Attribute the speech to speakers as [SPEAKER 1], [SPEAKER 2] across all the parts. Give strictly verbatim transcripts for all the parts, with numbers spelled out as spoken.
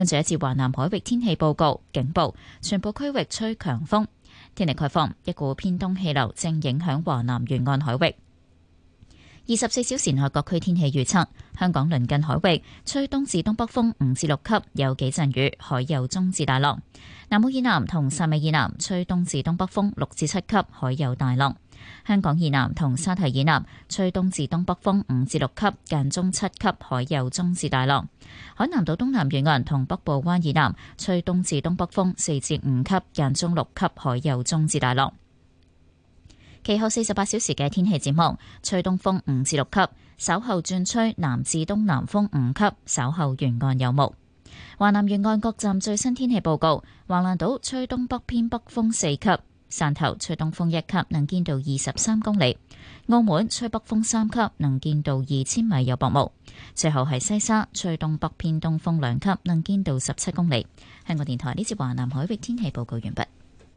[SPEAKER 1] 跟住一次華南海域天氣報告，警報，全部區域吹強風。天氣概況，一股偏東氣流正影響華南沿岸海域。二十四小時內各區天氣預測：香港鄰近海域吹東至東北風五至六級，有幾陣雨，海有中至大浪。南澳以南同汕尾以南吹東至東北風六至七級，海有大浪。香港以南同沙堤以南吹東至東北風五至六級，間中七級，海有中至大浪。海南島東南沿岸同北部灣以南吹東至東北風四至五級，間中六級，海有中至大浪。其後四十八小時嘅天氣展望，吹東風五至六級，稍後轉吹南至東南風五級，稍後沿岸有霧。華南沿岸各站最新天氣報告：橫瀾島吹東北偏北風四級，汕頭吹東風一級，能見度二十三公里；澳門吹北風三級，能見度二千米，有薄霧。最後係西沙吹東北偏東風兩級，能見度十七公里。香港電台呢節華南海域天氣報告完畢。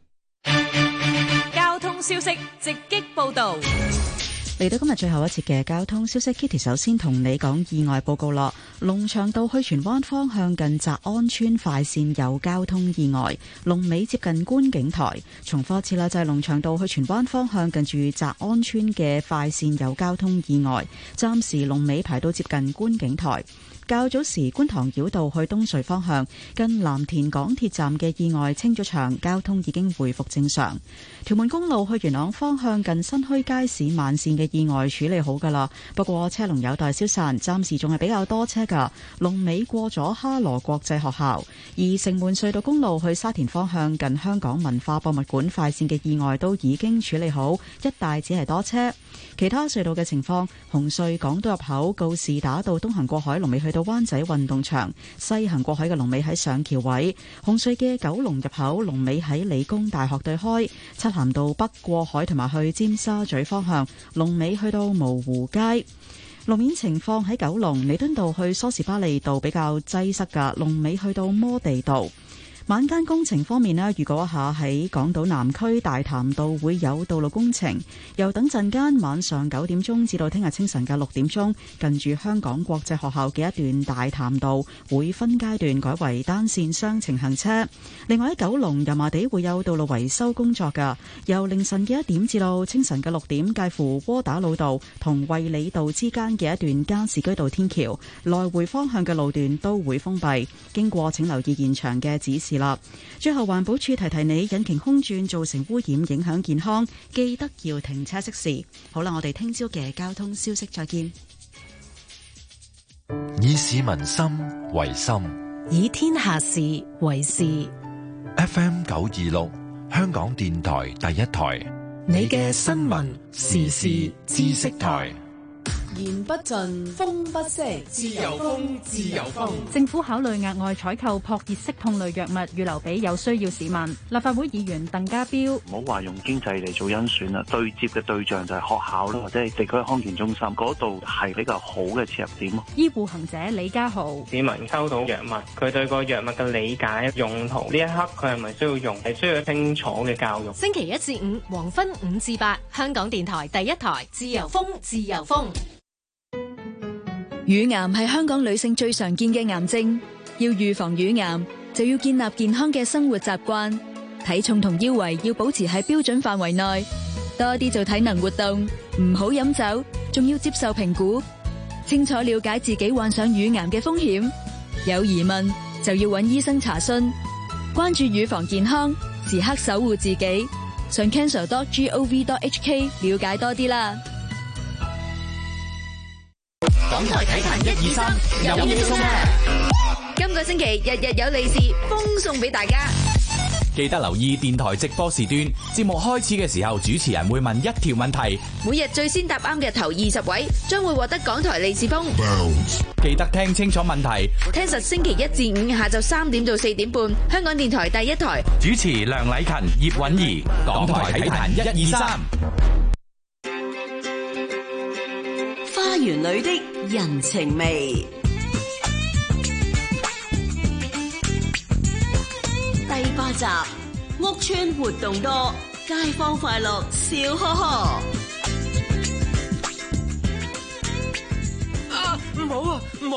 [SPEAKER 2] 交通消息直擊報道。
[SPEAKER 3] 嚟到今日最後一節嘅交通消息 ，Kitty 首先同你講意外報告咯。龍翔道去荃灣方向近澤安村快線有交通意外，龍尾接近觀景台。重複一次啦，就係龍翔道去荃灣方向近住澤安村嘅快線有交通意外，暫時龍尾排到接近觀景台。較早時觀塘繞道去東隧方向近藍田港鐵站嘅意外清咗場，交通已經回復正常。屯門公路去元朗方向近新墟街市慢線嘅意外處理好噶啦，不過車龍有待消散，暫時仲係比較多車噶。龍尾過咗哈羅國際學校，而城門隧道公路去沙田方向近香港文化博物館快線嘅意外都已經處理好，一帶只係多車。其他隧道嘅情況，紅隧港島入口告士打道東行過海龍尾去到灣仔運動場，西行過海嘅龍尾喺上橋位。紅隧嘅九龍入口龍尾喺理工大學對開，漆咸道北過海同埋去尖沙咀方向龍尾去到蕪湖街。路面情況喺九龍彌敦道去梳士巴利道比較擠塞噶，龍尾去到摩地道。晚間工程方面呢，預告一下喺港島南區大潭道會有道路工程，由等陣間晚上九點鐘至到聽日清晨嘅六點鐘，近住香港國際學校嘅一段大潭道會分階段改為單線雙程行車。另外喺九龍油麻地會有道路維修工作㗎，由凌晨嘅一點至到清晨嘅六點，介乎窩打老道同衛理道之間嘅一段加士居道天橋來回方向嘅路段都會封閉，經過請留意現場嘅指示啦。最後環保署提提你，引擎空轉造成污染影響健康，記得要停車熄匙。好啦，我哋聽朝嘅交通消息再見。
[SPEAKER 4] 以市民心為心，
[SPEAKER 2] 以天下事為事。
[SPEAKER 4] F M 九二六香港電台第一台，
[SPEAKER 2] 你嘅新聞時事知識台。
[SPEAKER 5] 言不盡，風不息，自由風，自由風。
[SPEAKER 6] 政府考慮額外採購撲熱息痛類藥物，預留俾有需要市民。立法會議員鄧家彪：
[SPEAKER 7] 唔好話用經濟嚟做甄選啦，對接嘅對象就係學校啦，或者係地區康健中心嗰度係比較好嘅切入點。
[SPEAKER 6] 醫護行者李家豪：
[SPEAKER 8] 市民收到藥物，佢對個藥物嘅理解用途呢一刻佢係咪需要用，係需要清楚嘅教育。
[SPEAKER 5] 星期一至五黃昏五至八，香港電台第一台，自由風，自由風。
[SPEAKER 9] 乳癌係香港女性最常見嘅癌症，要預防乳癌就要建立健康嘅生活習慣，體重同腰圍要保持喺標準範圍內，多啲做體能活動，唔好飲酒，仲要接受評估，清楚了解自己患上乳癌嘅風險，有疑問就要揾醫生查詢，關注乳房健康，時刻守護自己，上 cancer dot gov dot h k 了解多啲啦。
[SPEAKER 10] 港台體壇一二三，有嘢送啊！
[SPEAKER 9] 今個星期日日有利是風送俾大家，
[SPEAKER 11] 記得留意電台直播時段。節目開始嘅時候，主持人會問一條問題，
[SPEAKER 9] 每日最先答啱嘅頭二十位將會獲得港台利是風。
[SPEAKER 11] 記得聽清楚問題，
[SPEAKER 9] 聽實星期一至五下晝三點到四點半，香港電台第一台
[SPEAKER 11] 主持梁禮勤、葉韻儀，港台體壇一二三。
[SPEAKER 12] 花園裏的人情味，第八集，屋村活動多，街坊快樂笑呵呵。
[SPEAKER 13] 啊，唔好啊，唔好啊！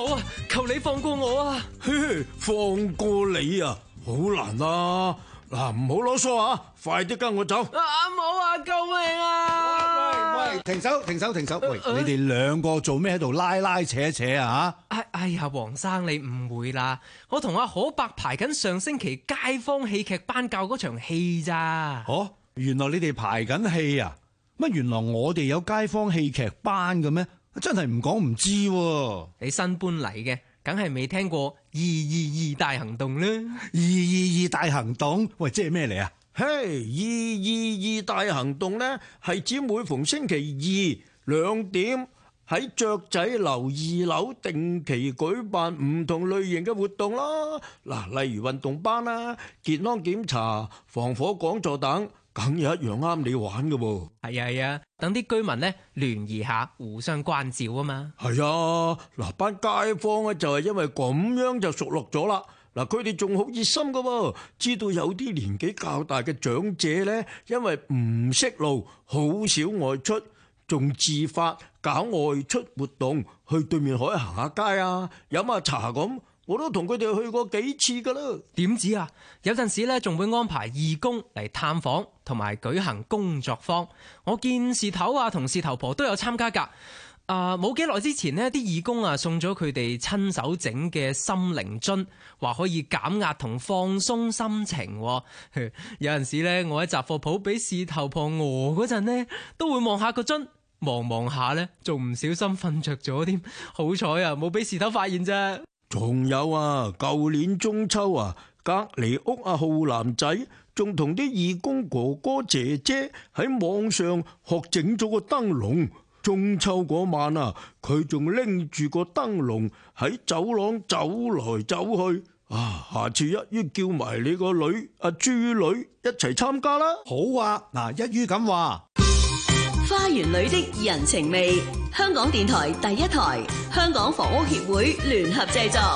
[SPEAKER 13] 求你放過我啊！
[SPEAKER 14] 嘿，放過你啊，好難啊！嗱，唔好囉嗦啊，快啲跟我走。
[SPEAKER 13] 啊，冇啊，救命啊！
[SPEAKER 15] 喂喂，停手停手停手！喂，你哋兩個做咩喺度拉拉扯扯啊？
[SPEAKER 13] 哎哎呀，黃生你誤會啦，我同阿可伯排緊上星期街坊戲劇班教嗰場戲咋。
[SPEAKER 15] 哦，原來你哋排緊戲啊？乜原來我哋有街坊戲劇班嘅咩？真係唔講唔知喎。
[SPEAKER 13] 你新搬嚟嘅，梗係未聽過二二二大行動啦。
[SPEAKER 15] 二二二大行動，喂，即係咩嚟啊？
[SPEAKER 14] 嘿，二二二大行動呢，係指每逢星期二兩點喺雀仔樓二樓定期舉辦唔同類型嘅活動啦。嗱，例如運動班啦、健康檢查、防火講座等。梗有一樣啱你玩嘅喎。
[SPEAKER 13] 係啊係啊，等啲居民咧聯誼下，互相關照啊嘛。
[SPEAKER 14] 係啊，嗱，班街坊咧就係因為咁樣就熟絡咗啦。嗱，佢哋仲好熱心嘅喎，知道有啲年紀較大嘅長者咧，因為唔識路，好少外出，仲自發搞外出活動，去對面海行下街啊，飲下茶咁。我都同佢哋去過幾次噶啦。點
[SPEAKER 13] 止啊？有陣時咧，仲會安排義工嚟探訪，同埋舉行工作坊。我見事頭啊同事頭婆都有參加噶。啊、呃，冇幾耐之前呢，啲義工啊送咗佢哋親手整嘅心靈樽，話可以減壓同放鬆心情。有陣時咧，我喺雜貨鋪俾事頭婆餓嗰陣呢，都會望下個樽，望望下咧，仲唔小心瞓着咗添。好彩啊，冇俾事頭發現啫。
[SPEAKER 14] 仲有啊，舊年中秋啊，隔籬屋阿浩南仔仲同啲義工哥哥姐姐喺網上學整咗個燈籠。中秋嗰晚啊，佢仲拎住個燈籠喺走廊走來走去。啊，下次一於叫埋你個女阿豬女一齊參加啦。
[SPEAKER 15] 好啊，嗱，一於咁話。
[SPEAKER 12] 花園裏的人情味，香港電台第一台，香港房屋協會聯合製作。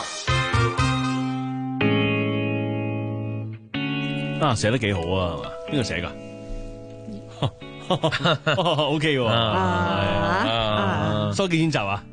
[SPEAKER 16] 啊，寫得幾好啊！邊個寫噶？O K 喎，收幾錢集啊？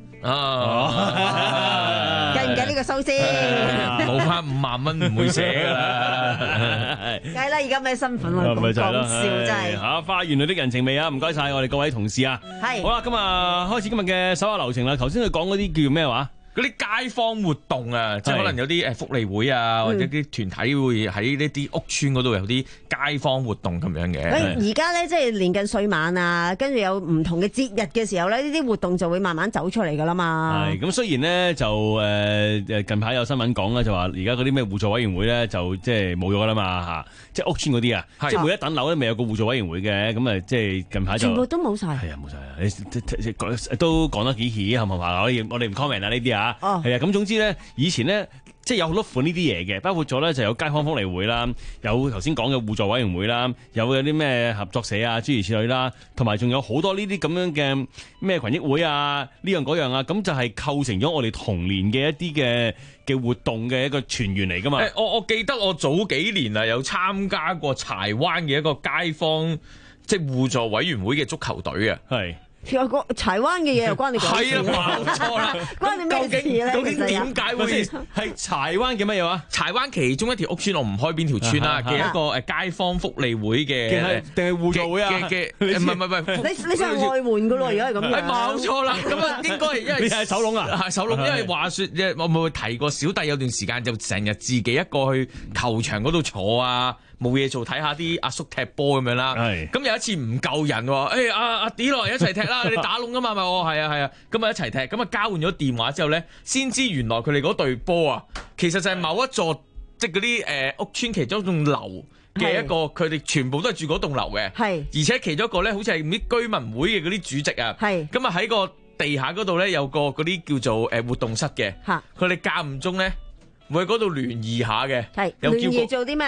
[SPEAKER 17] 啊，計唔計呢個數先？
[SPEAKER 18] 冇翻五萬蚊唔會寫噶啦，
[SPEAKER 17] 計啦！而家咩身份啊？咁講笑真係
[SPEAKER 16] 吓，花園裏的人情味啊！唔該晒我哋各位同事啊！
[SPEAKER 17] 係
[SPEAKER 16] 好啦，今日開始今日嘅手下留情啦。頭先佢講嗰啲叫咩話？
[SPEAKER 18] 嗰啲街坊活動啊，即係可能有啲誒福利會啊，或者啲團體會喺呢啲屋邨嗰度有啲街坊活動咁樣嘅。
[SPEAKER 17] 而家咧即係年近歲晚啊，跟住有唔同嘅節日嘅時候咧，呢啲活動就會慢慢走出嚟噶啦嘛。
[SPEAKER 16] 係咁，雖然呢，就誒誒近排有新聞講啦，就話而家嗰啲咩互助委員會咧就即係冇咗啦嘛嚇，即係屋邨嗰啲啊，即係每一棟樓咧未有個互助委員會嘅，咁啊即係近排就
[SPEAKER 17] 全部都冇晒。
[SPEAKER 16] 係啊冇晒啊！你都講得幾起係咪話？我哋我哋唔 comment 啊呢啲啊。哦，係啊，咁總之咧，以前咧，即係有好多款呢啲嘢嘅，包括咗咧就有街坊福利會啦，有頭先講嘅互助委員會啦，有有啲咩合作社啊，諸如此類啦，同埋仲有好多呢啲咁樣嘅咩群益會啊，呢樣嗰樣啊，咁就係構成咗我哋童年嘅一啲嘅嘅活動嘅一個全員嚟噶嘛。
[SPEAKER 18] 誒，我我記得我早幾年啊，有參加過柴灣嘅一個街坊即係互助委員會嘅足球隊啊，係。
[SPEAKER 17] 有個柴灣嘅嘢又關你講事？
[SPEAKER 18] 係啊，冇錯啦。
[SPEAKER 17] 關你咩事咧？
[SPEAKER 18] 究竟點解會
[SPEAKER 16] 係柴灣嘅乜嘢話？
[SPEAKER 18] 柴灣其中一條屋村，我唔開邊條村啦嘅一個誒街坊福利會嘅，
[SPEAKER 16] 定係互助會啊？
[SPEAKER 18] 嘅唔係唔係唔係，
[SPEAKER 17] 你你上外援噶咯？如果係咁樣，
[SPEAKER 18] 冇錯啦。咁啊，應該係因為
[SPEAKER 16] 你係手籠啊？
[SPEAKER 18] 係手籠，因為話説我冇提過，小弟有段時間就成日自己一個去球場嗰度坐啊。冇嘢做，睇下啲阿叔踢波咁樣啦。咁有一次唔夠人喎，誒阿阿 D 落嚟一齊踢啦，你打窿噶嘛？咪我係啊係啊，咁啊一齊踢，咁啊交換咗電話之後咧，先知原來佢哋嗰隊波啊，其實就係某一座即係嗰啲誒屋村其中一棟樓嘅一個，佢哋全部都係住嗰棟樓嘅。係，而且其中一個咧，好似係啲居民會嘅嗰啲主席啊。係，咁啊喺個地下嗰度咧有個嗰啲叫做誒活動室嘅。嚇，佢哋間唔中咧會喺嗰度聯誼下嘅。係，聯誼做啲咩咧？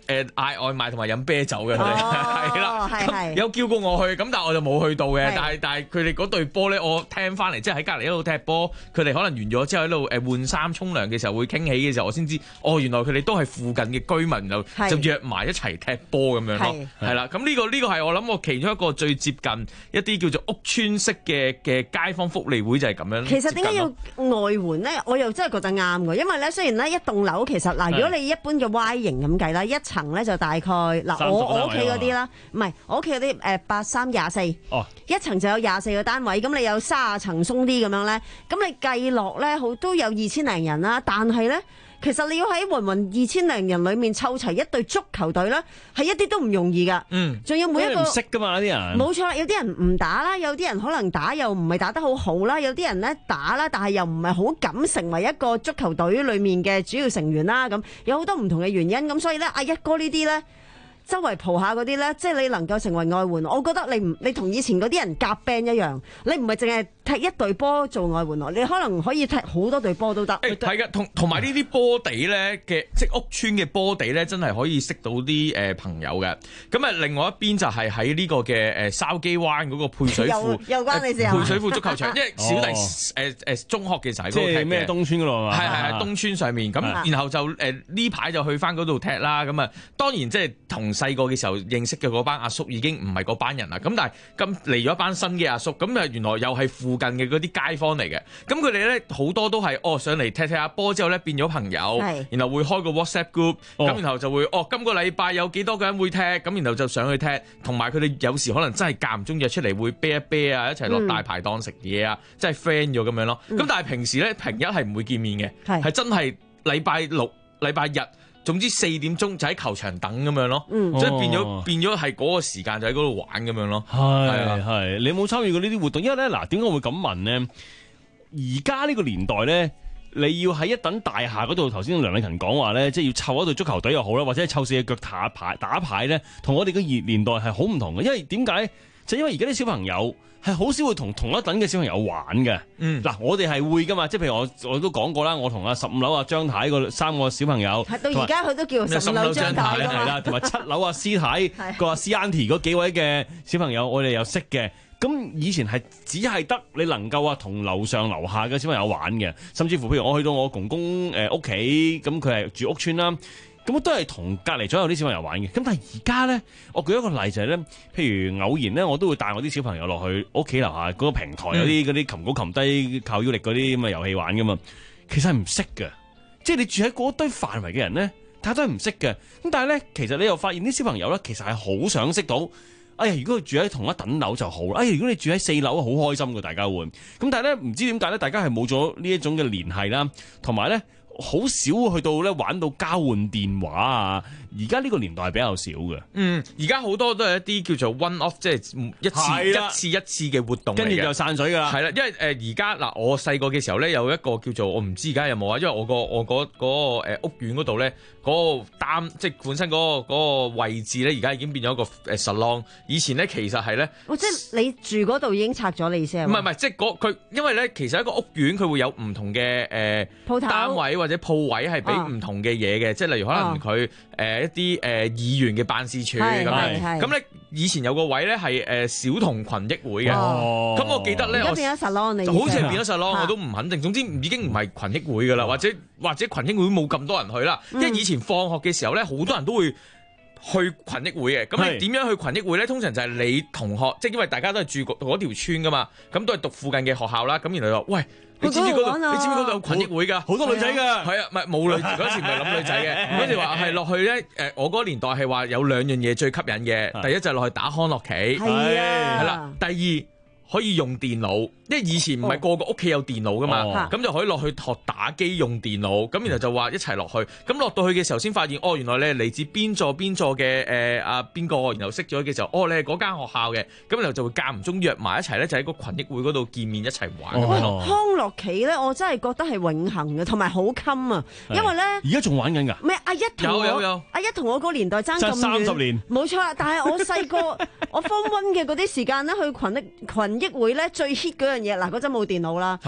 [SPEAKER 18] 誒嗌外賣同埋飲啤酒嘅，係啦，
[SPEAKER 17] 係係
[SPEAKER 18] 有叫過我去，咁但係我就冇去到嘅。
[SPEAKER 17] 係
[SPEAKER 18] 但係但係佢哋嗰隊波咧，我聽翻嚟，即係喺隔離一路踢波，佢哋可能完咗之後喺度誒換衫沖涼嘅時候會傾起嘅時候，我先知哦，原來佢哋都係附近嘅居民，就就約埋一齊踢波咁樣咯，係啦。咁呢個呢個係我諗我其中一個最接近一啲叫做屋邨式嘅嘅街坊福利會就係咁樣。
[SPEAKER 17] 其實點解要外援咧？我又真係覺得啱嘅，因為咧雖然咧一棟樓其實嗱，如果你一般嘅 Y 型咁計啦，一層咧就大概嗱我我屋企嗰啲啦，唔係我屋企嗰啲誒八三廿四，一層就有廿四個單位，咁你有卅層鬆啲咁樣咧，咁你計落咧好都有二千零人啦，但係咧。其實你要喺芸芸二千零人裏面湊齊一隊足球隊咧，係一啲都唔容易噶。嗯，仲要每一個
[SPEAKER 16] 唔識噶嘛啲人。
[SPEAKER 17] 冇錯啦，有啲人唔打啦，有啲人可能打又唔係打得好好啦，有啲人咧打啦，但係又唔係好敢成為一個足球隊裏面嘅主要成員啦。咁有好多唔同嘅原因，咁所以咧，阿一哥呢啲咧。周圍蒲下嗰啲咧，即係你能夠成為外援，我覺得你唔你同以前嗰啲人夾 band 一樣，你唔係淨係踢一隊波做外援咯，你可能可以踢好多隊波都得。
[SPEAKER 18] 誒係嘅，同同埋呢啲波地咧嘅，即係屋邨嘅波地咧，真係可以識到啲誒朋友嘅。咁啊，另外一邊就係喺呢個嘅誒筲箕灣嗰個配水庫，
[SPEAKER 17] 又關你事啊！
[SPEAKER 18] 配水庫足球場，因為小弟誒誒中學嘅時候喺嗰度踢嘅。
[SPEAKER 16] 即係咩東村嗰度啊？
[SPEAKER 18] 係係係東村上面咁，然後就誒呢排就去翻嗰度踢啦。咁啊，當然即係同細個嘅時候認識嘅嗰班阿叔已經唔係嗰班人啦，咁但係咁嚟咗一班新嘅阿叔，咁啊原來又係附近嘅嗰啲街坊嚟嘅，咁佢哋咧好多都係哦上嚟踢踢下波之後咧變咗朋友，然後會開個 WhatsApp group，咁、哦、然後就會哦今個禮拜有幾多個人會踢，咁然後就上去踢，同埋佢哋有時可能真係間唔中約出嚟會啤一啤啊，一齊落大排檔食嘢啊，即係 friend 咗咁樣咯，咁、嗯、但係平時咧平一係唔會見面嘅，係真係禮拜六、禮拜日。總之四點鐘就喺球場等咁樣咯，嗯、即係變咗、哦、變咗係嗰個時間就喺嗰度玩咁樣咯。
[SPEAKER 16] 係係，你有冇參與過呢啲活動？因為咧嗱，點解我會咁問呢？而家呢個年代咧，你要喺一等大廈嗰度，頭先梁禮勤講話咧，即係要湊一隊足球隊又好啦，或者係湊四隻腳打牌打牌咧，同我哋嘅熱年代係好唔同嘅。因為點解？就因為而家啲小朋友係好少會同同一等嘅小朋友玩嘅。嗯，嗱，我哋係會噶嘛，即係譬如我我都講過啦，我同阿十五樓阿張太個三個小朋友，
[SPEAKER 17] 到而家佢都叫十五樓張太
[SPEAKER 16] 係啦，同埋七樓阿師太個阿師 auntie 嗰幾位嘅小朋友，我哋又識嘅。咁以前係只係得你能夠話同樓上樓下嘅小朋友玩嘅，甚至乎譬如我去到我公公誒屋企，咁佢係住屋邨啦。咁都係同隔離左右啲小朋友玩嘅，咁但係而家咧，我舉一個例就係咧，譬如偶然咧，我都會帶我啲小朋友落去屋企樓下嗰個平台，有啲嗰啲擒高擒低靠腰力嗰啲咁嘅遊戲玩噶嘛，其實係唔識嘅，即係你住喺嗰堆範圍嘅人咧，大家都係唔識嘅，咁但係咧，其實你又發現啲小朋友咧，其實係好想識到，哎呀，如果佢住喺同一等樓就好啦，哎呀，如果你住喺四樓，好開心嘅，大家會，咁但係咧，唔知點解咧，大家係冇咗呢一種嘅聯繫啦，同埋咧。好少去到咧玩到交換電話啊！而家呢個年代係比較少嘅。嗯，而家好多都係一啲叫做 one off， 即係一次一次一次嘅活動嚟嘅，跟住就散水㗎啦。係啦，因為誒而家嗱，我細個嘅時候咧有一個叫做我唔知而家有冇啊，因為我個我嗰嗰個誒屋苑嗰度咧嗰個擔即係本身嗰個嗰個位置咧，而家已經變咗一個誒 salon。以前咧其實係咧，
[SPEAKER 17] 哦，即係你住嗰度已經拆咗，你意思係？唔係
[SPEAKER 18] 唔係，即係嗰佢因為咧其實一個屋苑佢會有唔同嘅誒鋪頭單位或者鋪位係俾唔同嘅嘢嘅，即係例如可能佢誒一啲誒議員嘅辦事處咁樣，咁咧以前有個位咧係誒小童群益會嘅，咁我記得咧，
[SPEAKER 17] 而家變咗 salon，
[SPEAKER 18] 就好似係變咗 salon，我都唔肯定。總之已經唔係群益會噶啦，或者或者群益會冇咁多人去啦，因為以前放學嘅時候咧，好多人都會去群益會嘅。咁你點樣去群益會咧？通常就係你同學，即係因為大家都係住嗰條村噶嘛，咁都係讀附近嘅學校啦。咁然後就話喂。你知唔知嗰度？你知唔知嗰度有群益會㗎？好多女仔㗎。係啊，唔係冇女嗰時唔係諗女仔嘅。嗰時話係落去咧，誒，我嗰個年代係話有兩樣嘢最吸引嘅。第一就係落去打康樂棋，係啊，係啦。第二可以用電腦，因為以前唔係個個屋企有電腦㗎嘛，咁、哦、就可以落去學打機用電腦。咁然後就話一齊落去。咁落到去嘅時候先發現，哦，原來你係嚟自邊座邊座嘅誒啊邊個，然後識咗嘅時候，哦，你係嗰間學校嘅。咁然後就會間唔中約埋一齊咧，就喺個群益會嗰度見面一齊玩。
[SPEAKER 17] 哦、康樂棋咧，我真係覺得係永恆嘅，同埋好襟啊！因為咧，而
[SPEAKER 16] 家仲玩緊㗎。
[SPEAKER 17] 咩？阿一同我，有有有阿一同我個年代爭咁遠，
[SPEAKER 16] 三十年，
[SPEAKER 17] 冇錯啦。但係我細個，我 form one 嘅嗰啲時間咧，去群益群益會咧最 hit 嗰樣嘢，嗱嗰陣冇電腦啦。係。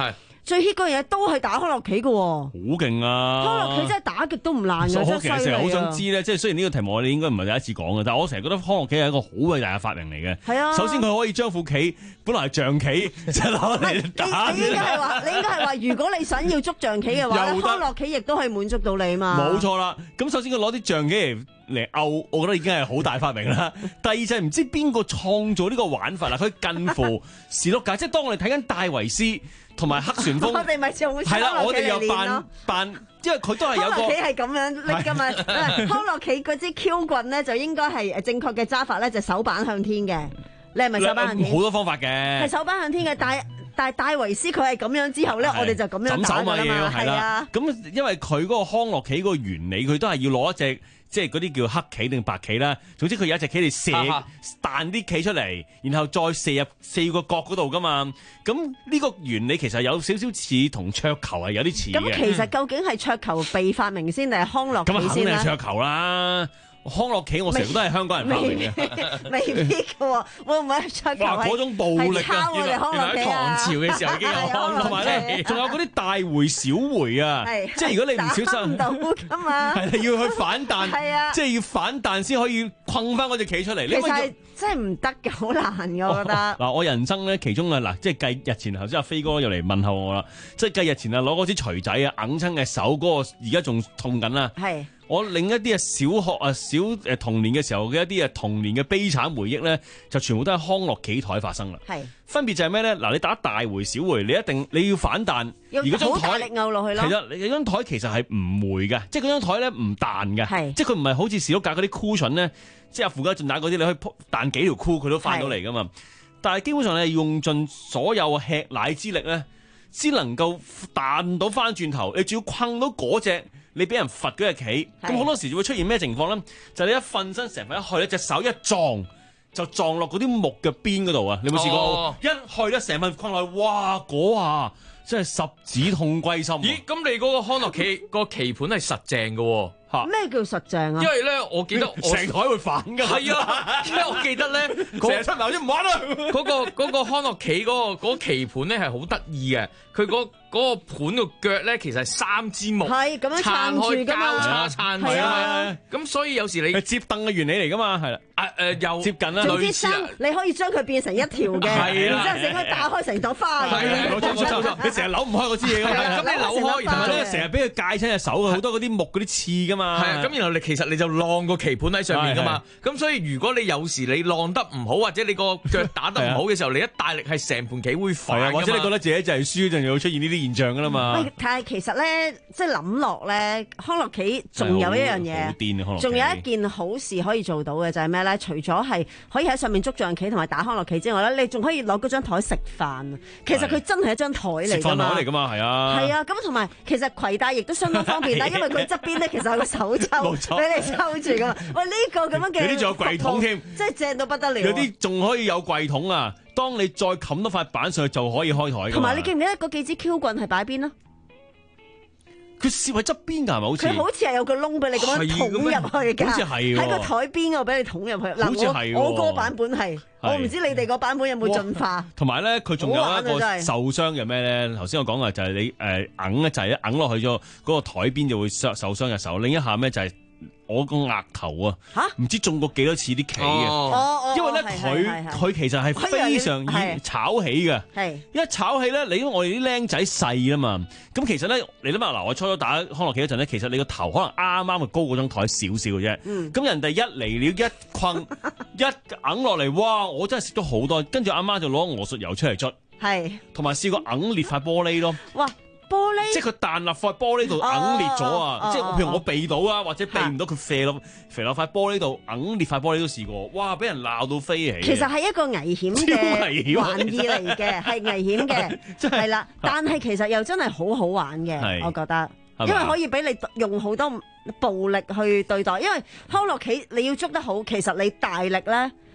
[SPEAKER 17] 最 hit 嗰樣嘢都係打康樂棋嘅喎，好
[SPEAKER 16] 勁啊！
[SPEAKER 17] 康樂棋真係打極都唔爛嘅，
[SPEAKER 16] 我其實成日好想知咧，即係雖然呢個題目我哋應該唔係第一次講嘅，但係我成日覺得康樂棋係一個好偉大嘅發明嚟嘅。
[SPEAKER 17] 係啊，
[SPEAKER 16] 首先佢可以將副棋本來係象棋，就攞嚟打。
[SPEAKER 17] 你應該係話，你應該係話，如果你想要捉象棋嘅話，康樂棋亦都可以滿足到你嘛。
[SPEAKER 16] 冇錯啦，咁首先佢攞啲象棋嚟嚟勾，我覺得已經係好大發明啦。第二就係唔知邊個創造呢個玩法啦，佢近乎是碌架，即係當我哋睇緊戴維斯同埋黑旋風，
[SPEAKER 17] 我哋咪做
[SPEAKER 16] 係啦，我哋又扮扮，因為佢都係有個
[SPEAKER 17] 康樂棋係咁樣拎噶嘛。康樂棋嗰支 Q 棍咧，就應該係誒正確嘅揸法咧，就手板向天嘅。你係咪手板向天？
[SPEAKER 16] 好多方法嘅，
[SPEAKER 17] 係手板向天嘅，但係但係戴維斯佢係咁樣之後咧，我哋就咁樣打㗎啦嘛。係啊，
[SPEAKER 16] 咁因為佢嗰個康樂棋嗰個原理，佢都係要攞一隻。即係嗰啲叫黑棋定白棋啦，總之佢有一隻棋嚟射彈啲棋出嚟，然後再射入四個角嗰度噶嘛。咁呢個原理其實有少少似同桌球係有啲似嘅。
[SPEAKER 17] 咁其實究竟係桌球被發明先定係康樂棋先咧？
[SPEAKER 16] 咁肯定係桌球啦。康樂棋我成日都係香港人發明嘅，
[SPEAKER 17] 未必嘅喎，會唔會桌球係？
[SPEAKER 16] 嗰種暴力啊！
[SPEAKER 17] 原來喺
[SPEAKER 18] 唐朝嘅時候已經有康樂，
[SPEAKER 16] 同埋咧仲有嗰啲大回小回啊！即係如果你唔小心，
[SPEAKER 17] 打唔到㗎嘛，
[SPEAKER 16] 係你要去反彈，
[SPEAKER 17] 係啊，
[SPEAKER 16] 即係要反彈先可以困翻嗰隻棋出嚟。
[SPEAKER 17] 其實真係唔得嘅，好難嘅，我覺得。嗱，
[SPEAKER 16] 我人生咧其中啊嗱，即係計日前頭先阿飛哥又嚟問候我啦，即係計日前啊攞嗰支錘仔啊，揞親嘅手嗰個而家仲痛緊啦。
[SPEAKER 17] 係。
[SPEAKER 16] 我另一啲啊小學啊小誒童年嘅時候嘅一啲啊童年嘅悲慘回憶咧，就全部都喺康樂棋台發生啦。係分別就係咩咧？嗱，你打大回小回，你一定你要反彈，
[SPEAKER 17] 要好大力拗落去咯。
[SPEAKER 16] 其實你張台其實係唔回嘅，即係嗰張台咧唔彈嘅，即係佢唔係好似士碌架嗰啲 cushion 咧，即係阿傅家俊打嗰啲，你可以彈幾條箍佢都翻到嚟噶嘛。但係基本上你用盡所有吃奶之力咧，先能夠彈到翻轉頭，你仲要困到嗰隻。你俾人罰嗰隻棋，咁好多時就會出現咩情況咧？就係、你一瞓身成份一去，一隻手一撞就撞落嗰啲木嘅邊嗰度啊！你有冇試過？哦、一去咧成份困落去，哇！嗰下真係十指痛歸心、啊。
[SPEAKER 18] 咦？咁你嗰個康樂棋個棋盤係實淨嘅喎。
[SPEAKER 17] 咩叫實淨啊？
[SPEAKER 18] 因為咧，我記得
[SPEAKER 16] 成台會反㗎。
[SPEAKER 18] 係啊，因為我記得咧，成日出埋啲唔玩啦。嗰個嗰個康樂棋嗰個嗰棋盤咧係好得意嘅，佢嗰嗰個盤個腳咧其實係三支木，
[SPEAKER 17] 係咁樣撐住㗎嘛，
[SPEAKER 18] 交叉撐住啊。咁所以有時你
[SPEAKER 16] 接凳嘅原理嚟㗎嘛，係啦。
[SPEAKER 18] 啊誒又
[SPEAKER 16] 接近啦，
[SPEAKER 17] 總之生你可以將佢變成一條嘅，然之後整佢打開成朵花嘅。
[SPEAKER 16] 冇錯冇錯冇錯，你成日扭唔開嗰支嘢㗎嘛。
[SPEAKER 18] 咁你扭開，然後咧
[SPEAKER 16] 成日俾佢戒親隻手嘅，好多嗰啲木嗰啲刺㗎嘛。
[SPEAKER 18] 係啊，咁然後你其實你就晾個棋盤喺上面㗎嘛。咁所以如果你有時你晾得唔好，或者你個腳打得唔好嘅時候，你一大力係成盤棋會反㗎嘛。
[SPEAKER 16] 或者你覺得自己就係輸，就會出現呢啲現象㗎啦嘛。
[SPEAKER 17] 喂，但係其實咧，即係諗落咧，康樂棋仲有一樣嘢，仲有一件好事可以做到嘅就係咩咧？除咗係可以喺上面捉象棋同埋打康樂棋之外咧，你仲可以攞嗰張台食飯。其實佢真係一張台嚟㗎嘛。食
[SPEAKER 16] 飯台嚟㗎嘛，係啊。係
[SPEAKER 17] 啊，咁同埋其實攜帶亦都相當方便啦，因為佢側邊咧其實係個手抽俾你抽住㗎嘛。喂，呢個咁樣嘅，
[SPEAKER 16] 有啲仲有櫃桶添，
[SPEAKER 17] 即係正到不得了。
[SPEAKER 16] 有啲仲可以有櫃桶啊！當你再冚多塊板上去就可以開台。
[SPEAKER 17] 同埋你記唔記得嗰幾支 Q 棍係擺邊啊？
[SPEAKER 16] 佢攝喺側邊㗎，係咪好似？
[SPEAKER 17] 佢好似係有個窿俾你咁樣捅入去㗎，
[SPEAKER 16] 好似係
[SPEAKER 17] 喺個台邊嗰度俾你捅入去。嗱，
[SPEAKER 16] 好似係
[SPEAKER 17] 我我個版本係，我唔知你哋個版本有冇進化。
[SPEAKER 16] 同埋咧，佢仲有一個受傷嘅咩咧？頭先我講嘅就係你誒揞一掣，一揞落去咗嗰個台邊就會受受傷嘅手。另一下咩就係、是。我個額頭啊，唔知中過幾多次啲棋嘅，因為咧佢佢其實係非常易炒起嘅，一炒起咧，你因為我哋啲僆仔細啊嘛，咁其實咧，你諗下嗱，我初初打康樂棋嗰陣咧，其實你個頭可能啱啱係高嗰張台少少嘅啫，咁、嗯、人哋一嚟了一困一揞落嚟，哇！我真係食咗好多，跟住阿媽就攞鵝術油出嚟捽，係，同埋試過揞裂塊玻璃咯，哇！
[SPEAKER 17] 玻璃，
[SPEAKER 16] 即係佢彈落塊玻璃度揞裂咗啊！哦、即係譬如我避到啊，或者避唔到佢射落射落塊玻璃度揞裂塊玻璃都試過，哇！俾人鬧到飛起。
[SPEAKER 17] 其實係一個危險嘅玩意嚟嘅，係危險嘅，係啦。但係其實又真係好好玩嘅，我覺得，因為可以俾你用好多暴力去對待。因為康樂棋你要捉得好，其實你大力咧。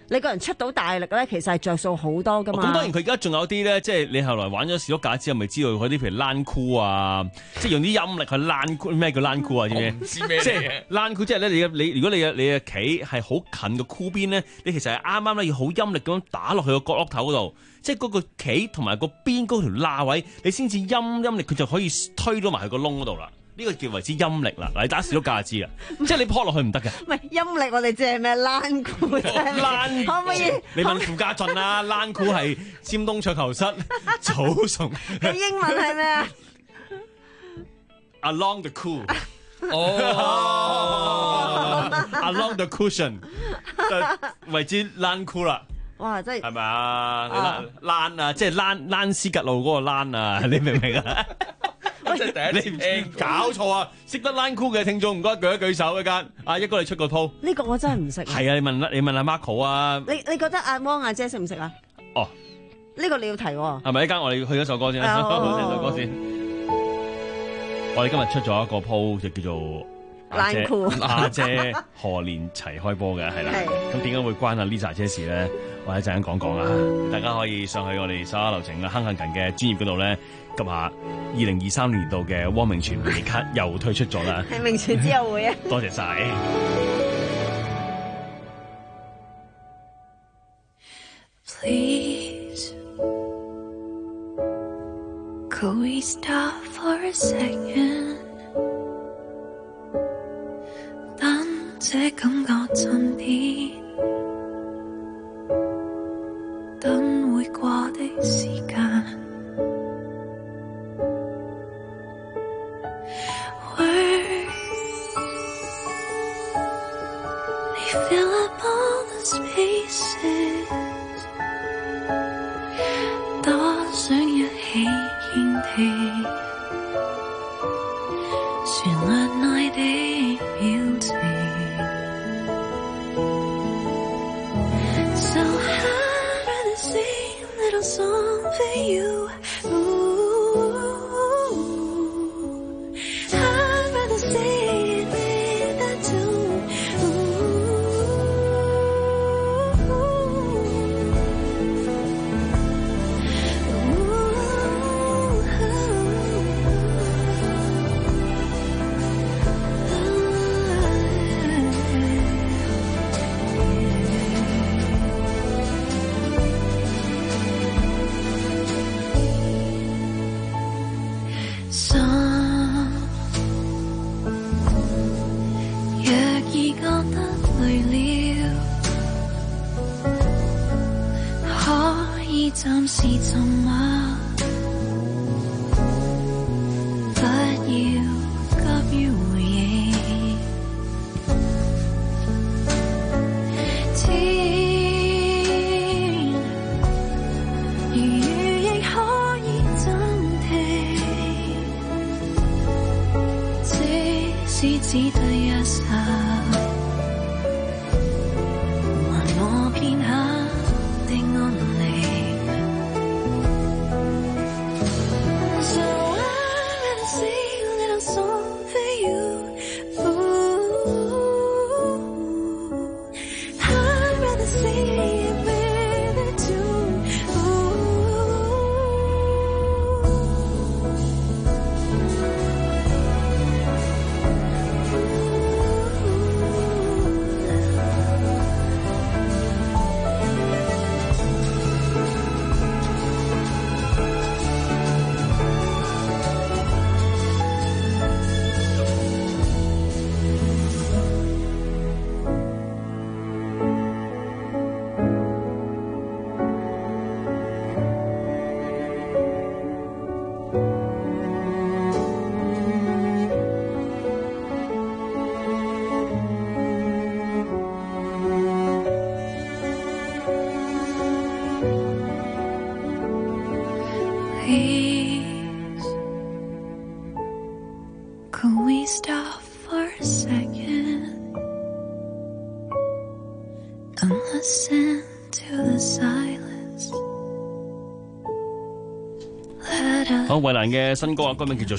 [SPEAKER 17] 你個人出到大力咧，其實係着數好多噶嘛。
[SPEAKER 16] 咁、哦、當然佢而家仲有啲咧，即係你後來玩咗士碌架之後，咪知道嗰啲譬如躝箍啊，即係用啲陰力去躝箍。咩叫躝箍啊？知唔知？
[SPEAKER 18] 唔知咩
[SPEAKER 16] 即係躝箍，即係咧，你嘅你如果你嘅你嘅棋係好近個箍邊咧，你其實係啱啱咧要好陰力咁樣打落去個角落頭嗰度，即係嗰個棋同埋個邊嗰條罅位，你先至陰陰力，佢就可以推到埋去個窿嗰度啦。呢個叫為之陰力啦，嗱你打士碌架就知啦，即係你撲落去唔得嘅。
[SPEAKER 17] 唔係陰力，我哋知係咩躝箍啫？
[SPEAKER 16] 躝
[SPEAKER 17] 可唔可以？
[SPEAKER 16] 你問傅家俊啊，躝箍係尖東桌球室草叢。
[SPEAKER 17] 你英文係咩啊
[SPEAKER 16] ？Along the cool。哦。Along the cushion， 就為之躝箍啦。
[SPEAKER 17] 哇！真係
[SPEAKER 16] 係咪啊？你躝啊，即係躝躝斯格路嗰個躝啊，你明唔明啊？
[SPEAKER 18] 即係第一次聽，
[SPEAKER 16] 搞錯啊！識得躝箍嘅聽眾唔該舉一舉手一間。阿一哥你出個鋪，
[SPEAKER 17] 呢個我真係唔識。
[SPEAKER 16] 係啊，你問你問阿 Marco 啊。
[SPEAKER 17] 你你覺得阿汪阿姐識唔識啊？
[SPEAKER 16] 哦，
[SPEAKER 17] 呢個你要提喎。
[SPEAKER 16] 係咪一間我哋去一首歌先啦？聽首歌先。我哋今日出咗一個鋪就叫做
[SPEAKER 17] 躝箍
[SPEAKER 16] 阿姐賀年齊開波嘅係啦。咁點解會關阿 Lisa 姐事咧？我一陣間講講啊，大家可以上去我哋手下留情嘅亨幸近嘅專頁嗰度咧，撳下二零二三年度嘅汪明荃回憶卡又推出咗啦。
[SPEAKER 17] 係明荃之後會啊！
[SPEAKER 16] 多謝晒。
[SPEAKER 19] Please, could we stop for a second？ 等這感覺沉澱。等會過的時間 Words they fill up all the spaces 多想一起傾聽旋律內的表情 So sing a little song for you. Ooh, I'd rather sing it with a tune. Some 若已覺得累了，可以暫時沉默，不要急於回應。天如雨亦可以暫停。即使只得一剎，還我片刻的安寧。So I'd rather sing a little song for you. Ooh, I'd rather sing it with a tune. Please, could we stop for a second and listen to the silence?
[SPEAKER 16] 好，衛蘭嘅新歌啊，歌名叫做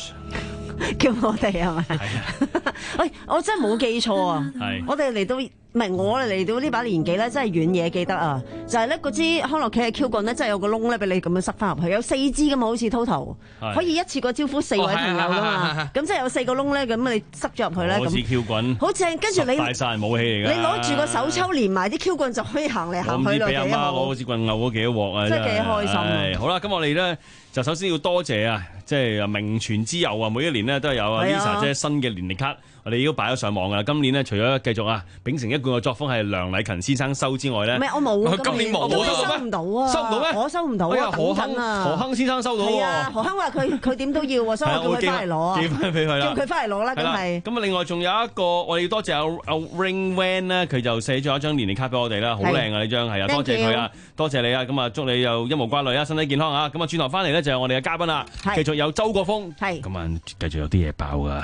[SPEAKER 17] 叫我哋係咪？係啊！喂，我真係冇記錯啊！
[SPEAKER 16] 係，
[SPEAKER 17] 我哋嚟到唔係我哋嚟到呢把年紀咧，真係遠嘢記得啊！就係咧嗰支康樂棋嘅 Q 棍咧，真係有個窿咧，俾你咁樣塞翻入去，有四支噶嘛，好似 total 可以一次過招呼四位朋友噶嘛。咁即係有四個窿咧，咁你塞咗入去咧，
[SPEAKER 16] 好似 Q 棍，
[SPEAKER 17] 好正。跟住你
[SPEAKER 16] 大晒武器嚟㗎。
[SPEAKER 17] 你攞住個手抽連埋啲 Q 棍就可以行嚟行去咯，幾好。
[SPEAKER 16] 俾阿媽攞支棍拗咗幾多鑊啊！
[SPEAKER 17] 真係幾開心。
[SPEAKER 16] 好啦，咁我哋咧就首先要多謝啊，即係名傳之友啊，每一年咧都有啊 Lisa 姐新嘅年歷卡。我哋已經擺咗上網㗎啦。今年咧，除咗繼續啊，秉承一貫嘅作風係梁禮勤先生收之外咧，
[SPEAKER 17] 唔係我冇啊，
[SPEAKER 16] 今年冇
[SPEAKER 17] 收唔到啊，
[SPEAKER 16] 收唔到咩？
[SPEAKER 17] 我收唔到啊，
[SPEAKER 16] 何亨啊，何亨先生收到喎。
[SPEAKER 17] 係啊，何亨話佢佢點都要喎，所以我叫佢翻嚟攞啊，
[SPEAKER 16] 寄翻俾佢啦，
[SPEAKER 17] 叫佢翻嚟攞啦，梗係。
[SPEAKER 16] 咁啊，另外仲有一個，我哋要多謝阿阿 Ring Van 咧，佢就寫咗一張年歷卡俾我哋啦，好靚啊呢張，係啊，多謝佢啊，多謝你啊，咁啊，祝你又一無掛慮啊，身體健康啊，咁啊，轉頭翻嚟咧就係我哋嘅嘉賓啦，繼續有周國峰，
[SPEAKER 17] 係，
[SPEAKER 16] 咁啊，繼續有啲嘢爆噶。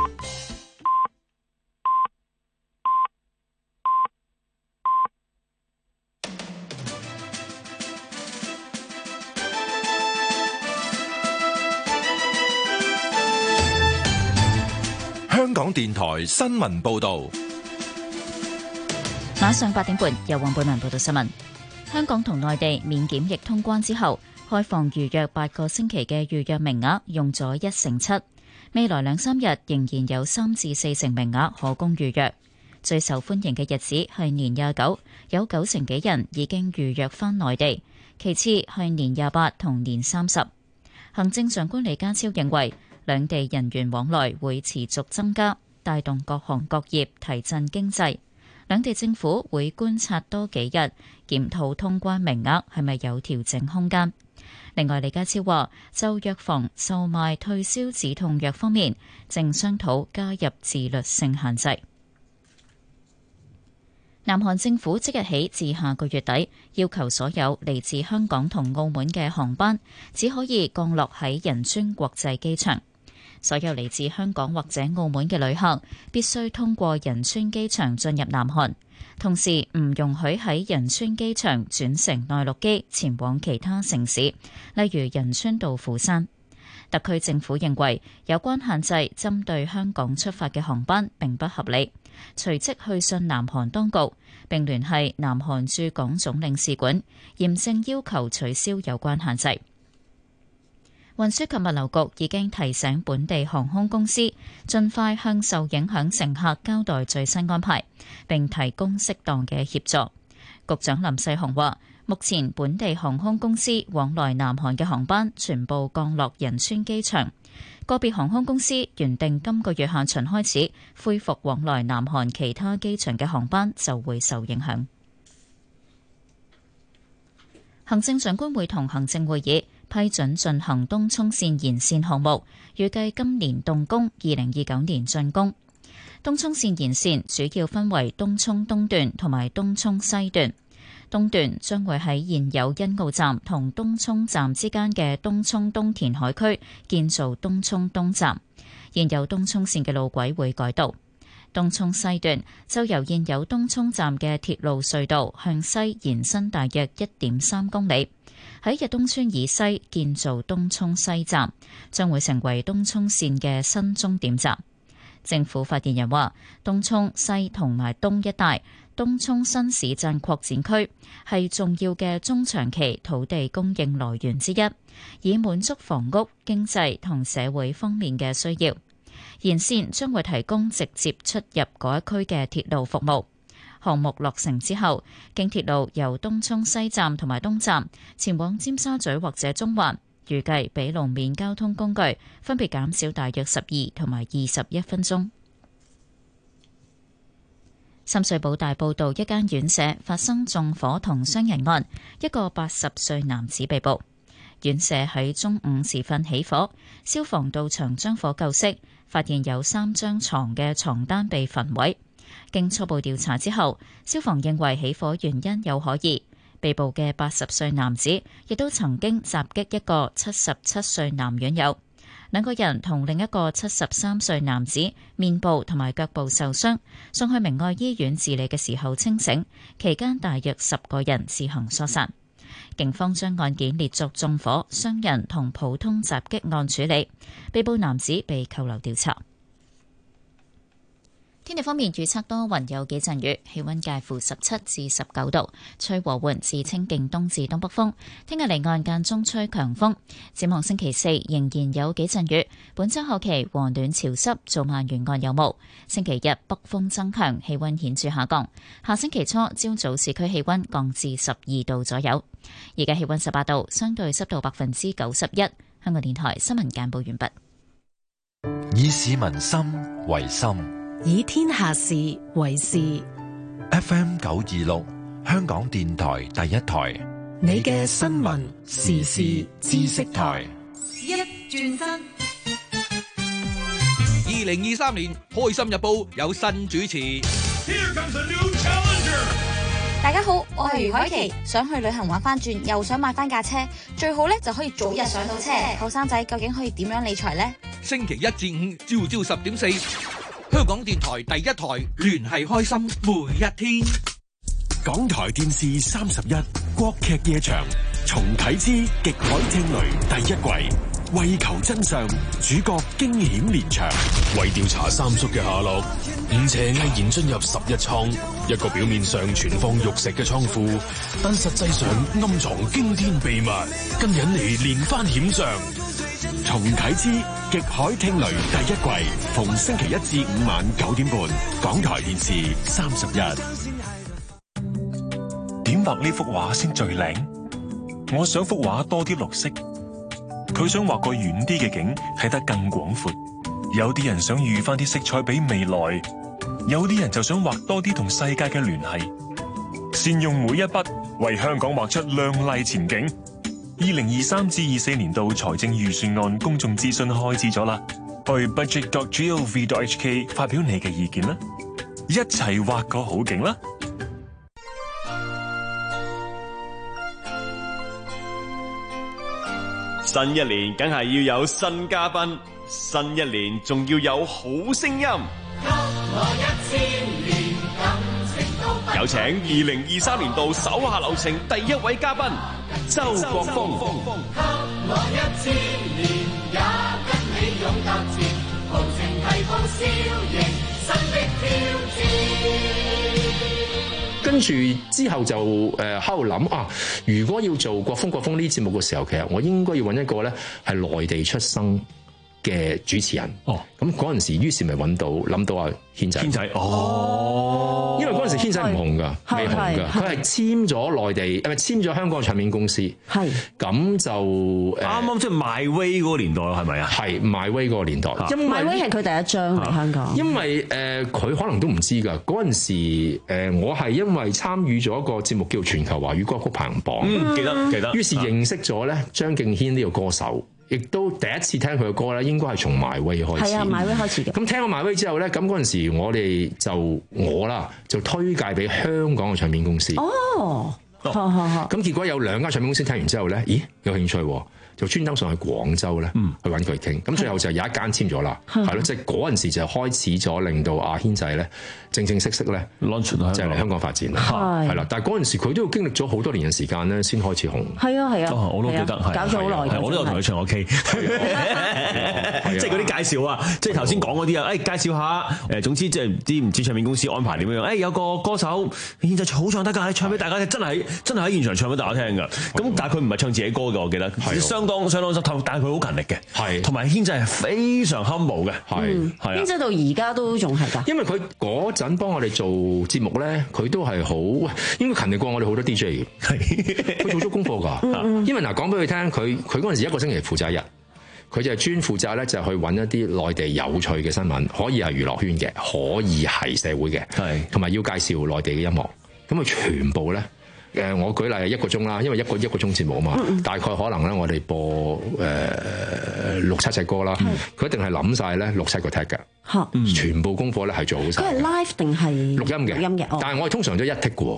[SPEAKER 4] 香港電台新聞報道，
[SPEAKER 1] 晚上八點半由黃貝文報道新聞。香港同內地免檢疫通關之後，開放預約八個星期嘅預約名額用咗一成七，未來兩三日仍然有三至四成名額可供預約。最受歡迎嘅日子係年廿九，有九成幾人已經預約返內地，其次係年廿八同年三十。行政長官李家超認為，兩地人員往來會持續增加，帶動各行各業提振經濟。兩地政府會觀察多幾日，檢討通關名額係咪有調整空間。另外，李家超話就藥房售賣退燒止痛藥方面，正商討加入自律性限制。南韓政府即日起至下個月底，要求所有嚟自香港同澳門嘅航班只可以降落喺仁川國際機場。所有嚟自香港或者澳門嘅旅客必須通過仁川機場進入南韓，同時唔容許喺仁川機場轉乘內陸機前往其他城市，例如仁川到釜山。特區政府認為有關限制針對香港出發嘅航班並不合理，隨即去信南韓當局，並聯繫南韓駐港總領事館，嚴正要求取消有關限制。運輸及物流局已經提醒本地航空公司盡快向受影響乘客交代最新安排，並提供適當嘅協助。局長林世雄話，目前本地航空公司往來南韓嘅航班全部降落仁川機場，個別航空公司原定今個月下旬開始恢復往來南韓其他機場嘅航班就會受影響。行政長官會同行政會議批准進行東涌綫延綫項目，預計今年動工，二零二九年竣工。東涌綫延綫主要分為東涌東段同埋東涌西段。東段將會喺現有欣澳站同東涌站之間嘅東涌東填海區建造東涌東站，現有東涌綫嘅路軌會改道。東涌西段就由現有東涌站嘅鐵路隧道向西延伸大約一點三公里，喺日東村以西建造東涌西站，將會成為東涌綫嘅新終點站。政府發言人話，東涌西同埋東一帶東涌新市鎮擴展區係重要嘅中長期土地供應來源之一，以滿足房屋、經濟同社會方面嘅需要。延綫將會提供直接出入嗰一區嘅鐵路服務。項目落成之後，經鐵路由東涌西站同埋東站前往尖沙咀或者中環，預計比路面交通工具分別減少大約十二同埋二十一分鐘。深水埗大埔道一間院舍發生縱火同傷人案，一個八十歲男子被捕。院舍喺中午時分起火，消防到場將火救熄，發現有三張床嘅床單被焚毀。經初步調查之後，消防認為起火原因有可疑。被捕嘅八十歲男子亦都曾經襲擊一個七十七歲男院友，兩個人同另一個七十三歲男子面部同埋腳部受傷，送去明愛醫院治理嘅時候清醒，期間大約十個人自行疏散。警方將案件列作縱火、傷人同普通襲擊案處理，被捕男子被扣留調查。 天氣方面預測多雲有幾陣雨，氣溫介乎十七至十九度，吹和緩至清勁東至東北風。聽日離岸間中吹強風。展望星期四仍然有幾陣雨，本週後期和暖潮濕，早晚沿岸有霧。星期日北風增強，氣溫顯著下降。下星期初朝早市區氣溫降至十二度左右。而家氣溫十八度，相對濕度百分之九十一。香港電台新聞簡報完畢。
[SPEAKER 4] 以市民心為心，
[SPEAKER 2] 以天下事為事。
[SPEAKER 4] F M 九二六，香港電台第一台，
[SPEAKER 2] 你嘅新聞時事知識台。
[SPEAKER 5] 一轉身，
[SPEAKER 20] 二零二三年開心日報有新主持。Here comes a new challenger。
[SPEAKER 21] 大家好，我係余凱琪，想去旅行玩翻轉，又想買翻架車，最好咧就可以早日上到車。後生仔究竟可以點樣理財呢？
[SPEAKER 20] 星期一至五朝朝十點四，香港電台第一台聯繫開心每一天。
[SPEAKER 22] 港台電視三十一國劇夜場重啟之極海聽雷第一季，為求真相，主角驚險連場。
[SPEAKER 23] 為調查三叔嘅下落，吳邪毅然進入十一倉，一個表面上存放玉石嘅倉庫，但實際上暗藏驚天秘密，更引嚟連番險象。
[SPEAKER 22] 重啟之極海聽雷第一季，逢星期一至五晚九點半，港台電視三十一。
[SPEAKER 24] 點畫呢幅畫先最靚？我想幅畫多啲綠色，佢想畫個遠啲嘅景，睇得更廣闊。有啲人想預翻啲色彩俾未來，有啲人就想畫多啲同世界嘅聯繫。善用每一筆，為香港畫出亮麗前景。二零二三至二四年度財政預算案公眾諮詢開始咗啦，去 budget dot gov dot hk 發表你嘅意見啦，一齊畫個好景啦！
[SPEAKER 25] 新一年梗係要有新嘉賓，新一年仲要有好聲音。有請二零二三年度手下留情第一位嘉賓周國峰。給我一千年，也跟你勇踏前，豪情提步笑迎新的挑戰。
[SPEAKER 26] 跟住之後就誒喺度諗啊，如果要做國峰國峰呢啲節目嘅時候，其實我應該要揾一個咧係內地出生嘅主持人。哦，咁嗰陣時，於是咪揾到諗到阿軒仔。軒仔，哦，因為嗰陣時軒仔唔紅噶，未紅噶，佢係簽咗內地，誒咪簽咗香港嘅唱片公司。係，咁就誒
[SPEAKER 16] 啱啱即係 My Way 嗰個年代係咪啊？
[SPEAKER 26] 係 My Way 嗰個年代。
[SPEAKER 17] 因為 My Way 係佢第一張嚟香港。
[SPEAKER 26] 因為誒佢可能都唔知㗎，嗰陣時誒我係因為參與咗一個節目叫全球華語歌曲排行榜，
[SPEAKER 16] 嗯，記得記得。
[SPEAKER 26] 於是認識咗咧張敬軒呢個歌手。亦都第一次聽佢嘅歌咧，應該係從 My Way 開始。
[SPEAKER 17] 係啊 My Way 開始嘅。
[SPEAKER 26] 咁聽咗 My Way 之後咧，咁嗰陣時我哋就我啦，就推介俾香港嘅唱片公司。
[SPEAKER 17] 哦，好好好。
[SPEAKER 26] 咁結果有兩間唱片公司聽完之後咧，咦有興趣喎，就專登上去廣州咧，嗯、去揾佢傾。咁最後就有一間簽咗啦，係咯，即係嗰陣時就開始咗，令到阿軒仔咧正正式式咧 launch 就嚟香港發展啦，係啦。但係嗰陣時佢都要經歷咗好多年嘅時間咧，先開始紅。
[SPEAKER 17] 係啊係啊，
[SPEAKER 16] 我都記得，
[SPEAKER 17] 搞咗好耐。
[SPEAKER 16] 我都有同佢唱過 K，即係嗰啲介紹啊，即係頭先講嗰啲啊，誒介紹下誒，總之即係啲唔知唱片公司安排點樣樣。誒有個歌手軒仔好唱得㗎，你唱俾大家聽，真係真係喺現場唱俾大家聽㗎。咁但係佢唔係唱自己歌㗎，我記得，相當相當濕透，但係佢好勤力嘅，係同埋軒仔係非常 humble 嘅，係係啊。
[SPEAKER 17] 軒仔到而家都仲係㗎，
[SPEAKER 26] 因為佢嗰陣幫我哋做節目咧，佢都係好應該勤力過我哋好多 D J 嘅，係佢做足功課㗎。因為嗱講俾佢聽，佢佢嗰陣時一個星期負責一日，佢就係專負責咧，就係去揾一啲內地有趣嘅新聞，可以係娛樂圈嘅，可以係社會嘅，係同埋要介紹內地嘅音樂。咁佢全部咧。誒，我舉例係一個鐘啦，因為一個一個鐘節目啊嘛，嗯、大概可能咧，我哋播誒、呃、六七隻歌啦，佢、嗯、一定係諗晒咧六七個 tag 嘅，嗯、全部功課咧係做好晒。
[SPEAKER 17] 佢係 live 定係
[SPEAKER 26] 錄音嘅？
[SPEAKER 17] 錄音嘅，哦、
[SPEAKER 26] 但係我哋通常都一 take 嘅喎。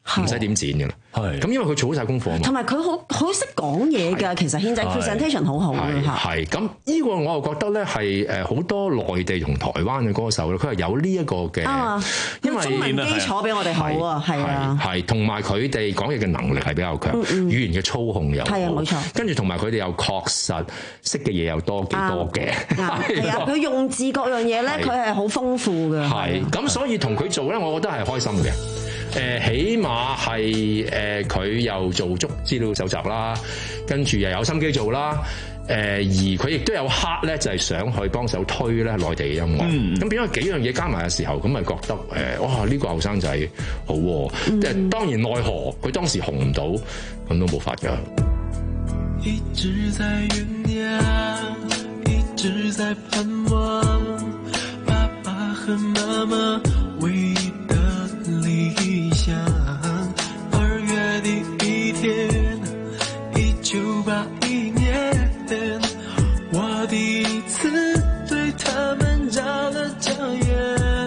[SPEAKER 26] 唔使點剪嘅啦。係咁，因為佢做好晒功課啊嘛。
[SPEAKER 17] 同埋佢好好識講嘢㗎，其實軒仔 presentation 好好嘅嚇。
[SPEAKER 26] 係咁，呢個我又覺得咧係誒好多內地同台灣嘅歌手咧，佢係有呢一個嘅，因為
[SPEAKER 17] 中文基礎比我哋好啊，係啊，
[SPEAKER 26] 係同埋佢哋講嘢嘅能力係比較強，語言嘅操控又
[SPEAKER 17] 係啊，冇錯。
[SPEAKER 26] 跟住同埋佢哋又確實識嘅嘢又多幾多嘅，
[SPEAKER 17] 係啊，佢用字各樣嘢咧，佢係好豐富嘅。
[SPEAKER 26] 係咁，所以同佢做咧，我覺得係開心嘅。誒，起碼係誒，佢又做足資料搜集啦，跟住又有心機做啦。誒，而佢亦都有刻咧，就係想去幫手推咧內地嘅音樂。咁、嗯、變咗幾樣嘢加埋嘅時候，咁咪覺得誒，哇！呢、呢個後生仔好喎、啊。即、嗯、當然奈何佢當時紅唔到，咁都冇法㗎。
[SPEAKER 19] 一直在醞釀，一直在盼望，爸爸和媽媽唯一的理想。二月的一天，一九八一年，我第一次對他們眨了眨眼。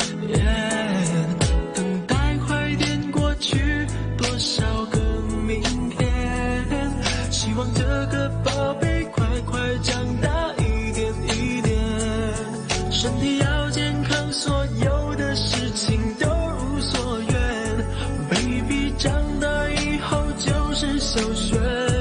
[SPEAKER 19] 等待快點過去，多少個明天，希望這個寶貝快快長大一點一點，身體要健康，所有的事情都如所願。Baby 長大以後就是小學。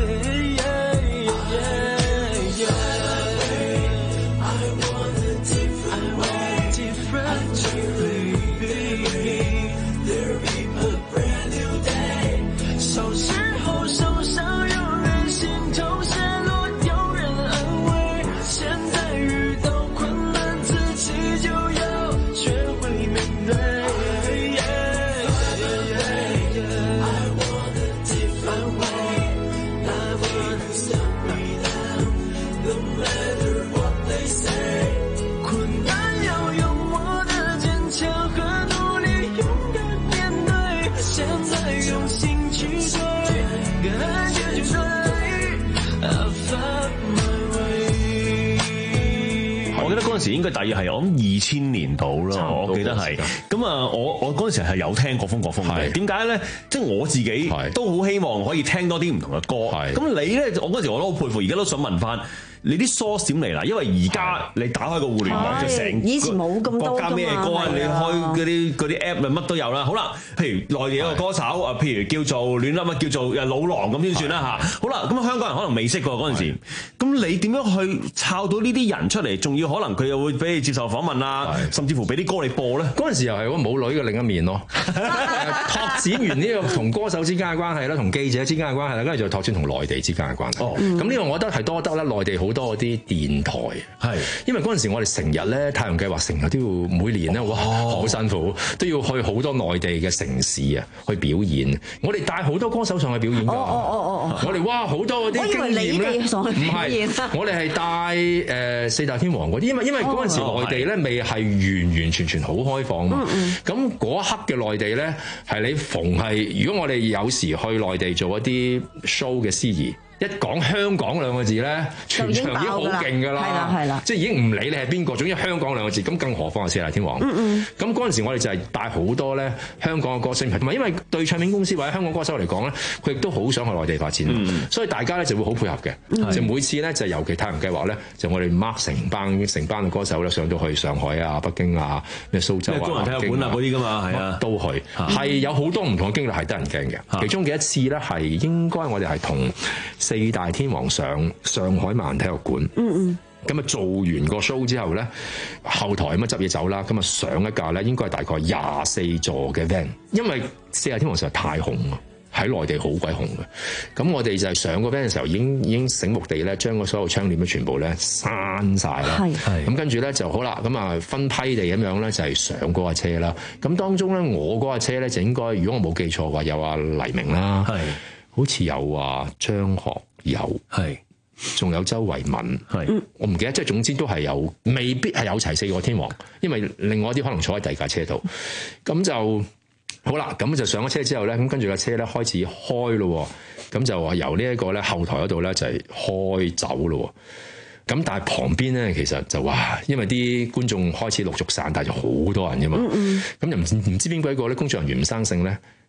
[SPEAKER 16] 嗰陣時應該大約係我諗二千年度咯，我記得係。咁啊，我我嗰陣時係有聽國風國風嘅。點解咧？即係我自己都好希望可以聽多啲唔同嘅歌。咁你咧，我嗰陣時我都好佩服，而家都想問翻。你啲 source 點嚟啦？因為而家你打開個互聯網就成
[SPEAKER 17] 以前冇咁多
[SPEAKER 16] 國家咩歌啊？你開嗰啲嗰啲 app 咪乜都有啦。好啦，譬如內地一個歌手啊，譬如叫做亂噏啊，叫做老狼咁先算啦嚇。好啦，咁香港人可能未識過嗰陣時，咁你點樣去抄到呢啲人出嚟？仲要可能佢又會俾你接受訪問啊，甚至乎俾啲歌你播咧。
[SPEAKER 26] 嗰陣時又係個舞女嘅另一面咯，拓展完呢個同歌手之間嘅關係啦，同記者之間嘅關係啦，跟住就拓展同內地之間嘅關係。哦，咁呢個我覺得係多得啦，內地好多嗰啲電台係，因為嗰陣時我哋成日咧太陽計劃成日都要每年咧，哇好辛苦，都要去好多內地嘅城市啊去表演。我哋帶好多歌手上去表演㗎。哦哦哦哦我哋哇好多嗰啲經驗咧，唔係，我哋係帶誒、呃、四大天王嗰啲，因為因為嗰陣時內地咧未係完完全全好開放嘛。咁嗰一刻嘅內地咧係你逢係，如果我哋有時去內地做一啲 show 嘅司儀。一講香港兩個字咧，全場已經好勁㗎啦，係啦係啦，即係已經唔理你係邊個，總之香港兩個字，咁更何況係四大天王。嗯嗯。咁嗰陣時我哋就係帶好多咧香港嘅歌星，同埋因為對唱片公司或者香港歌手嚟講咧，佢亦都好想去內地發展，嗯、所以大家咧就會好配合嘅。嗯、就每次咧就尤其太陽計劃咧，就我哋 mark 成班成班嘅歌手咧上到去上海啊、北京啊、咩蘇州啊、
[SPEAKER 16] 中環體育館啊嗰啲㗎嘛，係啊，
[SPEAKER 26] 都去，係有好多唔同嘅經歷係得人驚嘅。啊、其中嘅一次咧係應該我哋係同四大天王上上海萬體育館，嗯嗯，咁啊做完個 show 之後咧，後台咁啊執嘢走啦，咁啊上一架咧應該係大概廿四座嘅 van，因為四大天王實在太紅啊，喺內地好鬼紅嘅，咁我哋就係上個 van 嘅時候已經已經醒目地咧將個所有窗簾咧全部咧閂晒啦，係係，咁跟住咧就好啦，咁啊分批地咁樣咧就係上嗰架車啦，咁當中咧我嗰架車咧就應該如果我冇記錯嘅話有阿黎明啦，係，好似有啊張學友係，仲有周慧敏係，我唔記得，即係總之都係有，未必係有齊四個天王，因為另外一啲可能坐喺第二架車度，咁就好啦，咁就上咗車之後咧，咁跟住架車咧開始開咯，咁就話由呢一個咧後台嗰度咧就係開走咯，咁但係旁邊咧其實就話，因為啲觀眾開始陸續散，但係就好多人噶嘛，咁又唔唔知邊鬼個咧工作人員唔生性咧。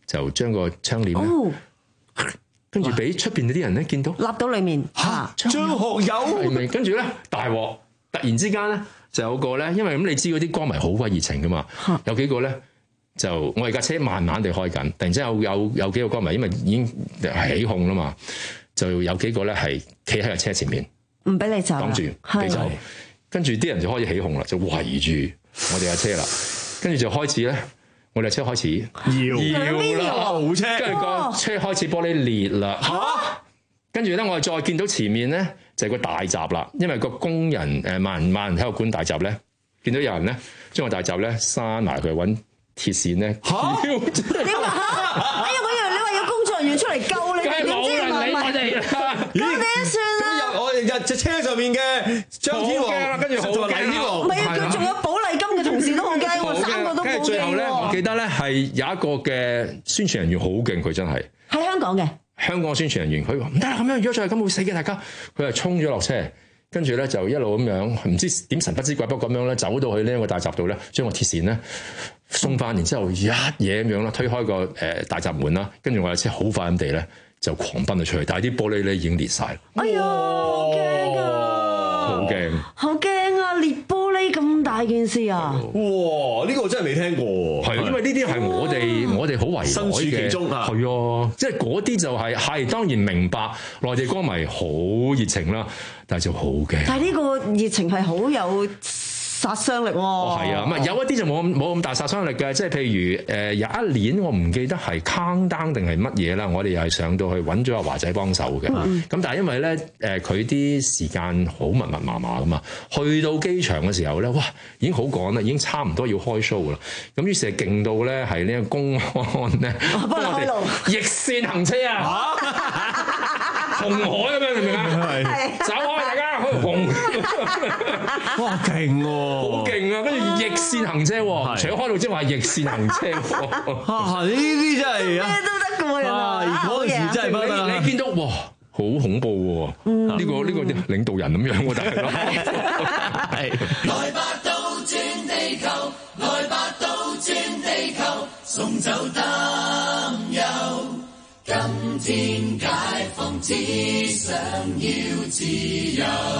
[SPEAKER 26] 就將個窗簾咧，跟住俾出邊嗰啲人咧見到，
[SPEAKER 17] 立到裡面嚇，
[SPEAKER 26] 張學友係咪？跟住咧大鑊，突然之間咧就有個咧，因為咁你知嗰啲歌迷好鬼熱情噶嘛，有幾個咧就我哋架車慢慢地開緊，突然之間有有有幾個歌迷，因為已經起哄啦嘛，就有幾個咧係企喺架車前面，
[SPEAKER 17] 唔俾你走，
[SPEAKER 26] 擋住你走，跟住啲人就開始起哄啦，就圍住我哋架車啦，跟住就開始咧。我哋車開始搖搖啦，
[SPEAKER 15] 豪車，
[SPEAKER 26] 跟住個車開始玻璃裂啦。嚇！跟住咧，我哋再見到前面咧就係個大閘啦，因為個工人誒萬人萬人體育館大閘咧，見到有人咧將個大閘咧閂埋佢，揾鐵線咧。嚇！點
[SPEAKER 17] 啊？哎呀，我以為你話有工作人員出嚟救你，點知冇人理我哋啦？咁點算啊？
[SPEAKER 15] 我哋日隻車上面嘅張天王，跟住好驚黎天王，
[SPEAKER 17] 唔係啊，佢仲有寶麗金嘅同事都好驚喎，三個都好驚喎。
[SPEAKER 26] 最後咧，我記得咧係有一個嘅宣傳人員好勁，佢真係
[SPEAKER 17] 喺香港嘅
[SPEAKER 26] 香港宣傳人員，佢話唔得啦，咁樣如果再係咁會死嘅，大家佢係衝咗落車，跟住咧就一路咁樣，唔知點神不知鬼不咁樣咧，走到去呢個大閘度咧，將個鐵線咧鬆翻，然之後一嘢咁樣啦，推開個誒大閘門啦，跟住我架車好快咁地咧就狂奔咗出去，但係啲玻璃咧已經裂晒。
[SPEAKER 17] 哎呀，好驚啊！
[SPEAKER 26] 好驚，
[SPEAKER 17] 好驚啊！裂玻璃咁大件事啊！
[SPEAKER 15] 哇！呢個真係未聽過，
[SPEAKER 26] 係因為呢啲係我哋我哋好圍內嘅，
[SPEAKER 15] 身處其中啊，
[SPEAKER 26] 係啊，即係嗰啲就係係當然明白內地歌迷好熱情啦，但係就好驚。
[SPEAKER 17] 但係呢個熱情係好有殺傷力喎。
[SPEAKER 26] 哦，係啊，唔係有一啲就冇咁冇咁大殺傷力嘅，即係譬如誒、呃、有一年我唔記得係 countdown 定係乜嘢啦，我哋又係上到去揾咗阿華仔幫手嘅。咁、嗯、但係因為咧誒佢啲時間好密密麻麻噶嘛，去到機場嘅時候咧，哇已經好趕啦，已經差唔多要開 show 啦。咁於是係勁到咧係呢個公安咧幫我哋逆線行車啊！紅海咁樣，明唔明啊？係走開大家，去紅。
[SPEAKER 15] 哇，勁喎！
[SPEAKER 26] 好勁啊！跟住逆線行車，除咗開到之外係逆線行車。
[SPEAKER 15] 啊！呢啲真係
[SPEAKER 17] 咩都得嘅喎，原來
[SPEAKER 15] 嗰陣時真係不得。
[SPEAKER 26] 你見到哇，好恐怖喎！呢個呢個領導人咁樣喎，大佬。係。
[SPEAKER 19] 來吧，倒轉地球，來吧，倒轉地球，送走擔憂。今天解放，只想要自由。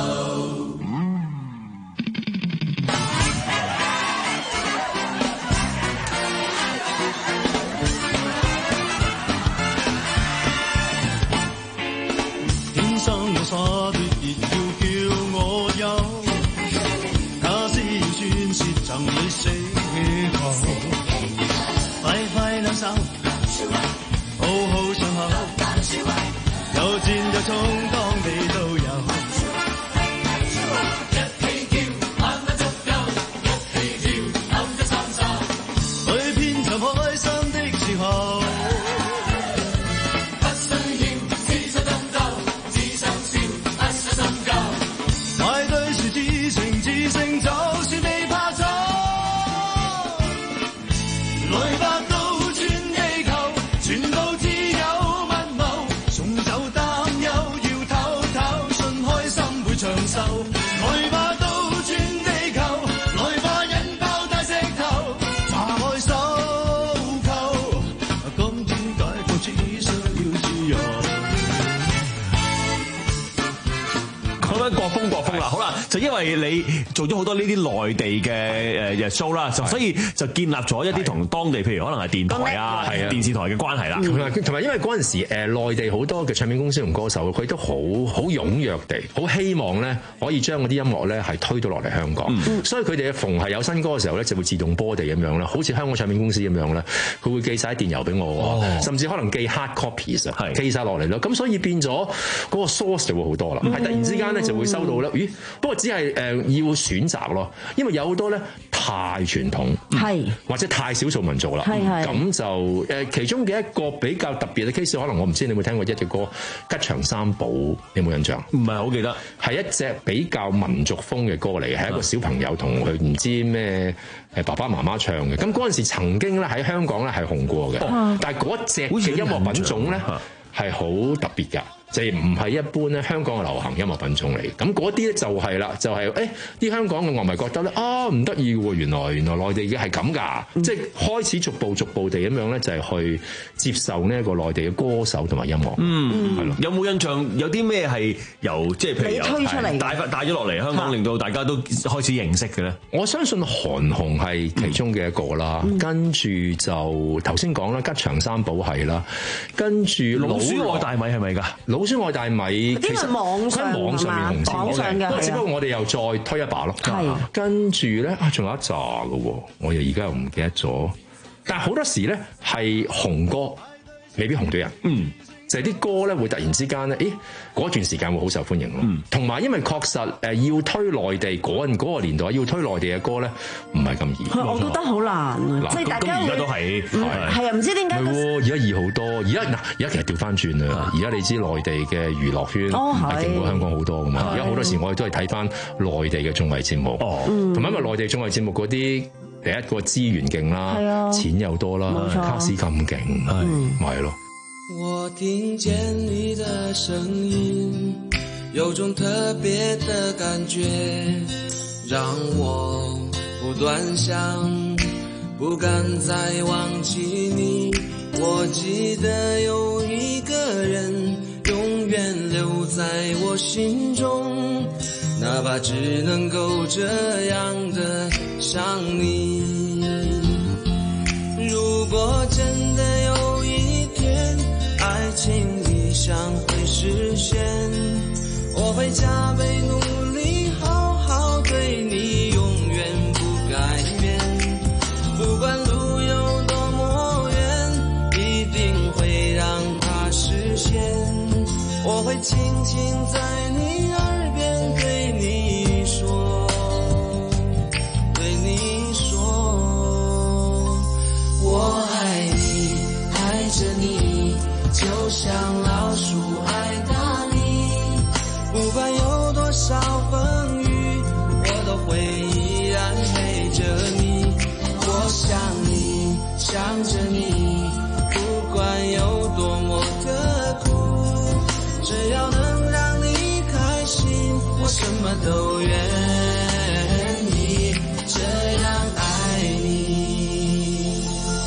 [SPEAKER 19] 天生有傻別熱要叫我有，他是要宣泄贈你死後，快快兩手。好好上口，有戰有衝，當地都有。一起跳，慢慢足夠，一起跳，諗得三手。去遍尋開心的時候，不需要只想爭鬥，只想笑，不想深究。派對時自成自勝，就算未怕走。來吧！來吧，倒轉地球，來吧，引爆大石頭，炸開手扣。今天解放，只想要自由。
[SPEAKER 16] 講緊國風國風啦，好啦，就因為你做咗好多呢啲內地嘅誒 show 啦，所以就建立咗一啲同當地，譬如可能係電台啊、電視台嘅關係啦。
[SPEAKER 26] 同埋同埋，因為嗰陣時誒內地好多嘅唱片公司同歌手，佢都好好踴躍地，好希望咧可以將嗰啲音樂咧係推到落嚟香港。嗯、所以佢哋逢係有新歌嘅時候咧，就會自動波地咁樣啦，好似香港唱片公司咁樣咧，佢會寄晒電郵俾我，哦、甚至可能寄 hard copies 啊，寄晒落嚟咯。咁所以變咗嗰個 source 就會好多啦，係、嗯、突然之間咧就會收到咧。咦？不過只係誒、呃、要選擇咯，因為有好多咧太傳統，係或者太少數民族啦，咁就誒、呃、其中嘅一個比較特別嘅 case， 可能我唔知你有冇聽過一隻歌《吉祥三寶》，你有冇印象？
[SPEAKER 16] 唔係好記得，係
[SPEAKER 26] 一隻比較民族風嘅歌嚟嘅，係一個小朋友同佢唔知咩誒爸爸媽媽唱嘅。咁嗰陣時曾經咧喺香港咧係紅過嘅，哦、但係嗰隻嘅音樂品種咧係好特別㗎。 就係唔係一般咧香港嘅流行音樂品種嚟。咁嗰啲咧就係啦，就係誒啲香港嘅樂迷覺得咧啊唔得意喎，原來原來內地嘅係咁㗎，嗯、即係開始逐步逐步地咁樣咧，就係去接受呢一個內地嘅歌手同埋音樂。
[SPEAKER 3] 嗯，
[SPEAKER 26] 係咯。
[SPEAKER 3] 有冇印象有啲咩係由即係譬如
[SPEAKER 17] 你推出嚟
[SPEAKER 3] 帶帶咗落嚟香港，令到大家都開始認識嘅咧？
[SPEAKER 26] 我相信韓紅係其中嘅一個啦，嗯、跟住就頭先講啦，吉祥三寶係啦，跟住
[SPEAKER 3] 老鼠愛大米係咪㗎？
[SPEAKER 26] 老鼠愛大米其實
[SPEAKER 17] 網上
[SPEAKER 26] 喺網上面紅
[SPEAKER 17] 網上嘅，
[SPEAKER 26] 只不過我哋又再推一把咯。
[SPEAKER 17] 係
[SPEAKER 26] 跟住咧啊，仲有一紮嘅喎，我又而家又唔記得咗。但係好多時咧係紅歌，未必紅到人。嗯。就係啲歌咧，會突然之間咧，咦嗰段時間會好受歡迎咯。同埋、嗯、因為確實誒要推內地嗰陣嗰個年代要推內地嘅歌咧，唔係咁易。
[SPEAKER 17] 我覺得好難啊，即係大家
[SPEAKER 26] 而家都係
[SPEAKER 17] 係啊，唔知點解。
[SPEAKER 26] 而家易好多。而家嗱，而家其實調翻轉啦。而家你知內地嘅娛樂圈係勁過香港好多噶嘛。而家好多時我哋都係睇翻內地嘅綜藝節目。哦，同埋因為內地綜藝節目嗰啲第一個資源勁啦，錢又多啦，卡士咁勁，咪係咯。
[SPEAKER 19] 我聽見你的聲音，有種特別的感覺，讓我不斷想，不敢再忘記你。我記得有一個人永遠留在我心中，哪怕只能夠這樣的想你。如果真的有一天愛情理想會實現，我會加倍努力好好對你，永遠不改變。不管路有多麼遠，一定會讓它實現。我會輕輕在你耳邊對你說，對你說，我愛你，愛着你，就像老鼠愛大米，不管有多少風雨，我都會依然陪着你。我想你，想着你，不管有多麼的苦，只要能讓你開心，我什麼都願意這樣愛你。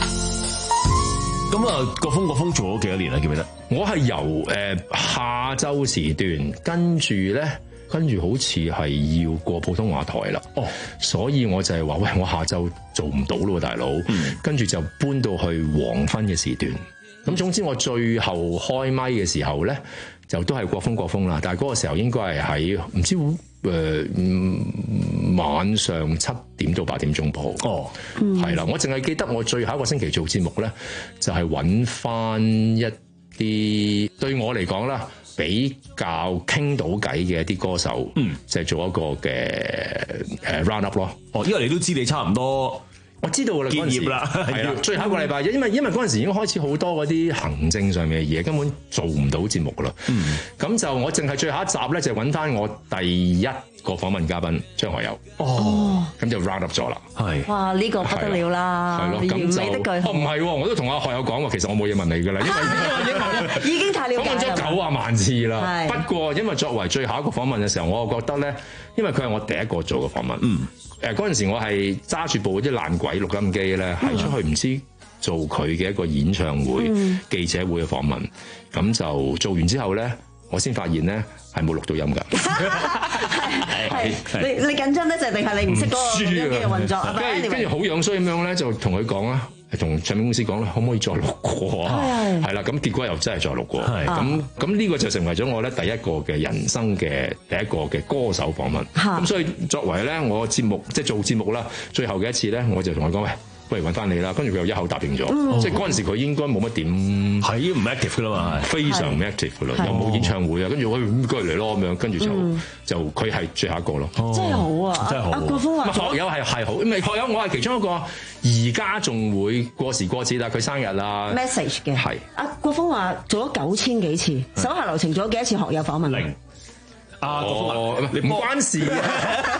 [SPEAKER 3] 咁啊，國峰國峰做咗幾多年啊？記唔記得？
[SPEAKER 26] 我係由誒、呃、下晝時段，跟住咧，跟住好似係要過普通話台啦。哦，所以我就係話喂，我下晝做唔到咯，大佬。嗯、跟住就搬到去黃昏嘅時段。咁總之我最後開咪嘅時候咧，就都係國峰國峰啦。但係嗰個時候應該係喺唔知誒、呃嗯、晚上七點到八點鐘播。哦，係啦、嗯，我淨係記得我最後一個星期做節目咧，就係揾翻一啲對我嚟講啦，比較傾到偈嘅一啲歌手，嗯，就係做一個嘅誒 round up 咯。
[SPEAKER 3] 哦，因為你都知你差唔多。
[SPEAKER 26] 我知道啦，
[SPEAKER 3] 結業啦，
[SPEAKER 26] 係啦，最後一個禮拜，因為因為嗰陣時已經開始好多嗰啲行政上面嘅嘢，根本做唔到節目噶啦。嗯，咁就我淨係最後一集咧，就揾翻我第一個訪問嘉賓張學友。哦，咁就 round up 咗啦。係，
[SPEAKER 17] 哇，呢、這個不得了啦！
[SPEAKER 26] 係咯，咁就哦唔係，我都同阿學友講喎，其實我冇嘢問你噶啦，因為因為
[SPEAKER 17] 已經太了解啦，
[SPEAKER 26] 訪問咗九啊萬次啦。不過因為作為最後一個訪問嘅時候，我又覺得咧，因為佢係我第一個做嘅訪問。嗯。誒嗰陣時，我係揸住部啲爛鬼錄音機咧，係出去唔知做佢嘅一個演唱會、嗯、記者會嘅訪問。咁就做完之後咧，我先發現咧係冇錄到音㗎。
[SPEAKER 17] 係你你緊張咧，就定係你唔識嗰個錄音機嘅運作？
[SPEAKER 26] 跟住跟住好樣衰咁樣咧，就同佢講啦。同唱片公司講啦，可唔可以再錄過啊？係啦，咁結果又真係再錄過。咁咁呢個就成為咗我咧第一個嘅人生嘅第一個嘅歌手訪問。咁所以作為咧我節目即係做節目啦，最後嘅一次咧，我就同佢講喂，不如揾翻你啦。跟住佢又一口答應咗。嗯、即係嗰陣時佢應該冇乜點
[SPEAKER 3] 係唔 active 噶啦嘛，
[SPEAKER 26] 非常唔 active 噶啦，又冇演唱會啊。跟住我咁過嚟咯咁樣，跟住就、嗯、就佢係最後一個咯。
[SPEAKER 17] 哦、真係好啊！
[SPEAKER 26] 真係好、啊。
[SPEAKER 17] 阿國峰話
[SPEAKER 26] 學友係係好，唔係學友我係其中一個。而家仲會過時過節啦，佢生日啦
[SPEAKER 17] message 嘅
[SPEAKER 26] 係
[SPEAKER 17] 阿國峰話做咗九千幾次，手下留情做咗幾多次學友訪問？
[SPEAKER 26] 零啊，國峰你唔關事嘅，係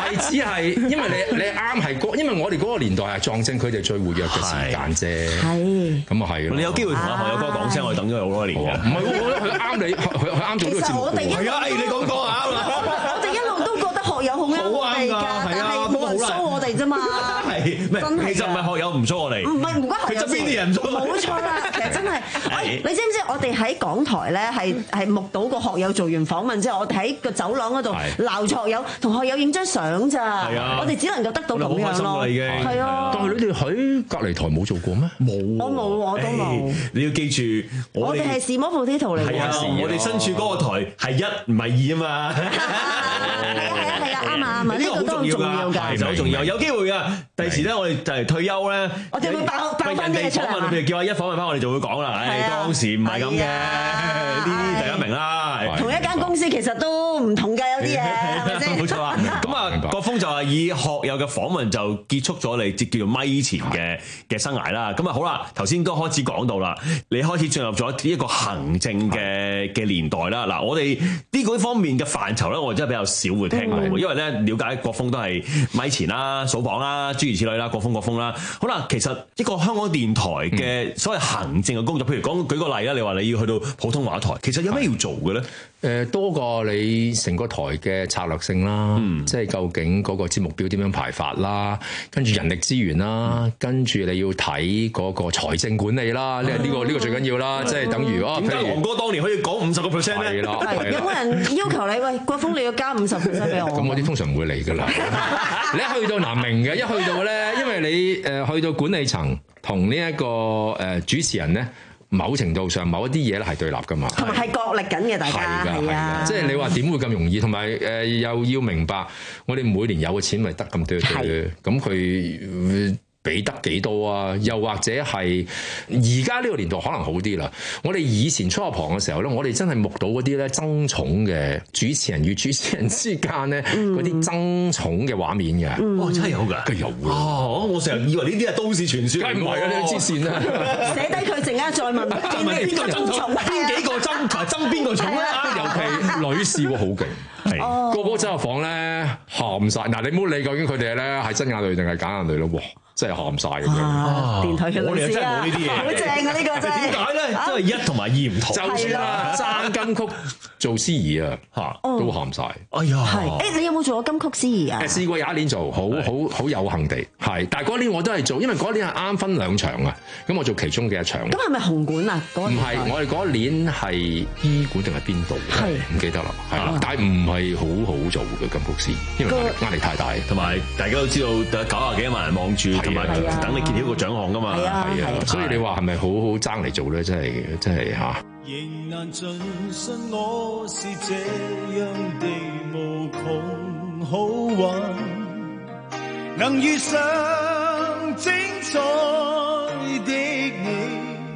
[SPEAKER 26] 係只係因為你你啱係嗰，因為我哋嗰個年代係撞正佢哋最活躍嘅時間啫。
[SPEAKER 17] 係，
[SPEAKER 26] 咁啊係。
[SPEAKER 3] 你有機會同阿學友哥講聲，我哋等咗佢好多年嘅。
[SPEAKER 26] 唔係，我覺得佢啱你，佢佢啱做呢個節目。
[SPEAKER 3] 係啊，你講講啊！
[SPEAKER 17] 我哋一路都覺得學友好啱我哋㗎，但係冇人騷我哋啫嘛。
[SPEAKER 3] 係，唔係其實唔係學友唔騷我哋，
[SPEAKER 17] 唔係唔關學友事。
[SPEAKER 3] 佢側邊啲人騷。
[SPEAKER 17] 冇錯啦，其實真係。喂，你知唔知我哋喺港台咧係係目睹個學友做完訪問之後，我哋喺個走廊嗰度鬧學友，同學友影張相咋。我哋只能夠得到咁樣咯。係啊。
[SPEAKER 26] 但係你哋喺隔離台冇做過咩？
[SPEAKER 3] 冇。
[SPEAKER 17] 我冇，我都冇。
[SPEAKER 3] 你要記住，
[SPEAKER 17] 我哋係視魔鋪啲圖嚟嘅。
[SPEAKER 3] 係啊，我哋身處嗰個台係一唔係二啊嘛。
[SPEAKER 17] 係啊係啊係啊，啱啊啱啊，呢個都好重要㗎，
[SPEAKER 3] 其實好重要，有機會㗎。第時咧，我哋就嚟退休咧，
[SPEAKER 17] 我哋會爆爆翻啲嘢出嚟。
[SPEAKER 3] 訪問譬如叫阿一訪問翻我哋就會講啦。唉，當時唔係咁嘅，呢啲大家明啦。
[SPEAKER 17] 同一間公司其實都唔同㗎，有啲嘢係咪先？
[SPEAKER 3] 冇錯啊。咁啊，國峰就係以學友嘅訪問就結束咗你叫做咪前嘅嘅生涯啦。咁啊好啦，頭先都開始講到啦，你開始進入咗一個行政嘅嘅年代啦。嗱，我哋呢個方面嘅範疇咧，我真係比較少會聽到，嗯、因為咧了解國峰都係咪前啦、數榜啦、諸如此類啦、國峰國峰啦。好啦，其實一個香港電台嘅所謂行政嘅工作，譬如講舉個例啦，你話你要去到普通話台，其實有咩要做嘅咧？
[SPEAKER 26] 誒多過你成個台嘅策略性啦，嗯、即係究竟嗰個節目表點樣排法啦，跟住人力資源啦，嗯、跟住你要睇嗰個財政管理啦，呢呢、嗯呢個呢、呢個最緊要啦，即係、嗯、等於啊，
[SPEAKER 3] 點解黃哥當年可以講五十個 percent 咧？
[SPEAKER 26] 有
[SPEAKER 17] 冇人要求你喂，國峰你要加五十 percent 俾我？
[SPEAKER 26] 咁我啲通常唔會嚟㗎啦。你一去到南明嘅，一去到咧，因為你誒去到管理層同呢一個誒主持人咧。某程度上，某一啲嘢咧係對立㗎嘛，
[SPEAKER 17] 同埋係角力緊嘅，大家係啊，
[SPEAKER 26] 即係你話點會咁容易？同埋誒又要明白，我哋每年有嘅錢咪得咁多嘅，咁佢俾得幾多啊？又或者係而家呢個年代可能好啲啦。我哋以前初入行嘅時候咧，我哋真係目睹嗰啲咧爭寵嘅主持人與主持人之間咧嗰啲爭寵嘅畫面嘅。
[SPEAKER 3] 嗯、哦，真係有㗎，
[SPEAKER 26] 梗係有㗎。
[SPEAKER 3] 哦，我成日以為呢啲係都市傳說，
[SPEAKER 26] 梗係唔係啊？你黐線啊！
[SPEAKER 17] 寫低佢，陣間再問邊個爭寵，
[SPEAKER 3] 邊幾個爭，爭邊個寵咧？
[SPEAKER 26] 尤其女士喎，好勁，係、哦、個個走入房咧喊晒。嗱，你唔好理究竟佢哋咧係真眼淚定係假眼淚咯？哇！真係喊晒咁樣，
[SPEAKER 17] 電台嘅女士啊，好正啊！呢個真係
[SPEAKER 3] 點解咧？因為一同埋二唔同，
[SPEAKER 26] 就算啦，爭金曲做司儀啊，嚇都喊晒。哎呀，
[SPEAKER 17] 係誒，你有冇做過金曲司儀啊？
[SPEAKER 26] 誒試過有一年做，好好好有幸地係，但係嗰年我都係做，因為嗰年係啱分兩場啊，咁我做其中嘅一場。
[SPEAKER 17] 咁係咪紅館啊？唔
[SPEAKER 26] 係，我哋嗰年係醫館定係邊度？係唔記得啦，係啦，但係唔係好好做嘅金曲司儀，因為壓力太大，同埋
[SPEAKER 3] 大家都知道九廿幾萬人望住。同埋等你揭曉個獎項㗎嘛，
[SPEAKER 26] 係啊，係啊，所以你話係咪好好爭嚟做咧？真係真係嚇。
[SPEAKER 19] 仍難盡信我是這樣地無窮好運，能遇上精彩的你，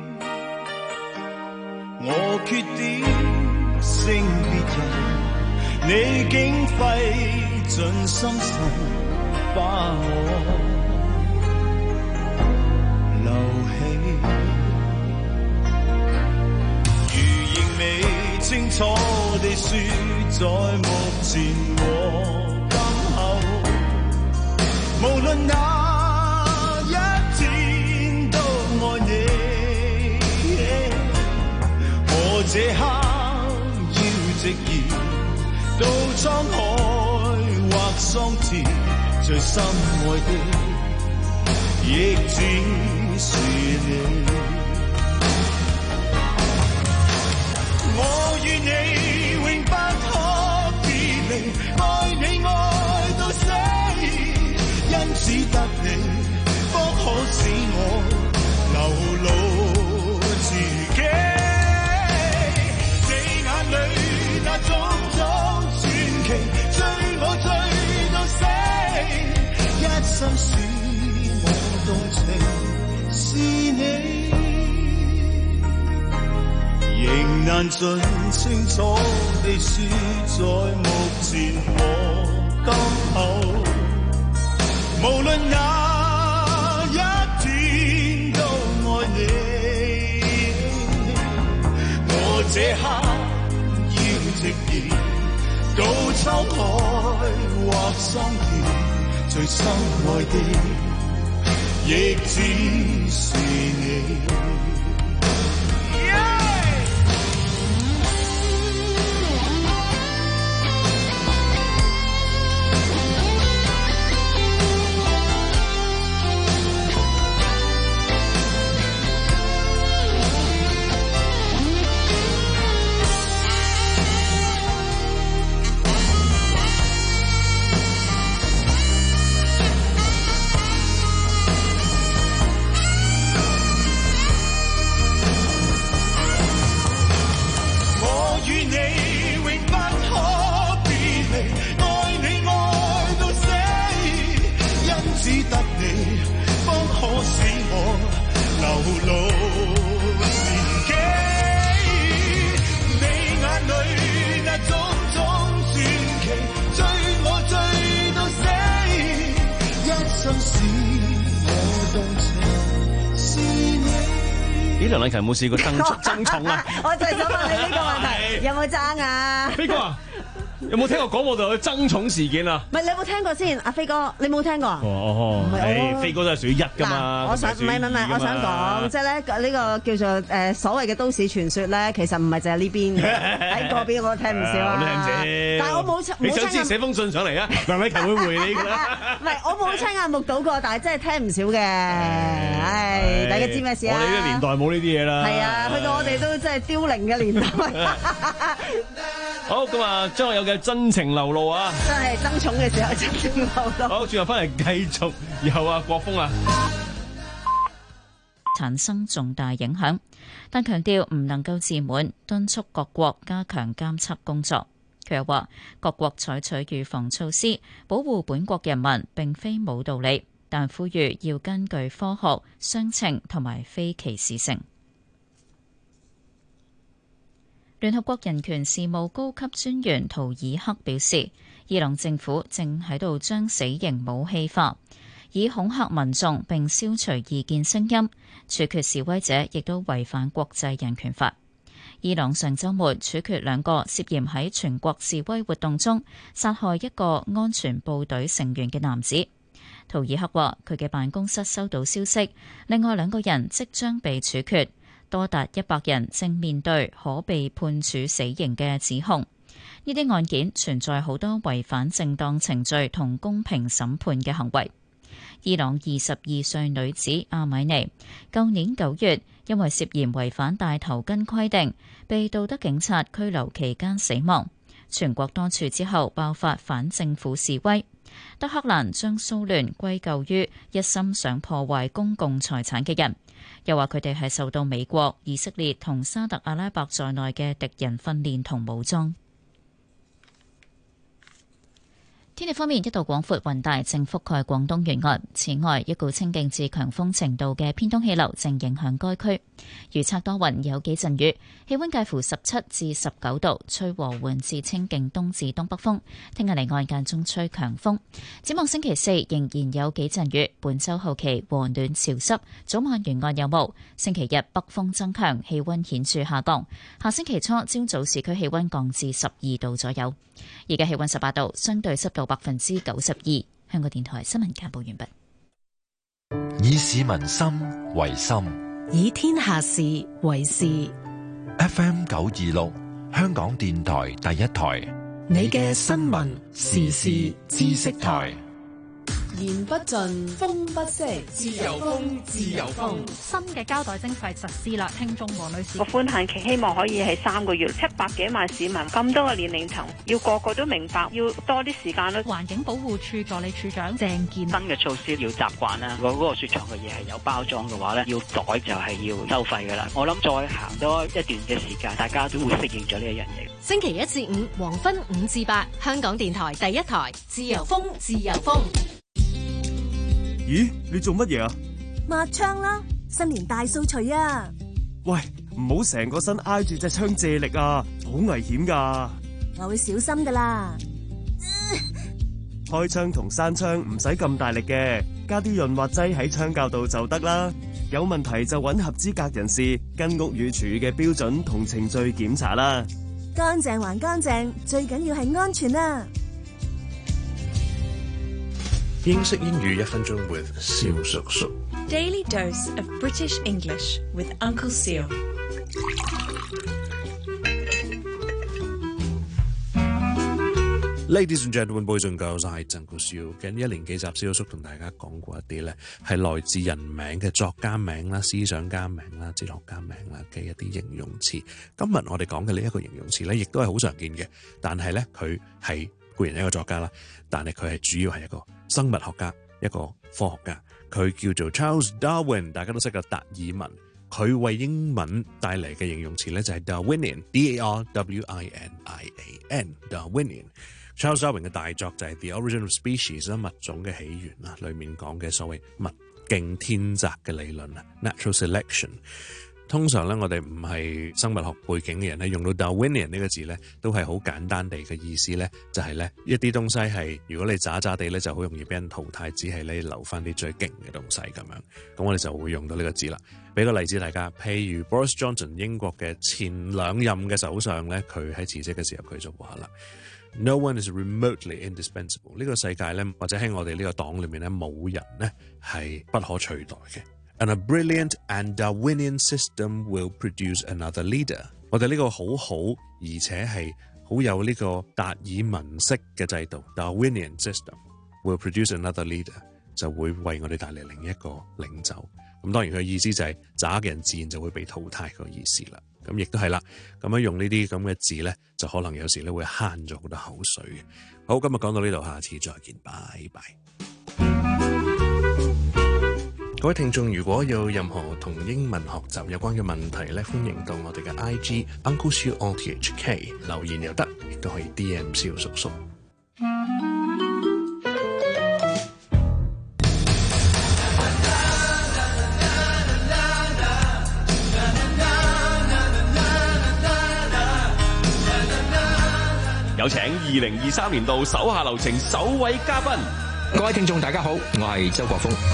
[SPEAKER 19] 我決定勝別人，你竟費盡心神把我留起，如仍未清楚地說，在目前和今後，無論哪一天都愛你。我這刻要直言，到滄海或桑田，最深愛的。亦只是你，我與你永不可別離，愛你愛到死，因此得你不可使我流露自己。你眼裏那種種傳奇，追我追到死，一心是動情是你，仍難盡清楚地說，在目前和今後，無論哪一天都愛你。我這刻要直言， 到滄海或桑田，最心愛的亦只是你。
[SPEAKER 16] 咦，梁麗琴有冇試過爭爭寵啊？
[SPEAKER 17] 我就係想問你呢個問題，有冇爭啊？
[SPEAKER 16] 飛哥啊，有冇聽過廣播道有爭寵事件啊？
[SPEAKER 17] 唔係，你有冇聽過先？阿飛哥，你冇聽過啊？
[SPEAKER 16] 哦，係飛哥都係屬於一㗎嘛。
[SPEAKER 17] 我想唔係唔係唔係，我想講即係咧呢個叫做誒所謂嘅都市傳說咧，其實唔係淨係呢邊嘅，喺嗰邊我都聽唔少啊。
[SPEAKER 16] 我都聽啫。
[SPEAKER 17] 但係我冇
[SPEAKER 16] 你想知寫封信上嚟啊？梁麗琴會回你㗎啦。
[SPEAKER 17] 唔係，我冇親眼目睹過，但係真係聽唔少嘅。唉，大家知咩事啊？
[SPEAKER 16] 我哋呢個年代冇呢啲嘢啦。
[SPEAKER 17] 係啊，去到我哋都真係凋零嘅年代。
[SPEAKER 16] 好，咁啊，張學友嘅真情流露啊！
[SPEAKER 17] 真係爭寵嘅時候真情流露。
[SPEAKER 16] 好，轉頭翻嚟繼續，然後啊，國峰啊，
[SPEAKER 1] 產生重大影響，但強調唔能夠自滿，敦促各國加強監測工作。佢又話，各國採取預防措施，保護本國人民並非冇道理，但呼籲要根據科學、相稱同埋非歧視性。聯合國人權事務高級專員圖爾克表示，伊朗政府正喺度將死刑武器化，以恐嚇民眾並消除異見聲音，處決示威者亦都違反國際人權法。伊朗上週末處決兩個涉嫌喺全國示威活動中殺害一個安全部隊成員嘅男子。圖爾克話，佢嘅辦公室收到消息，另外兩個人即將被處決。多達一百人正面對可被判處死刑嘅指控，呢啲案件存在好多違反正當程序同公平審判嘅行為。伊朗二十二歲女子阿米尼，舊年九月因為涉嫌違反戴頭巾規定，被道德警察拘留期間死亡。全國多處之後爆發反政府示威。德黑蘭將騷亂歸咎於一心想破壞公共財產嘅人。又話佢哋係受到美國、以色列同沙特阿拉伯在內嘅敵人訓練同武裝。天氣方面，一道廣闊雲帶正覆蓋廣東沿岸。此外，一股清勁至強風程度嘅偏東氣流正影響該區。預測多雲，有幾陣雨，氣溫介乎十七至十九度，吹和緩至清勁東至東北風。聽日離岸間中吹強風。展望星期四仍然有幾陣雨，本週後期和暖潮濕，早晚沿岸有霧。星期日北風增強，氣溫顯著下降。下星期初朝早市區氣溫降至十二度左右。而家氣溫十八度，相對濕度百分之九十二。香港電台新聞簡報完畢。
[SPEAKER 4] 以市民心為心，
[SPEAKER 5] 以天下事為事。
[SPEAKER 4] F M 九二六，香港電台第一台，
[SPEAKER 2] 你嘅新聞時事知識台。
[SPEAKER 6] 言不盡，風不息，
[SPEAKER 20] 自由風，自由風。
[SPEAKER 7] 新嘅膠袋徵費實施啦，聽眾黃女士。
[SPEAKER 8] 個寬限期希望可以係三個月，七百幾萬市民，咁多個年齡層，要個個都明白，要多啲時間咯。
[SPEAKER 7] 環境保護署助理處長鄭健，
[SPEAKER 9] 新嘅措施要習慣啦。如果嗰個雪藏嘅嘢係有包裝嘅話咧，要袋就係要收費噶啦。我諗再行多一段嘅時間，大家都會適應咗呢一樣嘢。
[SPEAKER 5] 星期一至五黃昏五至八，香港電台第一台，自由風，自由風。
[SPEAKER 10] 咦，你做乜嘢啊？
[SPEAKER 11] 抹窗啦，新年大掃除啊！
[SPEAKER 10] 喂，唔好成個身挨住隻窗借力啊，好危險噶！
[SPEAKER 11] 我會小心噶啦。
[SPEAKER 10] 開窗同閂窗唔使咁大力嘅，加啲潤滑劑喺窗鉸度就得啦。有問題就揾合資格人士，跟屋宇署嘅標準同程序檢查啦。
[SPEAKER 11] 乾淨還乾淨，最緊要係安全啊！
[SPEAKER 12] 英式英語一分鐘 with 蕭叔叔。
[SPEAKER 13] Daily dose of British English with Uncle Seal。
[SPEAKER 12] Ladies and gentlemen, boys and girls，我係曾國少。近一連幾集蕭叔同大家講過一啲咧，係來自人名嘅作家名啦、思想家名啦、哲學家名啦嘅一啲形容詞。今日我哋講嘅呢一個形容詞咧，亦都係好常見嘅，但係咧佢係固然係一個作家啦，但係佢係主要係一個生物學家、一個科學家。佢叫做 Charles Darwin， 大家都識嘅達爾文。佢為英文帶嚟嘅形容詞咧就係 Darwinian，D A R W I N I A N，Darwinian。Charles Darwin 嘅大作就係 The Origin of Species 啦，物種嘅起源啦，裡面講嘅所謂物競天擇嘅理論啊 ，Natural Selection。通常咧，我哋唔係生物學背景嘅人咧，用到 Darwinian 呢個字咧，都係好簡單地嘅意思咧，就係咧一啲東西係如果你渣渣地咧，就好容易俾人淘汰，只係你留翻啲最勁嘅東西咁樣。咁我哋就會用到呢個字啦。俾個例子大家，譬如 Boris Johnson 英國嘅前兩任嘅首相咧，佢喺辭職嘅時候佢就話啦。No one is remotely indispensable。呢個世界咧，或者喺我哋呢個黨裏面咧，冇人咧係不可取代嘅。And a brilliant and Darwinian system will produce another leader。我哋呢個好好而且係好有呢個達爾文式嘅制度 ，Darwinian system will produce another leader， 就會為我哋帶嚟另一個領袖。咁當然佢嘅意思就係渣嘅人自然就會被淘汰個意思啦。咁亦都係啦，咁樣用呢啲咁嘅字咧，就可能有時咧會慳咗好多口水嘅。好，今日講到呢度，下次再見，拜拜。各位聽眾，如果有任何同英文學習有關嘅問題咧，歡迎到我哋嘅 I G Uncle Siu O T H K 留言又得，亦都可以 D M 蕭叔叔。
[SPEAKER 25] 有請二零二三年度手下留情首位嘉賓。
[SPEAKER 26] 各位聽眾大家好，我係周國峰。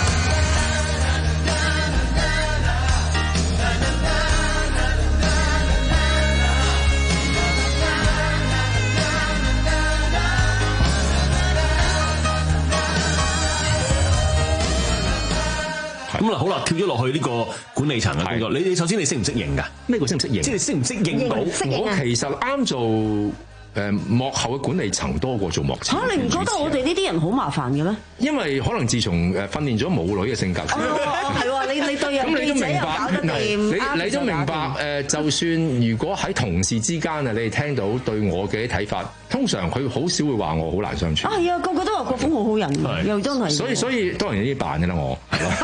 [SPEAKER 3] 咁嗱，好啦，跳咗落去呢個管理層嘅工作，你你首先你適唔適應㗎？
[SPEAKER 26] 咩叫適唔適應？
[SPEAKER 3] 即係適唔適應到？
[SPEAKER 26] 我其實啱做。誒幕後嘅管理層多過做幕前
[SPEAKER 17] 嚇、啊，你唔覺得我哋呢啲人好麻煩嘅咩？
[SPEAKER 26] 因為可能自從誒訓練咗母女嘅性格，
[SPEAKER 17] 哦係喎，你你對人記者又搞得掂，
[SPEAKER 26] 你你都明白誒，就算如果喺同事之間啊，你哋聽到對我嘅睇法，通常佢好少會話我好難相處。
[SPEAKER 17] 啊係啊，個個都話國峰好好人，又真係。
[SPEAKER 26] 所以所以當然有啲扮嘅啦，我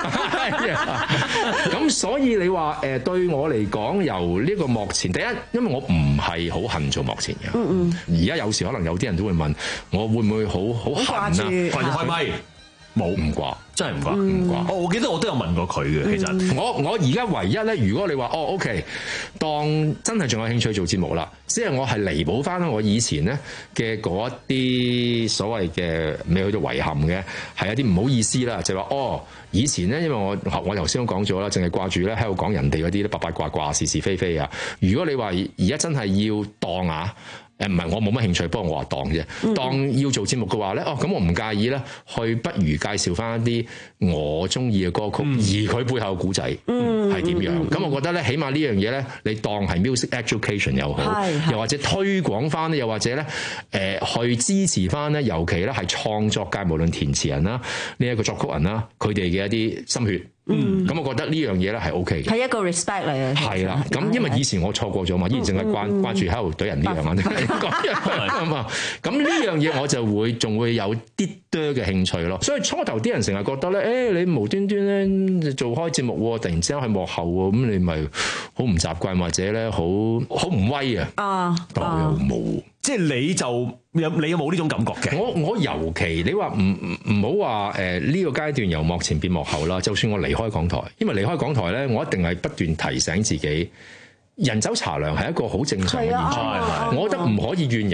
[SPEAKER 26] 咁所以你話誒對我嚟講，由呢個幕前第一，因為我唔係好恨做幕前嘅。嗯嗯。而家有時可能有啲人都會問我會唔會好好恨啊？
[SPEAKER 3] 掛住開咪冇唔掛，真係唔掛唔掛。哦，我記得我都有問過佢嘅。其實
[SPEAKER 26] 我我而家唯一咧，如果你話哦 OK， 當真係仲有興趣做節目啦，即係我係彌補翻我以前咧嘅嗰一啲所謂嘅未去到遺憾嘅，係一啲唔好意思啦，就話、是、哦以前咧，因為我我頭先都講咗啦，淨係掛住咧喺度講人哋嗰啲咧八八卦卦是是非非啊。如果你話而家真係要當啊。誒唔係我冇乜興趣，不過我話當啫。當要做節目嘅話咧，哦咁我唔介意咧，去不如介紹翻一啲我中意嘅歌曲，嗯、而佢背後嘅故仔係點樣？咁、嗯嗯、我覺得咧，起碼呢樣嘢咧，你當係 music education 又好，又或者推廣翻咧，又或者咧誒、呃、去支持翻咧，尤其咧係創作界，無論填詞人啦，呢、這、一個作曲人啦，佢哋嘅一啲心血。嗯，咁我覺得呢樣嘢咧係 O K 嘅，
[SPEAKER 17] 係一個 respect 嚟嘅。係啦，
[SPEAKER 26] 咁因為以前我錯過咗嘛，以前淨係關關注喺度懟人呢樣啊，咁啊，咁呢樣嘢我就會仲會有啲多嘅興趣咯。所以初頭啲人成日覺得咧，誒、欸、你無端端咧做開節目，突然之間喺幕後喎，咁你咪好唔習慣或者咧好好唔威啊？啊，但我又冇。
[SPEAKER 3] 即係你就有你有冇呢種感覺嘅？
[SPEAKER 26] 我我尤其你話唔唔唔好話誒呢個階段由幕前變幕後啦。就算我離開港台，因為離開港台咧，我一定係不斷提醒自己，人走茶涼係一個好正常嘅現象。我覺得唔可以怨人。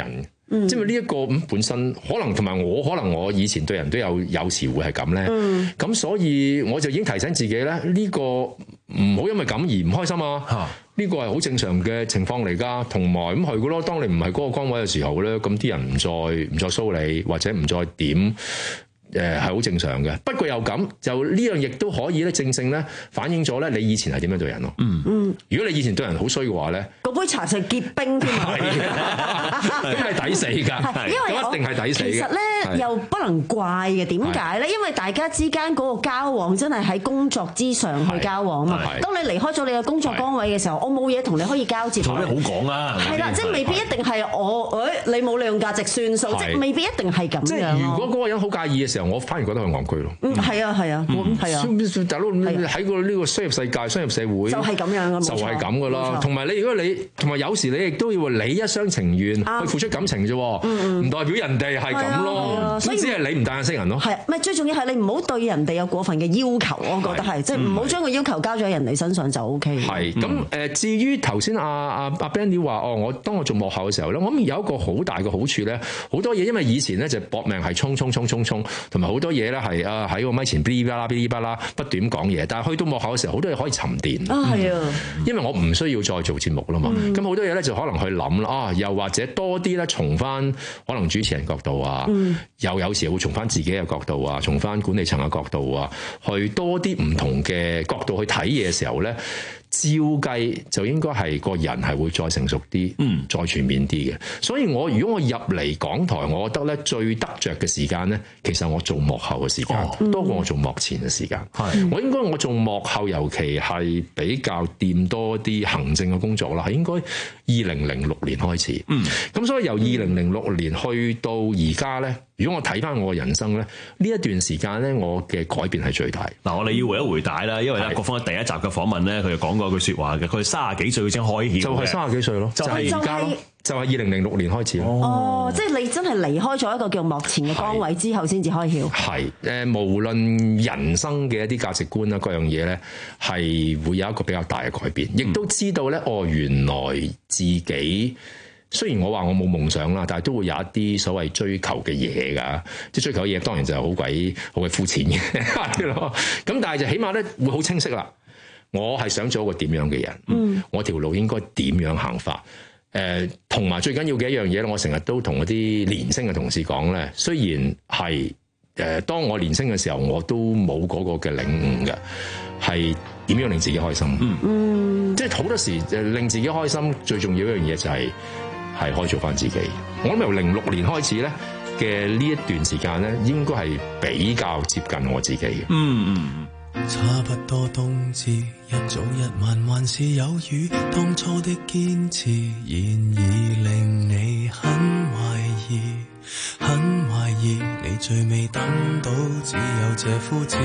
[SPEAKER 26] 嗯、即係呢一個咁本身可能同埋我可能我以前對人都有有時會係咁咧，咁、嗯、所以我就已經提醒自己咧，呢、呢個唔好因為咁而唔開心啊！呢、啊、個係好正常嘅情況嚟㗎，同埋咁係㗎咯。當你唔係嗰個崗位嘅時候咧，咁啲人唔再唔再騷你或者唔再點。誒係好正常嘅，不過又咁就呢樣亦都可以咧，正正咧反映咗咧你以前係點樣對人咯。嗯嗯，如果你以前對人好衰嘅話咧，
[SPEAKER 17] 嗰杯茶就結冰添啊，
[SPEAKER 26] 咁係抵死㗎，
[SPEAKER 17] 因為
[SPEAKER 26] 一定係抵死嘅。
[SPEAKER 17] 其實咧又不能怪嘅，點解咧？因為大家之間嗰個交往真係喺工作之上去交往啊嘛。當你離開咗你嘅工作崗位嘅時候，我冇嘢同你可以交接。
[SPEAKER 3] 冇咩好講啊？
[SPEAKER 17] 係啦，即係未必一定係我誒你冇利用價值算數，即係未必一定係咁樣。
[SPEAKER 26] 即係如果嗰個人好介意嘅時候，我反而覺得佢戇居咯。
[SPEAKER 17] 嗯，係啊，係啊，係啊。
[SPEAKER 26] 大佬喺個呢個商業世界、商業社會
[SPEAKER 17] 就係咁樣嘅，
[SPEAKER 26] 就係咁噶啦。同埋你如果你同埋有時你亦都要你一廂情願去付出感情啫，唔代表人哋係咁咯。所以只係你唔帶眼識人咯。係，
[SPEAKER 17] 唔係最重要係你唔好對人哋有過分嘅要求，我覺得係，即係唔好將個要求交咗喺人哋身上就 O K。
[SPEAKER 26] 係咁誒，至於頭先阿阿阿 Benny 話哦，我當我做幕後嘅時候咧，我諗有一個好大嘅好處咧，好多嘢因為以前咧就搏命係衝衝衝衝衝，同埋好多嘢咧係啊喺個咪前嗶哩吧啦嗶哩吧啦不斷講嘢，但係去到幕後嘅時候，好多嘢可以沉澱
[SPEAKER 17] 啊，係啊，
[SPEAKER 26] 因為我唔需要再做節目啦嘛，咁好、嗯、多嘢咧就可能去諗啦啊，又或者多啲咧從翻可能主持人角度啊，嗯、又有時會從翻自己嘅角度啊，從翻管理層嘅角度啊，去多啲唔同嘅角度去睇嘢嘅時候咧。照計就應該係個人係會再成熟啲，嗯，再全面啲嘅。所以我如果我入嚟港台，我覺得咧最得着嘅時間咧，其實我做幕後嘅時間、哦、多過我做幕前嘅時間。係、嗯，我應該我做幕後，尤其係比較掂多啲行政嘅工作啦。係應該二零零六年開始，嗯，咁所以由二零零六年去到而家咧。如果我睇翻我嘅人生咧，呢一段時間咧，我嘅改變係最大。嗱，我哋要回一回帶啦，因為咧，國峰喺第一集嘅訪問咧，佢就講過一句説話嘅，佢三十幾歲先開竅，就係三十幾歲咯，就係而家咯，就係二零零六年開始咯。
[SPEAKER 17] 哦，即係你真係離開咗一個叫幕前嘅崗位之後，先至開竅。係
[SPEAKER 26] 誒，無論人生嘅一啲價值觀啦，各樣嘢咧，係會有一個比較大嘅改變，亦都知道咧，哦，原來自己。雖然我話我冇夢想啦，但係都會有一啲所謂追求嘅嘢㗎，即係追求嘅嘢當然就係好鬼好鬼膚淺嘅咯。咁但係就起碼咧會好清晰啦。我係想做一個點樣嘅人，嗯、我條路應該點樣行法？誒，同埋最緊要嘅一樣嘢咧，我成日都同嗰啲年輕嘅同事講咧，雖然係誒當我年輕嘅時候，我都冇嗰個嘅領悟嘅，係點樣令自己開心？嗯，即係好多時令自己開心最重要一樣嘢就係、是。係可以做翻自己。我諗由零六年開始咧嘅呢一段時間咧，應該係比較接近我自己嘅。嗯嗯。
[SPEAKER 19] 差不多冬至，一早一晚還是有雨。當初的堅持，現已令你很懷疑，很懷疑。你最未等到，只有這枯枝。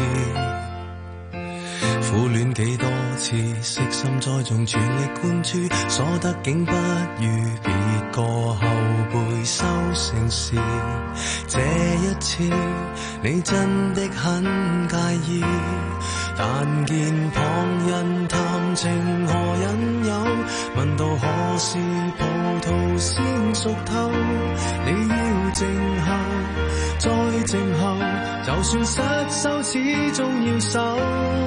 [SPEAKER 19] 苦戀幾多次，悉心栽種，全力灌注，所得竟不如別個後輩收成時。這一次你真的很介意，但見旁人談情何引誘，問到何時葡萄先熟透，你要靜候，再靜候，就算失手始終要守。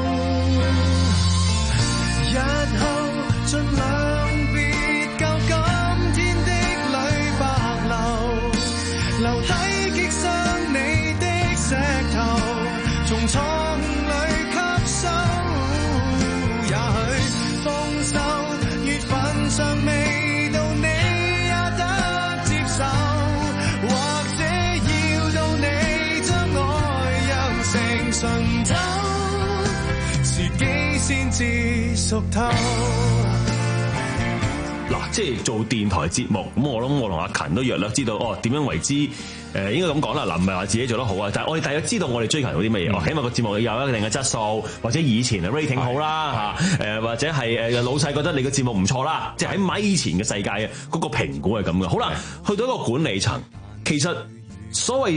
[SPEAKER 19] 日後盡量別舊今天的淚白流，留低擊傷你的石頭，從錯誤裏吸收。也許豐收月份尚未到，你也得接受，或者要到你將愛釀成醇酒，時機先至熟透。
[SPEAKER 3] 嗱，即係做電台節目，咁我諗我同阿勤都約略知道，哦點樣為之誒、呃、應該咁講啦。嗱，唔係話自己做得好啊，但係我哋大約知道我哋追求到啲乜嘢。哦、嗯，起碼個節目有一定嘅質素，或者以前嘅 rating 好啦嚇，誒或者係誒老細覺得你個節目唔錯啦，即係喺咪前嘅世界嘅嗰個評估係咁嘅。好啦，去到一個管理層，其實所謂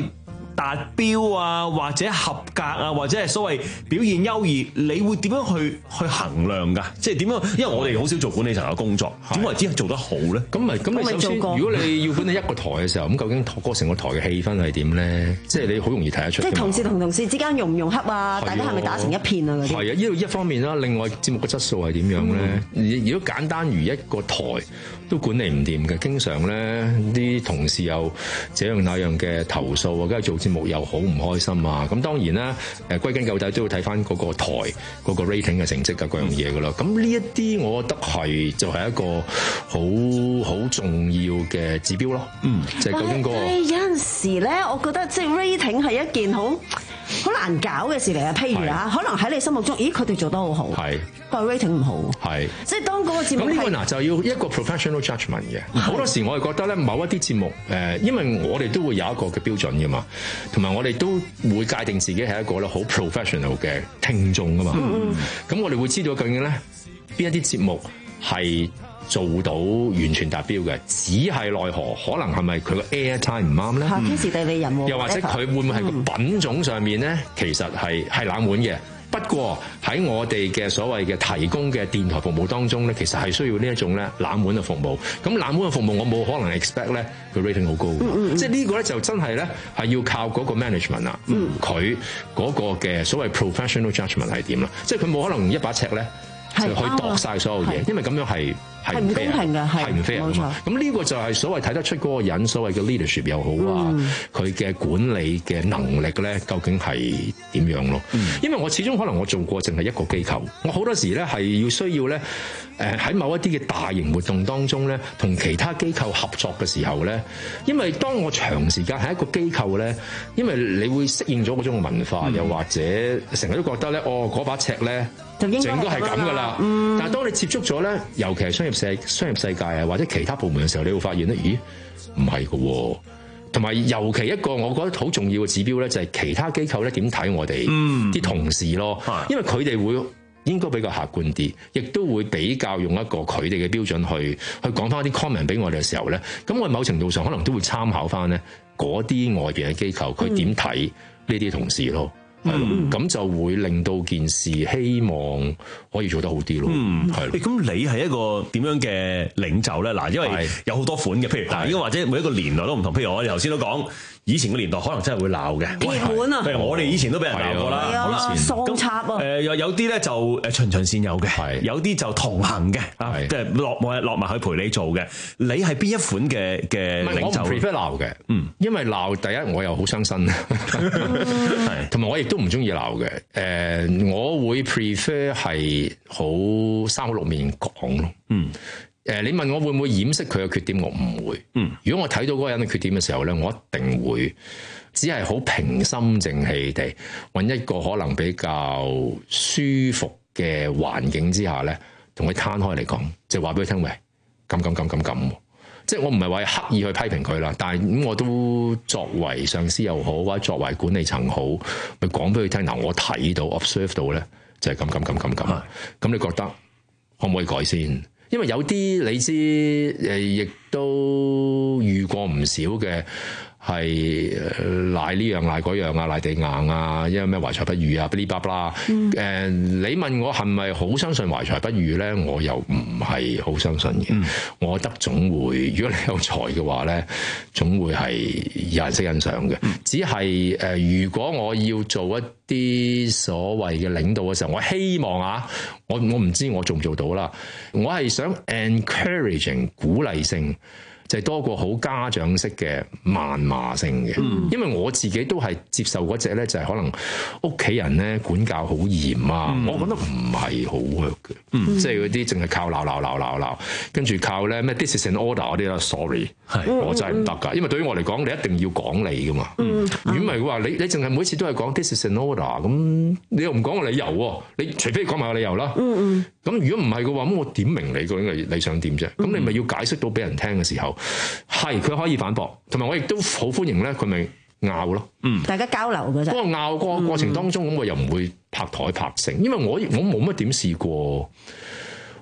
[SPEAKER 3] 達標啊，或者合格啊，或者係所謂表現優異，你會點樣去去衡量㗎？即係點樣？因為我哋好少做管理層嘅工作，點為之係做得好咧？
[SPEAKER 26] 咁咪咁你首先，如果你要管理一個台嘅時候，咁究竟嗰成個台嘅氣氛係點咧？即係你好容易睇得出。
[SPEAKER 17] 即係同事同同事之間融唔融洽啊？大家係咪打成一片啊？嗰啲
[SPEAKER 26] 係啊，呢度一方面啦，另外節目嘅質素係點樣咧？嗯、如果簡單如一個台都管理唔掂嘅，經常咧啲同事又這樣那樣嘅投訴啊，跟住做節目又好唔開心啊。咁當然啦，誒歸根究底都要睇翻嗰個台嗰個 rating 嘅成績啊，各樣嘢噶啦。咁呢一啲我覺得係就係一個好好重要嘅指標咯。嗯，就係究竟嗰個
[SPEAKER 17] 有陣時咧，我覺得即係 rating 係一件好好難搞嘅事嚟啊。譬如啊，可能喺你心目中，咦佢哋做得好好，係，但係 rating 唔好，係。即係當嗰個節目咁呢個嗱就要一個 professional judgment 嘅。好多時我係覺得咧，某一啲節目誒，因為我哋都會有一個嘅標準㗎嘛，同埋我哋都會界定自己係一個咧好 professional 嘅聽眾㗎嘛。嗯咁、嗯、我哋會知道究竟咧邊一啲節目係做到完全達標嘅，只係奈何可能係咪佢個 air time 唔啱咧？嚇，天時地利人和，又或者佢會唔會係個品種上面咧，嗯、其實係係冷門嘅。不過喺我哋嘅所謂嘅提供嘅電台服務當中咧，其實係需要呢一種咧冷門嘅服務。咁冷門嘅服務，我冇可能 expect 咧佢 rating 好高。嗯嗯、即係呢個咧就真係咧係要靠嗰個 management 啊，佢嗰、嗯、個嘅所謂 professional judgment 係點啦？即係佢冇可能用一把尺咧就去度晒所有嘢，因為咁樣係。係唔公平嘅，係唔 fair 冇錯。咁呢個就係所謂睇得出嗰個人所謂嘅 leadership 又好啊，佢嘅、嗯、管理嘅能力咧，究竟係點樣咯？嗯、因為我始終可能我做過淨係一個機構，我好多時咧係要需要咧，誒喺某一啲嘅大型活動當中咧，同其他機構合作嘅時候咧，因為當我長時間喺一個機構咧，因為你會適應咗嗰種文化，嗯、又或者成日都覺得咧，哦嗰把尺咧。就應該係咁噶啦，嗯、但係當你接觸咗咧，尤其係商業世商業世界啊，或者其他部門嘅時候，你會發現咧，咦，唔係噶喎。同埋尤其一個我覺得好重要嘅指標咧，就係其他機構咧點睇我哋啲同事咯，嗯、因為佢哋會應該比較客觀啲，亦都會比較用一個佢哋嘅標準去去講翻啲 comment 俾我哋嘅時候咧，咁我某程度上可能都會參考翻咧嗰啲外邊嘅機構佢點睇呢啲同事咯。係咯，咁、嗯、就會令到件事希望可以做得好啲咯。嗯，係咯。咁你係一個點樣嘅領袖咧？嗱，因為有好多款嘅，譬如嗱，應該或者每一個年代都唔同。譬如我哋頭先都講，以前個年代可能真係會鬧嘅。鐵腕啊！譬如我哋以前都俾人鬧過啦。係啊，喪插啊！誒，有有啲咧就誒循循善誘嘅，有啲就同行嘅，啊，即係落埋落埋去陪你做嘅。你係邊一款嘅嘅領袖？我唔 prefer 鬧嘅，嗯，因為鬧第一我又好傷身，係，同埋我亦都唔中意鬧嘅。誒，我會 prefer 係好三口六面講咯。嗯。誒，你問我會唔會掩飾佢嘅缺點？我唔會。嗯，如果我睇到嗰個人嘅缺點嘅時候咧，我一定會只係好平心靜氣地揾一個可能比較舒服嘅環境之下咧，同佢攤開嚟講，就話俾佢聽，喂，咁咁咁咁咁。即係我唔係話刻意去批評佢啦，但係咁我都作為上司又好，或者作為管理層好，咪講俾佢聽。嗱，我睇到 observe 到咧，就係咁咁咁咁咁。咁你覺得可唔可以改先？因為有啲你知誒，亦都遇過唔少嘅係賴呢樣賴嗰樣啊，賴地硬啊，因為咩懷才不遇啊，嗶哩吧啦。誒、嗯，你問我係咪好相信懷才不遇咧？我又唔係好相信嘅。嗯、我覺得總會，如果你有才嘅話咧，總會係有人識欣賞嘅。嗯、只係誒、呃，如果我要做一啲所謂嘅領導嘅時候，我希望啊，我我唔知我做唔做到啦。我係想 encouraging 鼓勵性。就係多過好家長式嘅謾罵性嘅，嗯、因為我自己都係接受嗰隻咧，就係可能屋企人咧管教好嚴啊，嗯、我覺得唔係好 work 嘅，嗯、即係嗰啲淨係靠鬧鬧鬧鬧鬧，跟住靠咧咩 this is an order 嗰啲啦 ，sorry，係我真係唔得㗎，因為對於我嚟講，你一定要講理㗎嘛，嗯、如果唔係嘅話，你你淨係每次都係講 this is an order，咁你又唔講個理由喎，你除非講埋個理由啦，咁、嗯嗯、如果唔係嘅話，咁我點明你究竟係你想點啫？咁、嗯、你咪要解釋到俾人聽嘅時候。係，佢可以反駁，同埋我亦都好歡迎咧，佢咪拗咯。嗯，大家交流嘅啫。不過拗個過程當中，咁、嗯、我又唔會拍台拍成，因為我我冇乜點試過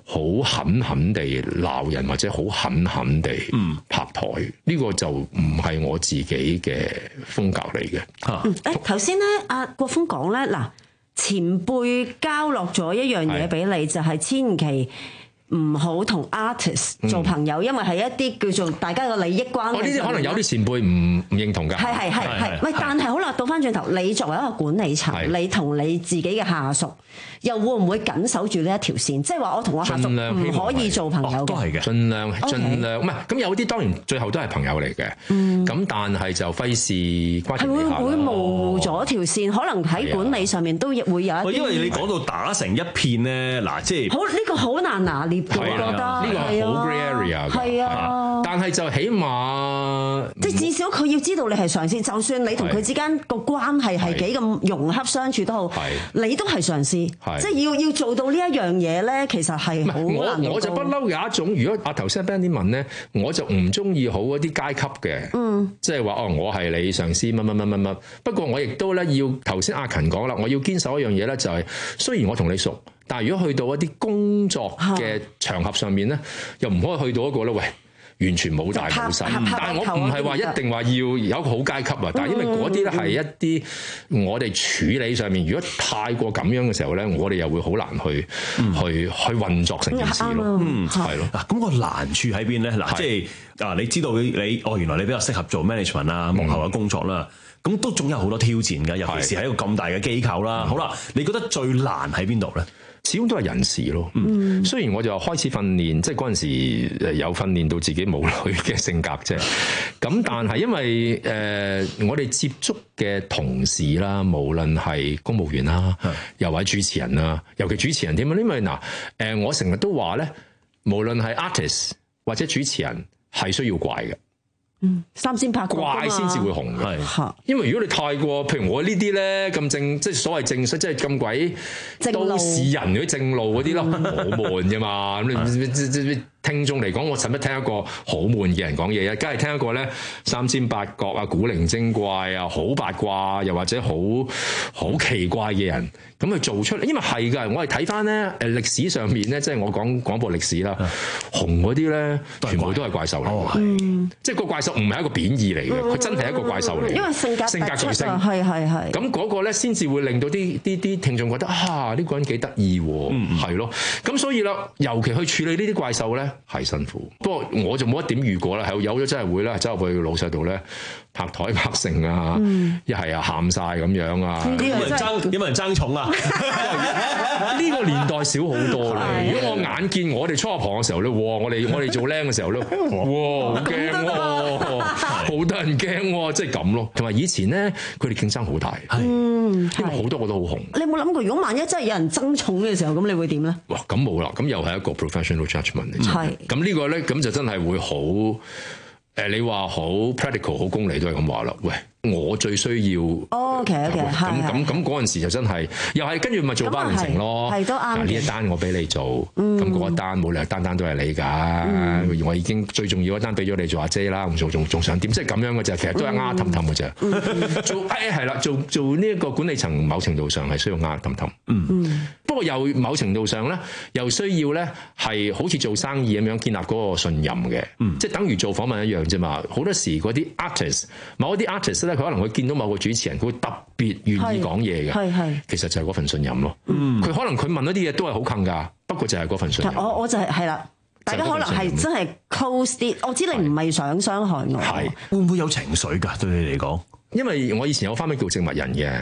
[SPEAKER 26] 好狠狠地鬧人或者好狠狠地拍台，呢、嗯、個就唔係我自己嘅風格嚟嘅。嚇、
[SPEAKER 17] 嗯，誒頭先咧，阿國峰講咧，嗱前輩交落咗一樣嘢俾你，就係、是、千祈唔好同 artist 做朋友，嗯、因為係一啲叫做大家嘅利益關係。
[SPEAKER 26] 哦，呢啲可能有啲前輩唔唔認同㗎。
[SPEAKER 17] 係係係係，喂，但係好啦，倒翻轉頭，你作為一個管理層，你同你自己嘅下屬，又會唔會緊守住呢一條線？即係話我同我下屬唔可以做朋友嘅。
[SPEAKER 26] 都係嘅，盡量盡量，唔係咁有啲當然最後都係朋友嚟嘅。咁、嗯、但係就費事關係
[SPEAKER 17] 會會模糊咗條線，可能喺管理上面都會有一啲。
[SPEAKER 3] 因為你講到打成一片咧，嗱，即係
[SPEAKER 17] 好呢、呢個好難拿捏。我覺得
[SPEAKER 26] 呢個係好 grey area 嘅，
[SPEAKER 17] 係啊，
[SPEAKER 26] 但係就起碼
[SPEAKER 17] 即係至少佢要知道你係上司，就算你同佢之間個關係係幾咁融洽相處都好，你都係上司，即係要要做到呢一樣嘢咧，其實係好難。
[SPEAKER 26] 我我就不嬲有一種，如果阿頭先 Benny 問咧，我就唔中意好嗰啲階級嘅，嗯，即係話哦，我係你上司乜乜乜乜乜。不過我亦都咧要頭先阿勤講啦，我要堅守一樣嘢咧，就係雖然我同你熟。但係如果去到一啲工作嘅場合上面咧，又唔可以去到一個咧，喂，完全冇大冇細。但係我唔係話一定話要有一個好階級啊。但係因為嗰啲咧係一啲我哋處理上面，如果太過咁樣嘅時候咧，我哋又會好難去、嗯、去去運作成件事咯。嗯，係咯。嗱，
[SPEAKER 3] 咁個難處喺邊咧？嗱，即係啊，你知道你哦，原來你比較適合做 management 啊，幕後嘅工作啦。咁、嗯、都總有好多挑戰㗎，尤其是喺一個咁大嘅機構啦。好啦，你覺得最難喺邊度咧？
[SPEAKER 26] 始終都係人事咯。嗯，雖然我就開始訓練，即係嗰陣時有訓練到自己冇女嘅性格啫。咁但係因為誒、呃、我哋接觸嘅同事啦，無論係公務員啦，又或者主持人啦，尤其主持人點啊？因為嗱誒、呃，我成日都話咧，無論係 artist 或者主持人係需要怪嘅。
[SPEAKER 17] 嗯，三尖八角
[SPEAKER 26] 怪先至會紅嘅，係，因為如果你太過，譬如我呢啲咧咁正，即係所謂正式，即係咁鬼都市人嗰啲正路嗰啲咯，好悶啫嘛。咁聽眾嚟講，我使乜聽一個好悶嘅人講嘢啊？梗係聽一個咧三尖八角啊、古靈精怪啊、好八卦又或者好好奇怪嘅人，咁去做出嚟。因為係㗎，我係睇翻咧誒歷史上面咧，即係我講廣播歷史啦，紅嗰啲咧全部都係怪獸嚟嘅，嗯，即係個怪獸唔係一個貶義嚟嘅，佢、嗯、真係一個怪獸嚟嘅，因為性格性格巨星，
[SPEAKER 17] 係係係。
[SPEAKER 26] 咁嗰個咧先至會令到啲啲啲聽眾覺得啊，呢、呢個人幾得意喎，係、嗯、咯。咁所以啦，尤其去處理呢啲怪獸咧。係辛苦，不過我就冇一點遇過啦。係有咗真係會啦，走入去老細度咧拍台拍成啊，一係啊喊晒咁樣啊。
[SPEAKER 3] 有冇人爭？有冇人爭寵啊？
[SPEAKER 26] 呢個年代少好多啦。如果我眼見我哋初入行嘅時候咧，哇！我哋我哋做僆嘅時候咧，哇！好驚喎，好多人驚喎，即係咁咯。同埋以前咧，佢哋競爭好大，
[SPEAKER 17] 嗯，
[SPEAKER 26] 因為好多個都好紅。
[SPEAKER 17] 你有冇諗過，如果萬一真係有人爭寵嘅時候，咁你會點咧？
[SPEAKER 26] 哇！咁冇啦，咁又係一個 professional judgment 嚟。係。咁呢個咧，咁就真係會好誒，你話好 practical 好功利都係咁話啦。喂，我最需要
[SPEAKER 17] OK OK 係
[SPEAKER 26] 咁咁咁嗰陣時就真係又係跟住咪做班人情咯，
[SPEAKER 17] 係都啱。
[SPEAKER 26] 呢一單我俾你做，咁、嗯、嗰一單冇理由單單都係你㗎、嗯。我已經最重要一單俾咗你做阿姐啦，唔做仲仲想點？即係咁樣嘅啫，其實都係呃氹氹嘅啫。做誒係啦，做做呢一個管理層，某程度上係需要呃氹氹。嗯。嗯不過又某程度上咧，又需要咧係好似做生意咁樣建立嗰個信任嘅、嗯，即係等於做訪問一樣啫嘛。好多時嗰啲 artist， 某一啲 artist 咧，佢可能會見到某個主持人，佢會特別願意講嘢嘅，係係，其實就係嗰份信任咯。嗯，佢可能佢問一啲嘢都係好近㗎，不過就係嗰份信任。
[SPEAKER 17] 我我就係係啦，大家可能係真係 close 啲。我知你唔係想傷害我，
[SPEAKER 3] 係會唔會有情緒㗎？對你嚟講？
[SPEAKER 26] 因為我以前有花名叫植物人嘅，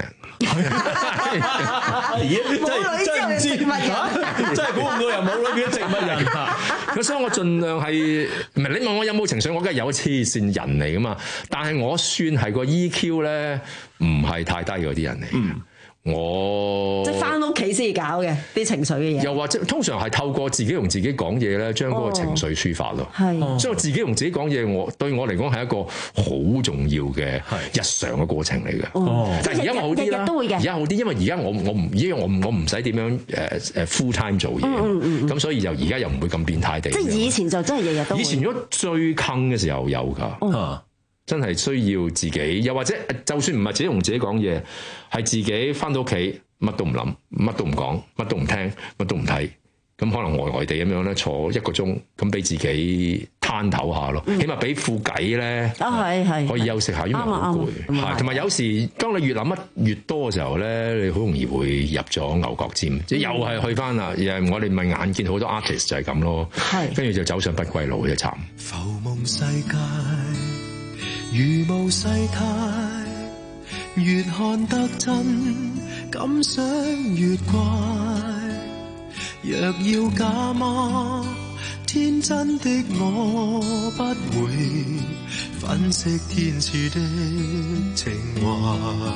[SPEAKER 3] 咦？真係真係唔知，真係估唔到又冇女變咗植物人。
[SPEAKER 26] 咁所以我盡量係唔係你問我有冇情緒，我梗係有黐線人嚟噶嘛。但係我算係個 E Q 咧，唔係太低嗰啲人嚟。嗯我
[SPEAKER 17] 即係翻屋企先至搞嘅啲情緒嘅嘢，
[SPEAKER 26] 又或者通常係透過自己同自己講嘢咧，將嗰個情緒抒發咯。係、哦，所以我自己同自己講嘢，我對我嚟講係一個好重要嘅日常嘅過程嚟嘅。哦，但係而家我好啲啦，而家好啲，因為而家我我唔，因為我我唔使點樣誒誒 full time 做嘢，咁、嗯嗯嗯、所以就而家又唔會咁變態地。即係
[SPEAKER 17] 以前就真係日日都。以
[SPEAKER 26] 前如果最坑嘅時候有㗎。哦真係需要自己，又或者就算唔係自己同自己講嘢，係自己翻到屋企乜都唔諗，乜都唔講，乜都唔聽，乜都唔睇， 咁可能呆呆地咁樣咧坐一個鐘，咁俾自己攤唞下咯，起碼俾副偈咧可以休息下，因為好攰。係同埋有時當你越諗乜越多嘅時候咧，你好容易會入咗牛角尖，即係又係去翻啦。又係我哋咪眼見好多 artist 就係咁咯，跟住就走上不歸路嘅慘。
[SPEAKER 19] 浮夢世界如無世態，越看得真，感想越怪。若要假嗎？天真的我不會粉飾天賜的情懷，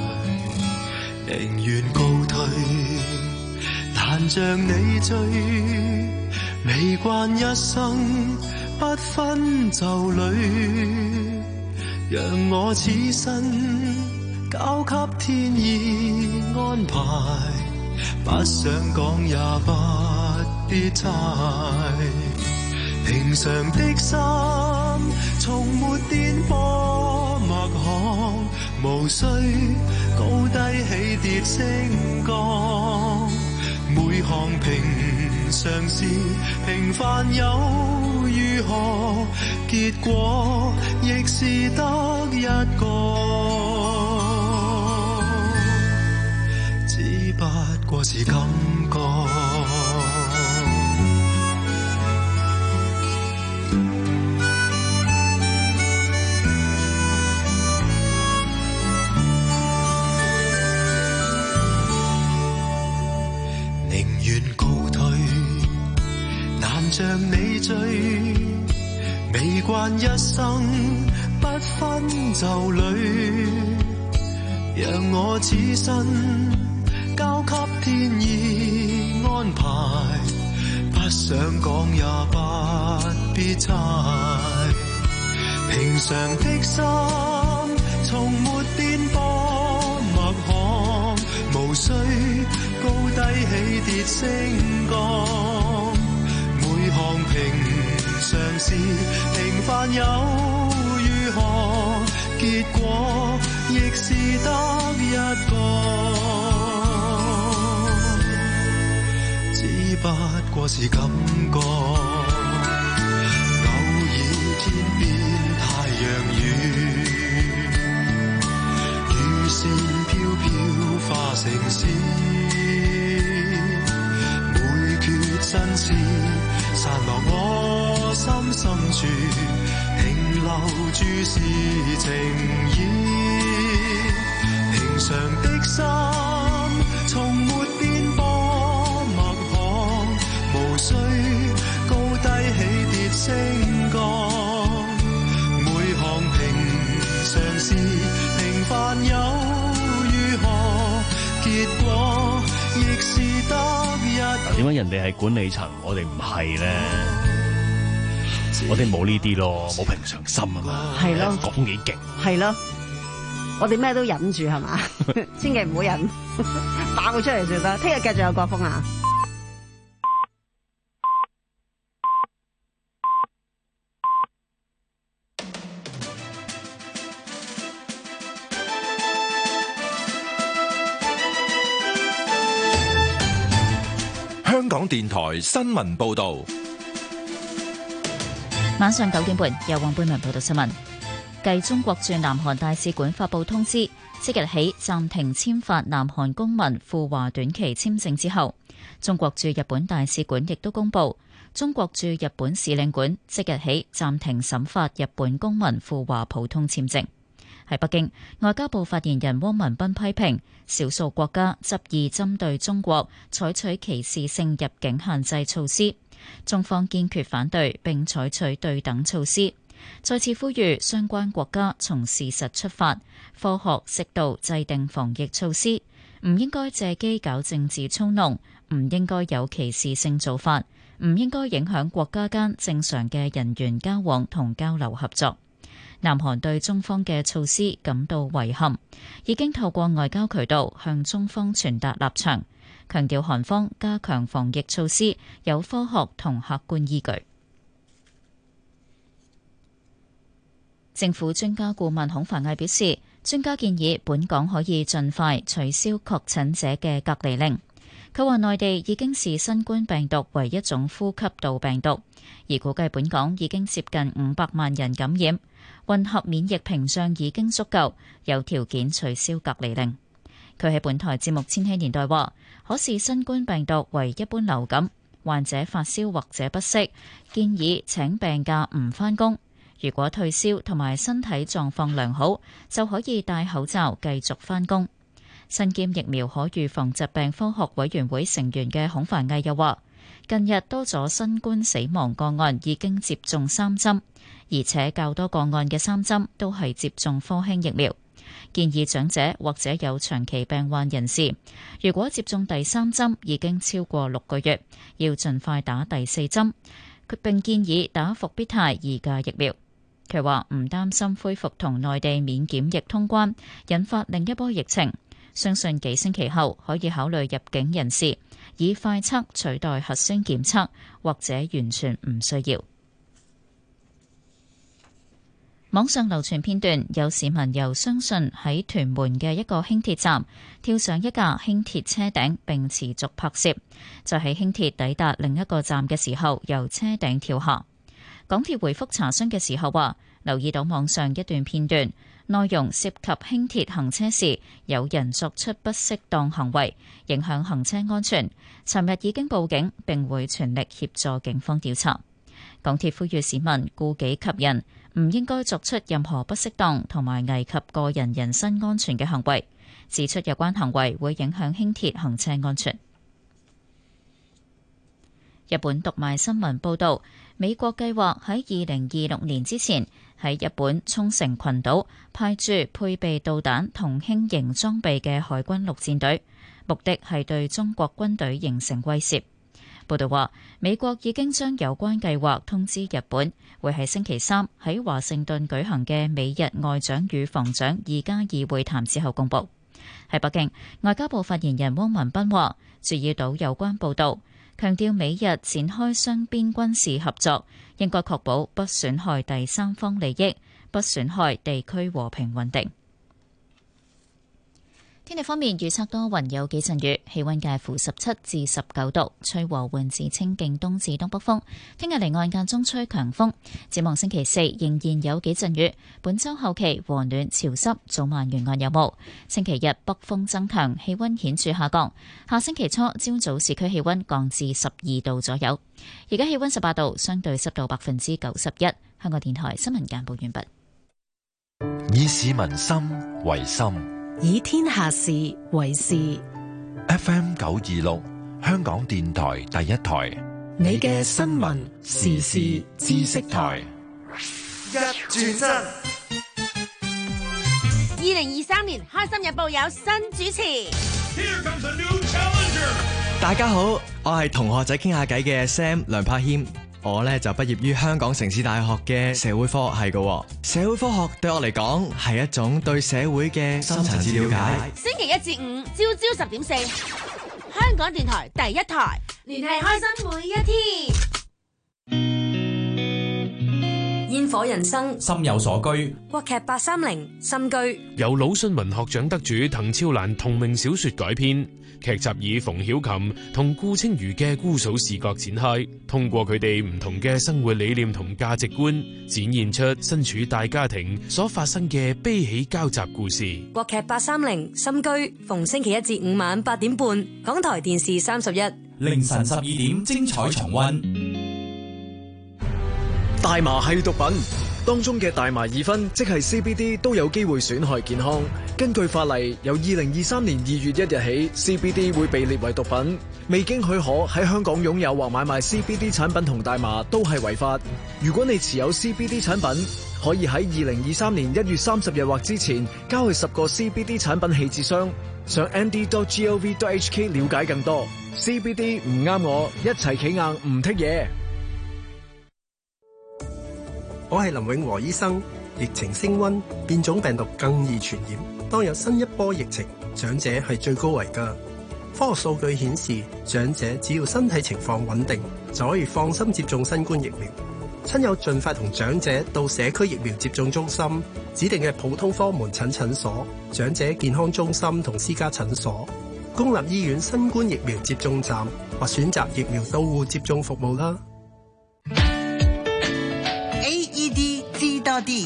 [SPEAKER 19] 寧願告退，難像你追，未慣一生不分就侶，讓我此生交給天意安排，不想講也不必猜，平常的心從沒顛簸脈項，無需高低起跌升降，每項平常事平凡又如何，結果亦是得一個，只不過是感覺。像你追，未慣一生不分就侶，讓我此生交給天意安排，不想講也不必猜，平常的心從沒顛簸脈項，無需高低起跌升降，每項平常事平凡又如何，結果亦是得一個，只不過是感覺。偶爾天邊太陽雨，雨線飄飄化成詩，每闕真詩散落我心深處，停留住是情意。平常的心從沒顛簸脈項，無需高低起跌升降，每項平常事平凡又如何，結果亦是得一。
[SPEAKER 16] 點解人哋係管理層，我哋唔係咧？我哋冇呢啲咯，冇平常心啊嘛。
[SPEAKER 17] 係咯，
[SPEAKER 16] 國風幾勁。
[SPEAKER 17] 係咯，我哋咩都忍住係嘛，千祈唔好忍，爆出嚟就得。聽日繼續有國風啊！
[SPEAKER 4] 香港電台新聞報道，
[SPEAKER 1] 晚上九點半由黃貝文報道新聞。繼中國駐南韓大使館發布通知，即日起暫停簽發南韓公民赴華短期簽證之後，中國駐日本大使館亦都公布，中國駐日本使領館即日起暫停審發日本公民赴華普通簽證。喺北京，外交部發言人汪文斌批評少數國家執意針對中國採取歧視性入境限制措施，中方堅決反對並採取對等措施，再次呼籲相關國家從事實出發，科學適度制定防疫措施，唔應該借機搞政治操弄，唔應該有歧視性做法，唔應該影響國家間正常嘅人員交往同交流合作。南韓對中方嘅措施感到遺憾，已經透過外交渠道向中方傳達立場，強調韓方加強防疫措施有科學同客觀依據。政府專家顧問孔繁毅表示，專家建議本港可以盡快取消確診者嘅隔離令。 佢話內地已經視新冠病毒為一種呼吸道病毒，而估計本港已經接近五百萬人感染，混合免疫屏障已經足夠，有條件取消隔離令。佢喺本台節目《千禧年代》話，可視新冠病毒為一般流感，患者發燒或者不適，建議請病假唔返工。如果退燒同埋身體狀況良好，就可以戴口罩繼續返工。身兼疫苗可預防疾病科學委員會成員嘅孔繁毅又話，近日多咗新冠死亡個案已經接種三針，而且較多個案嘅三針都係接種科興疫苗。建議長者或者有長期病患人士，如果接種第三針已經超過六個月，要盡快打第四針。佢並建議打復必泰二價疫苗。佢話唔擔心恢復同內地免檢疫通關，引發另一波疫情。相信幾星期後可以考慮入境人士以快測取代核酸檢測，或者完全唔需要。網上流傳片段，有市民由相信喺屯門嘅一個輕鐵站跳上一架輕鐵車頂並持續拍攝，就喺輕鐵抵達另一個站嘅時候由車頂跳下。港鐵回覆查詢嘅時候話，留意到網上一段片段，內容涉及輕鐵行車時有人作出不適當行為，影響行車安全。尋日已經報警，並會全力協助警方調查。港鐵呼籲市民顧己及人，唔應該作出任何不適當同埋危及個人人身安全嘅行為，指出有關行為會影響輕鐵行車安全。日本讀賣新聞報導，美國計劃喺二零二六年之前喺日本沖繩群島派駐配備導彈同輕型裝備嘅海軍陸戰隊，目的係對中國軍隊形成威脅。報道話，美國已經將有關計劃通知日本，會喺星期三喺華盛頓舉行嘅美日外長與防長二加二會談之後公佈。喺北京，外交部發言人汪文斌話，注意到有關報導，強調美日展開雙邊軍事合作，應該確保不損害第三方利益，不損害地區和平穩定。天氣方面，預測多雲有幾陣雨，氣溫介乎十七至十九度，吹和緩至清勁東至東北風。聽日離岸間中吹強風。展望星期四仍然有幾陣雨，本周後期和暖潮濕，早晚沿岸有霧。星期日北風增強，氣溫顯著下降。下星期初朝早市區氣溫降至十二度左右。而家氣溫十八度，相對濕度百分之九十一。香港電台新聞簡報完畢。
[SPEAKER 4] 以市民心為心，
[SPEAKER 6] 以天下事為事。
[SPEAKER 4] F M 九二六，香港電台第一台，
[SPEAKER 6] 你嘅新聞時事知識台。
[SPEAKER 20] 一轉身，
[SPEAKER 14] 二零二三年開心日報有新主持。
[SPEAKER 20] Here comes a new challenger。
[SPEAKER 18] 大家好，我係同學仔傾下偈嘅 Sam 梁柏謙。我咧就畢業於香港城市大學嘅社會科學系嘅。社會科學對我嚟講係一種對社會嘅深層次了解。
[SPEAKER 14] 星期一至五朝朝十點四，香港電台第一台，聯繫開心每一天。
[SPEAKER 21] 煙火人生，
[SPEAKER 22] 心有所居。
[SPEAKER 21] 國劇八三零心居，
[SPEAKER 23] 由魯迅文學獎得主滕超蘭同名小說改編，劇集以馮曉琴同顧清瑜嘅姑嫂視角展開，通過佢哋唔同嘅生活理念同價值觀，展現出身處大家庭所發生嘅悲喜交集故事。
[SPEAKER 21] 國劇八三零心居，逢星期一至五晚八點半，港台電視三十一，
[SPEAKER 22] 凌晨十二點精彩重溫。
[SPEAKER 24] 大麻係毒品，當中嘅大麻二酚即係 C B D 都有機會損害健康。根據法例，由二零二三年二月一日起 ，C B D 會被列為毒品。未經許可喺香港擁有或買賣 C B D 產品同大麻都係違法。如果你持有 C B D 產品，可以喺二零二三年一月三十日或之前交去十個 C B D 產品棄置箱。上 n d dot gov dot h k 了解更多。C B D 唔啱我，一齊企硬唔剔嘢。
[SPEAKER 27] 我係林永和醫生。疫情升溫，變種病毒更易傳染。當有新一波疫情，長者係最高危㗎。科學數據顯示，長者只要身體情況穩定，就可以放心接種新冠疫苗。親友盡快同長者到社區疫苗接種中心、指定嘅普通科門診診所、長者健康中心同私家診所、 公立醫院新冠疫苗接種站或選擇疫苗到戶接種服務啦。
[SPEAKER 2] A E D 知多啲。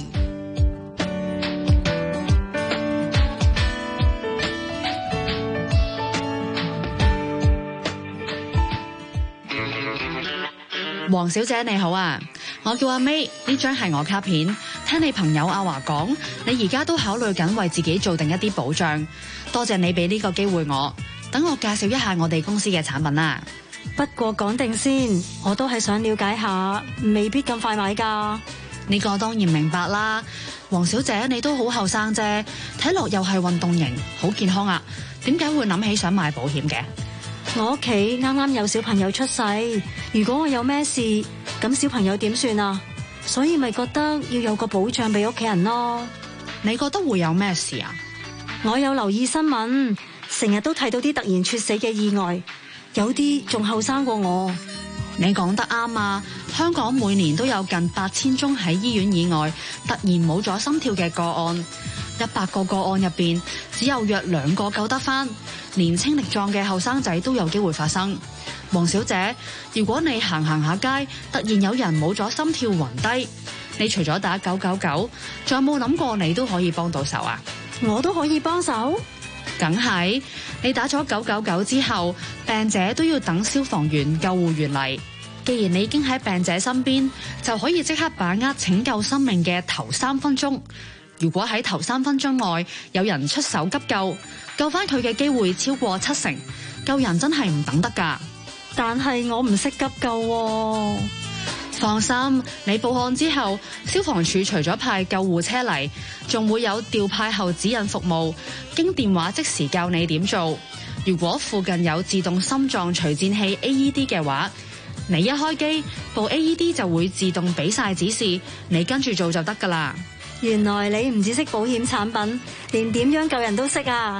[SPEAKER 5] 黃小姐你好啊，我叫阿 May， 呢張係我卡片。聽你朋友阿華講，你而家都考慮緊為自己做定一啲保障。多謝你俾呢個機會我，等我介紹一下我哋公司嘅產品啦。
[SPEAKER 21] 不過講定先，我都係想了解下，未必咁快買㗎。
[SPEAKER 5] 呢個當然明白啦，黃小姐你都好後生啫，睇落又係運動型，好健康啊。點解會諗起想買保險嘅？
[SPEAKER 21] 我屋企啱啱有小朋友出世，如果我有咩事，咁小朋友點算啊？所以咪覺得要有個保障俾屋企人咯。
[SPEAKER 5] 你覺得會有咩事啊？
[SPEAKER 21] 我有留意新聞，成日都睇到啲突然猝死嘅意外，有啲仲後生過我。
[SPEAKER 5] 你講得啱啊！香港每年都有近八千宗喺醫院以外突然冇咗心跳嘅個案，一百個個案入邊只有約兩個救得返。年輕力壯嘅後生仔都有機會發生。黃小姐，如果你行行下街，突然有人冇咗心跳暈低，你除咗打九九九，仲有冇諗過你都可以幫到手啊？
[SPEAKER 21] 我都可以幫手？
[SPEAKER 5] 梗係，你打咗九九九之後，病者都要等消防員、救護員嚟。既然你已經喺病者身邊，就可以即刻把握拯救生命嘅頭三分鐘。如果喺頭三分鐘內有人出手急救，救翻佢嘅機會超過七成。救人真係唔等得㗎。
[SPEAKER 21] 但係我唔識急救喎。
[SPEAKER 5] 放心，你報案之後，消防處除咗派救護車嚟，仲會有調派後指引服務，經電話即時教你點做。如果附近有自動心臟除顫器 A E D 嘅話，你一開機，部 A E D 就會自動俾晒指示，你跟住做就得㗎啦。
[SPEAKER 21] 原來你唔止識保險產品，連點樣救人都識啊！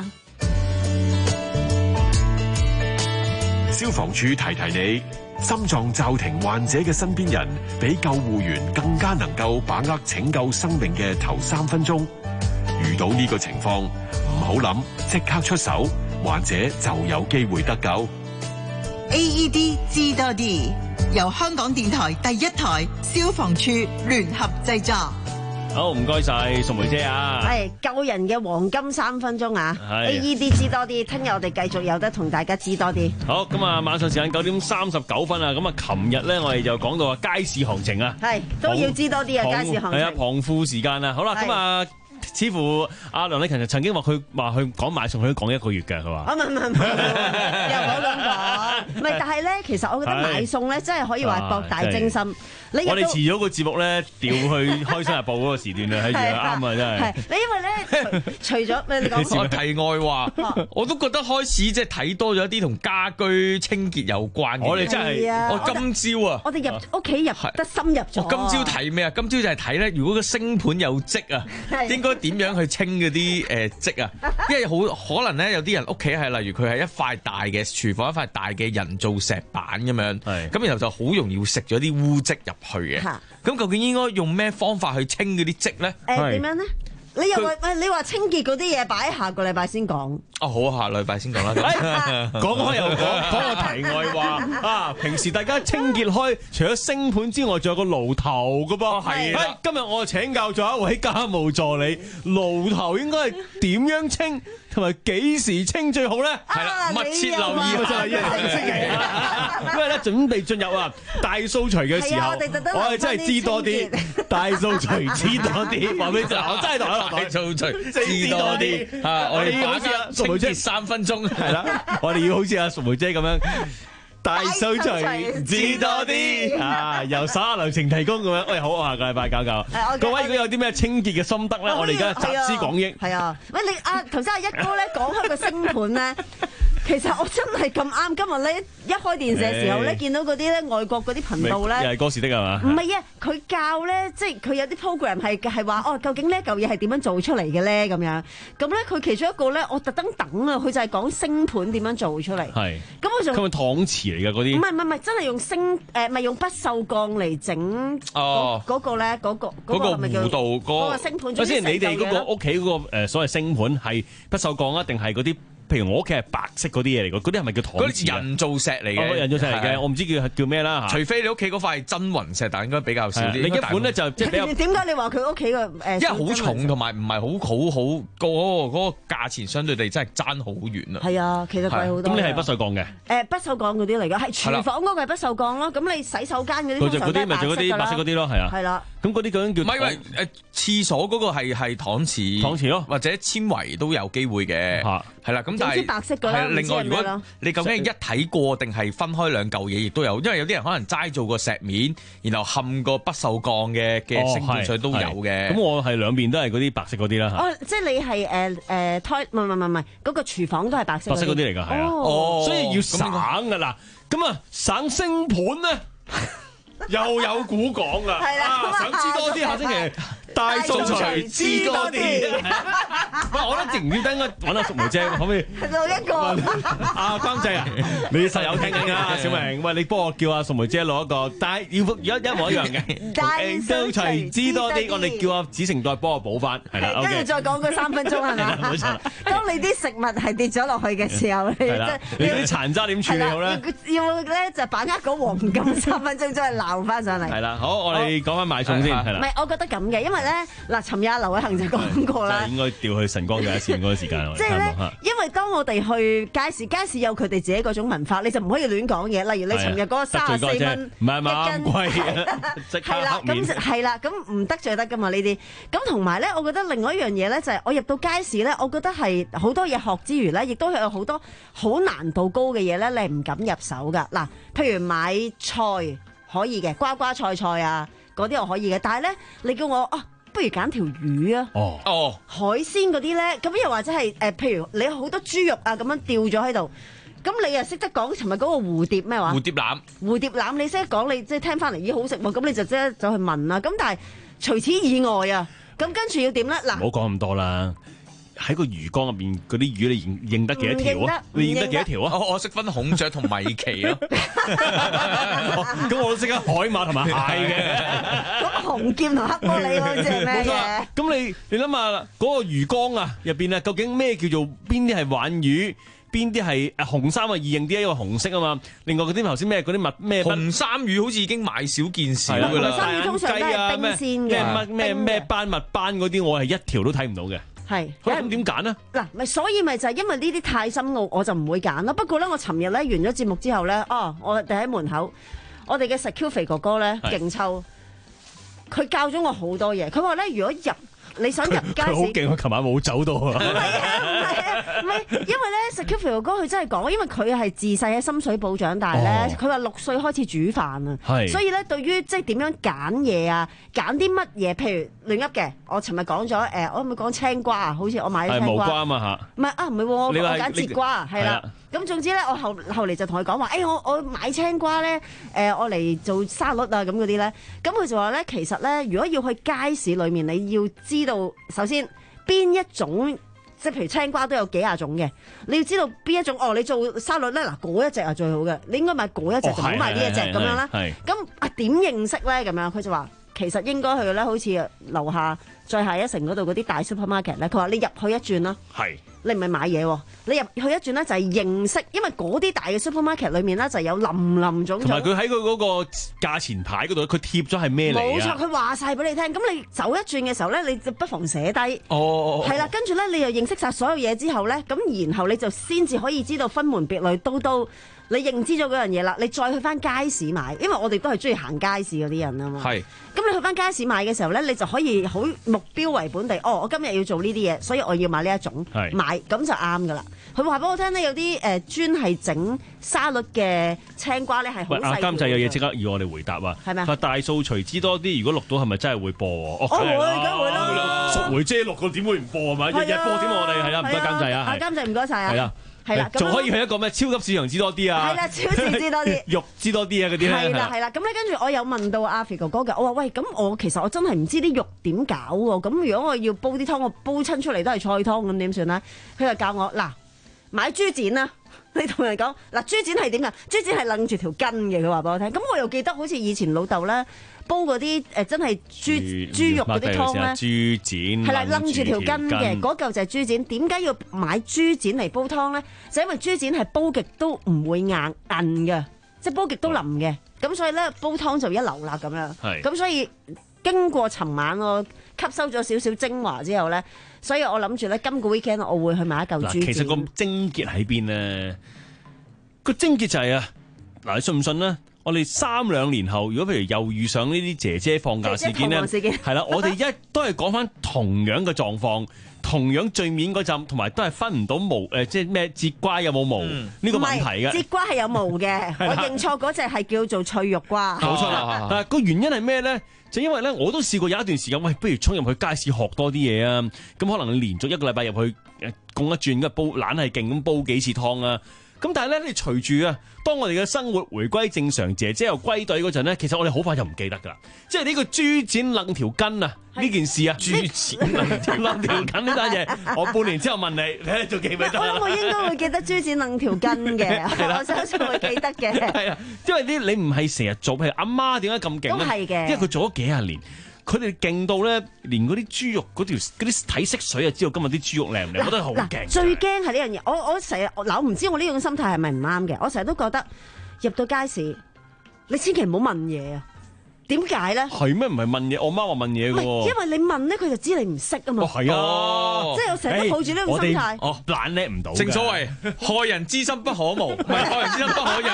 [SPEAKER 7] 消防處提提你，心臟驟停患者嘅身邊人，比救護員更加能夠把握拯救生命嘅頭三分鐘。遇到呢個情況，唔好諗，即刻出手，患者就有機會得救。
[SPEAKER 2] A E D 知多啲，由香港電台第一台消防處聯合製作。
[SPEAKER 16] 好，唔該晒淑梅姐啊！
[SPEAKER 17] 係救人嘅黃金三分鐘啊
[SPEAKER 16] 係
[SPEAKER 17] ！A E D 知多啲，聽日我哋繼續有得同大家知多啲。
[SPEAKER 16] 好，咁啊，晚上時間九點三十九分啊，咁啊，琴日咧我哋就講到啊街市行情啊，
[SPEAKER 17] 係都要知多啲啊！街市行情
[SPEAKER 16] 係啊，旁富時間啊，好啦，咁啊。似乎阿梁禮勤曾經話佢話佢講買餸，佢都講一個月嘅，佢話。
[SPEAKER 17] 啊唔係唔係唔係，又唔好咁講。唔係，但係咧，其實我覺得買餸咧，真係可以話博大精深。
[SPEAKER 16] 我哋遲咗個節目咧，調去開心日報嗰個時段啊，係啱啊，真係。
[SPEAKER 17] 係你因為咧，除咗你講
[SPEAKER 8] 我題外話，我都覺得開始即係睇多咗一啲同家居清潔有關嘅。
[SPEAKER 16] 我哋真係，
[SPEAKER 8] 我今朝啊，
[SPEAKER 17] 我哋入屋企入得深入咗。
[SPEAKER 8] 我今朝睇咩啊？今朝就係睇咧，如果個星盤有積啊，應該點樣去清嗰啲誒積啊？因為好可能咧，有啲人屋企係例如佢係一塊大嘅廚房，一塊大嘅人造石板咁樣，咁然後就好容易會食咗啲污漬入去嘅。咁究竟應該用咩方法去清嗰啲積咧？
[SPEAKER 17] 誒點樣咧？你又話喂，你話清潔嗰啲嘢擺下個禮拜先講。
[SPEAKER 8] 哦，好，下禮拜先講啦。
[SPEAKER 16] 講開又講，講個題外話啊！平時大家清潔開，除咗星盤之外，仲有個爐頭噶噃。係啦，今日我請教咗一位家務助理，爐頭應該係點樣清，同埋幾時清最好咧？
[SPEAKER 8] 係啦，密切留意啊！
[SPEAKER 16] 真係一星期，因為咧準備進入啊大掃除嘅時候，我哋真係知多啲。大掃除知多啲，話俾你聽，我真係同我
[SPEAKER 8] 大掃除知多啲啊！我哋好似阿淑梅姐三分鐘
[SPEAKER 16] 係啦，我哋要好似阿淑梅姐咁樣大掃除知多啲啊！由耍流程提供咁樣。喂，好，下個禮拜搞搞。各位如果有啲咩清潔嘅心得咧，我哋而家集思廣益。
[SPEAKER 17] 係啊，喂你啊，頭先阿一哥咧講開個星盤咧。其實我真係咁啱，今日咧一開電視嘅時候咧，見到嗰啲咧外國嗰啲頻道咧，
[SPEAKER 16] 又係歌士的係嘛？
[SPEAKER 17] 唔係啊，佢教咧，即係佢有啲 program 係係話哦，究竟呢嚿嘢係點樣做出嚟嘅咧？咁樣咁咧，佢其中一個咧，我特登等啊，佢就係講星盤點樣做出嚟。係。咁我仲
[SPEAKER 16] 佢係搪瓷嚟㗎嗰啲。
[SPEAKER 17] 唔係唔係唔係，真係用星誒，咪用不鏽鋼嚟整
[SPEAKER 8] 哦
[SPEAKER 17] 嗰個咧，嗰個
[SPEAKER 8] 嗰個弧度
[SPEAKER 17] 嗰個星盤。
[SPEAKER 16] 首先，你哋嗰個屋企嗰個誒所謂星盤係不鏽鋼啊，定係嗰啲譬如我屋企係白色嗰啲嘢嚟嘅，嗰啲係咪叫搪瓷？
[SPEAKER 8] 嗰啲人造石嚟嘅，
[SPEAKER 16] 人造石嚟嘅，我唔知叫叫咩啦。
[SPEAKER 8] 除非你屋企嗰塊真雲石，但應該比較少啲。
[SPEAKER 16] 另一款咧就即係比較
[SPEAKER 17] 點解你話佢屋企嘅誒？
[SPEAKER 8] 因為好重同埋唔係好好好嗰個嗰個價錢相對地真係爭好遠啊！
[SPEAKER 17] 係啊，其實貴好多。
[SPEAKER 16] 咁你係不鏽鋼嘅？
[SPEAKER 17] 誒不鏽鋼嗰啲嚟㗎，係廚房嗰個係不鏽鋼咯。咁你洗手間嗰啲通常都係白色㗎啦。嗰啲白色嗰啲咯，係啊。係啦。
[SPEAKER 16] 咁嗰啲究竟叫？
[SPEAKER 8] 唔係喂誒，廁所嗰個係係搪瓷，
[SPEAKER 16] 搪瓷咯，
[SPEAKER 8] 或者纖維都有機會嘅。係啦，咁但係
[SPEAKER 17] 白色㗎啦。
[SPEAKER 8] 另外，如果你究竟係一體過定係分開兩嚿嘢，亦都有，因為有啲人可能齋做個石面，然後冚個不鏽鋼嘅嘅升盤水都有嘅。咁
[SPEAKER 16] 我係兩邊都係嗰啲白色嗰啲啦。
[SPEAKER 17] 哦，即係你係誒誒胎，唔係唔係唔係，嗰個廚房都係白色。
[SPEAKER 16] 白色嗰啲嚟㗎，係啊。哦，所以要省㗎嗱，咁啊省升盤咧。又有古講啦，啊！想知多啲，下星期大掃除知多啲。喂，我覺得靜唔要應該揾阿淑梅姐，可唔可以？
[SPEAKER 17] 做一個
[SPEAKER 16] 阿監製啊，你實有聽緊啊，小明。喂，你幫我叫阿淑梅姐攞一個，但係要一一模一樣嘅。大掃除知多啲，我哋叫阿子成代幫我補翻，係啦。
[SPEAKER 17] 跟住再講嗰三分鐘係咪？
[SPEAKER 16] 冇錯。
[SPEAKER 17] 當你啲食物係跌咗落去嘅時候，你
[SPEAKER 16] 你啲殘渣點處理好咧？
[SPEAKER 17] 要咧就把握嗰黃金三分鐘，再撈翻上嚟。
[SPEAKER 16] 係啦，好，我哋講翻買餸先，係啦。
[SPEAKER 17] 唔係，我覺得咁嘅，因為咧嗱，尋日劉偉恒就講過啦。
[SPEAKER 16] 應該調去晨光嘅一線嗰個時間。
[SPEAKER 17] 即係咧，因為當我哋去街市，街市有佢哋自己嗰種文化，你就唔可以亂講嘢。例如你尋日嗰個三十四蚊
[SPEAKER 16] 唔係嘛，咁貴啊，即刻黑面。
[SPEAKER 17] 係啦，咁唔得罪得噶嘛呢啲。咁同埋咧，我覺得另外一樣嘢咧，就係我入到街市咧，我覺得係好多嘢學之餘咧，亦都有好多好難度高嘅嘢咧，你係唔敢入手噶。嗱，譬如買菜。可以嘅，瓜瓜菜菜啊，嗰啲我可以嘅。但係咧，你叫我啊，不如揀條魚啊，
[SPEAKER 16] 哦
[SPEAKER 8] 哦，
[SPEAKER 17] 海鮮嗰啲咧，咁又或者係誒、呃，譬如你有好多豬肉啊，咁樣吊咗喺度，咁你又識得講尋日嗰個蝴蝶咩話？
[SPEAKER 8] 蝴蝶腩，
[SPEAKER 17] 蝴蝶腩，你識得講，你即係聽翻嚟咦好食喎，咁你就即刻走去問啦。咁但係除此以外啊，咁跟住要點咧？嗱，
[SPEAKER 16] 唔好講咁多啦。喺個魚缸入邊嗰啲魚，你認認得幾多條啊？你認得幾多條啊？
[SPEAKER 8] 我我識分孔雀同米奇咯。
[SPEAKER 16] 咁我都識得海馬同埋蟹嘅。
[SPEAKER 17] 咁紅劍同黑玻璃嗰隻係咩嘢？
[SPEAKER 16] 咁你你諗下嗰個魚缸啊入邊啊，究竟咩叫做邊啲係鯇魚？邊啲係誒紅衫啊易認啲，因為紅色啊嘛。另外嗰啲頭先咩嗰啲物咩
[SPEAKER 8] 紅衫魚好似已經買少見少㗎啦。
[SPEAKER 17] 紅衫魚通常都係冰鮮嘅。
[SPEAKER 16] 咩咩咩斑物斑嗰啲，我係一條都睇唔到嘅。
[SPEAKER 17] 係，
[SPEAKER 16] 咁點揀呢？
[SPEAKER 17] 嗱，咪所以咪就係因為呢啲太深奧，我就唔會揀咯。不過咧，我尋日咧完咗節目之後咧，哦，我哋喺門口，我哋嘅石 Q 肥哥哥咧勁抽，佢教咗我好多嘢。佢話咧，如果入你想入街市，
[SPEAKER 16] 佢好勁，佢琴晚冇走到啊！
[SPEAKER 17] 唔係啊，唔係啊，唔係，因為咧石 Q 肥哥哥佢真係講，因為佢係自細喺深水埗長大咧，佢話六歲開始煮飯啊，所以咧對於即係點樣揀嘢啊，揀啲乜嘢，譬如亂噏嘅，我尋日講咗誒，我係咪講青瓜啊？好似我買青瓜，
[SPEAKER 16] 係無瓜啊嘛嚇，
[SPEAKER 17] 唔係啊，唔係喎，我揀節瓜係啦。咁總之咧，我後後嚟就同佢講話，誒、欸、我我買青瓜咧，誒我嚟做沙律啊咁嗰啲咧，咁佢就話咧，其實咧，如果要去街市裏面，你要知道首先邊一種，即係譬如青瓜都有幾廿種嘅，你要知道邊一種，哦你做沙律咧，嗱嗰一隻係最好嘅，你應該買嗰一隻，就唔好買呢一隻咁樣啦。咁啊點認識咧？咁樣佢就話其實應該去咧，好似樓下再下一城嗰度嗰啲大 supermarket 咧，佢話你入去一轉啦。係。你唔係買嘢喎，你入去一轉咧就係認識，因為嗰啲大嘅 supermarket 裏面咧就有林林總總。同埋
[SPEAKER 16] 佢喺佢嗰個價錢牌嗰度，佢貼咗係咩嚟啊？
[SPEAKER 17] 冇錯，佢話晒俾你聽。咁你走一轉嘅時候咧，你就不妨寫低。
[SPEAKER 16] 哦。係
[SPEAKER 17] 啦，跟住咧你又認識晒所有嘢之後咧，咁然後你就先至可以知道分門別類，到到你認知咗嗰樣嘢啦，你再去翻街市買，因為我哋都係中意行街市嗰啲人啊嘛。係。咁你去翻街市買嘅時候咧，你就可以好目標為本地。哦，我今日要做呢啲嘢，所以我要買呢一種。係。買咁就啱噶啦。佢話俾我聽咧，有啲誒專係整沙律嘅青瓜咧，係好細。阿
[SPEAKER 16] 監製有嘢即刻要我哋回答啊！係咪？佢大掃除知多啲，如果錄到係咪真係會播？哦，
[SPEAKER 17] 會，梗會啦。
[SPEAKER 16] 淑梅姐錄個點會唔播啊？嘛，日日播點我哋係啊，唔該監製啊。
[SPEAKER 17] 阿監製唔該晒啊。係啊。係啦，
[SPEAKER 16] 仲可以係一個咩超級市場知多啲啊？
[SPEAKER 17] 係啦，超市知多啲，
[SPEAKER 16] 肉知多啲啊嗰啲咧。
[SPEAKER 17] 係啦係啦，咁咧跟住我有問到阿肥哥哥嘅，我話喂，咁我其實我真係唔知啲肉點搞喎，咁如果我要煲啲湯，我煲親出嚟都係菜湯，咁點算咧？佢就教我嗱， 買豬展啦。你同人講嗱，豬展係點㗎？豬展係楞住條筋嘅，佢話俾我聽。咁我又記得好似以前老豆咧煲嗰啲誒真係豬豬肉嗰啲湯咧，
[SPEAKER 16] 豬展
[SPEAKER 17] 係啦，楞住條筋嘅嗰嚿就係豬展。點解要買豬展嚟煲湯咧？就因為豬展係煲極都唔會硬韌嘅，即係煲極都腍嘅。咁所以咧煲湯就一流啦咁樣。
[SPEAKER 16] 係。
[SPEAKER 17] 咁所以經過尋晚我吸收咗少少精華之後咧，所以我諗住咧今個 weekend 我會去買一嚿豬展。
[SPEAKER 16] 其實個症結喺邊咧？個症結就係、是、啊，嗱你信唔信咧？我哋三兩年後，如果譬如又遇上呢啲姐姐放假事件咧，係啦，我哋一都係講翻同樣嘅狀況，同樣最面嗰陣，同埋都係分唔到毛誒、呃，即係咩節瓜有冇毛呢、嗯、個問題嘅。
[SPEAKER 17] 節瓜係有毛嘅，我認錯嗰隻係叫做脆肉瓜。
[SPEAKER 16] 冇錯啦，但係個原因係咩咧？就因為咧，我都試過有一段時間，喂，不如衝入去街市學多啲嘢啊！咁可能連續一個禮拜入去誒，供一轉嘅煲，懶係勁咁煲幾次湯啊！咁但係咧，你隨住啊，當我哋嘅生活回歸正常，姐姐又歸隊嗰陣咧，其實我哋好快就唔記得噶啦。即係呢個豬展楞條筋啊，呢件事啊，豬展楞條楞條筋呢單嘢，我半年之後問你，你仲記唔記得？
[SPEAKER 17] 我諗我應該會記得豬展楞條筋嘅，我相信會記得嘅。
[SPEAKER 16] 係啊，因為啲你唔係成日做，譬如阿媽點解咁勁咧？
[SPEAKER 17] 都係嘅，
[SPEAKER 16] 因為佢做咗幾廿年。佢哋勁到咧，連嗰啲豬肉嗰條嗰啲睇色水啊，知道今日啲豬肉靚唔靚，我覺得好勁。
[SPEAKER 17] 最驚係呢樣嘢，我我成日嗱，我唔知我呢種心態係咪唔啱嘅，我成日都覺得入到街市，你千祈唔好問嘢啊！點解咧？
[SPEAKER 16] 係咩？唔係問嘢，我媽話問嘢嘅喎。
[SPEAKER 17] 因為你問咧，佢就知你唔識啊嘛。
[SPEAKER 16] 哦，係啊，
[SPEAKER 17] 即係我成日都抱住呢種心態。
[SPEAKER 16] 哦，懶叻唔到。
[SPEAKER 8] 正所謂害人之心不可無，唔係害人之心不可有。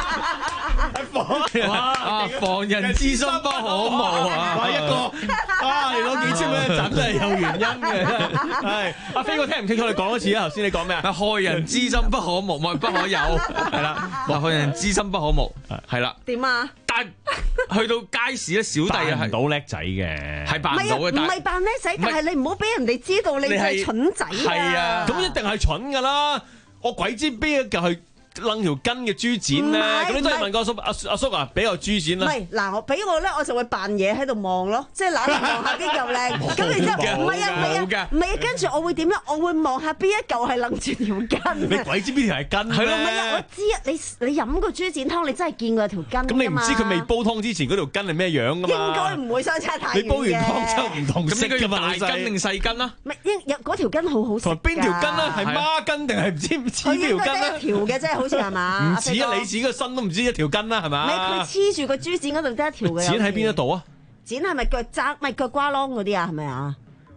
[SPEAKER 8] 啊！防人之心不可無啊！
[SPEAKER 16] 一個啊，你攞幾千蚊一陣真係有原因嘅。係阿飛哥聽唔清楚，你講多次啊！頭先你講咩啊？
[SPEAKER 8] 害人之心不可無，唔係不可有，係啦。話害人之心不可無，係啦。
[SPEAKER 17] 點啊？
[SPEAKER 8] 但去到街市咧，小弟又係
[SPEAKER 16] 扮唔到叻仔嘅，
[SPEAKER 8] 係扮唔到嘅。
[SPEAKER 17] 唔係扮叻仔，但係你唔好俾人哋知道你係蠢仔啊！
[SPEAKER 16] 係啊，咁一定係蠢噶啦！我鬼知邊一嚿係掕條筋嘅豬展咧？咁你都係問個阿叔阿阿叔啊，俾個豬展啦。
[SPEAKER 17] 唔係嗱，我俾我咧，我就會扮嘢喺度望咯，即係嗱，望下邊嚿靚。咁然之後，唔係啊，唔係啊，唔係啊，跟住我會點咧？我會望下邊一嚿係掕住條筋。
[SPEAKER 16] 你鬼知邊條係筋
[SPEAKER 17] 係咯，唔係啊，我知啊，你你飲過豬展湯，你真係見過條筋。
[SPEAKER 16] 咁你唔知佢未煲湯之前嗰條筋係咩樣噶嘛？
[SPEAKER 17] 應該唔會相差太遠嘅。
[SPEAKER 16] 你煲完湯之後唔同色噶嘛？
[SPEAKER 8] 大筋定細筋啊？
[SPEAKER 17] 唔係，有嗰條筋好好食㗎。
[SPEAKER 16] 同邊條筋啊？係孖筋定係唔知唔知邊條筋啊？
[SPEAKER 17] 一條嘅啫，好似係嘛？
[SPEAKER 16] 唔似啊！你自己個身都唔知一條筋啦，係嘛？
[SPEAKER 17] 唔係佢黐住個豬展嗰度得一條嘅。
[SPEAKER 16] 展喺邊一度啊？
[SPEAKER 17] 展係咪腳踭？唔係腳瓜窿嗰啲啊？係咪啊？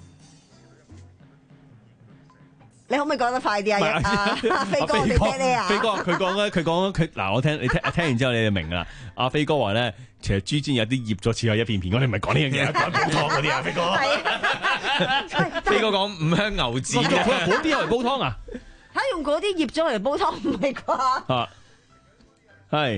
[SPEAKER 17] 你可唔可以講得快啲啊？阿飛哥，你聽你啊！
[SPEAKER 16] 飛哥佢講咧，佢講佢嗱，我聽你聽聽完之後你就明啦。阿飛哥話咧，其實豬展有啲醃咗切開一片片，我哋唔係講呢樣嘢，講煲湯嗰啲啊，飛哥。
[SPEAKER 8] 飛哥講五香牛展嘅，
[SPEAKER 16] 嗰啲係煲湯啊？
[SPEAKER 17] 嚇用嗰啲醃咗嚟煲湯唔係啩？
[SPEAKER 16] 啊，係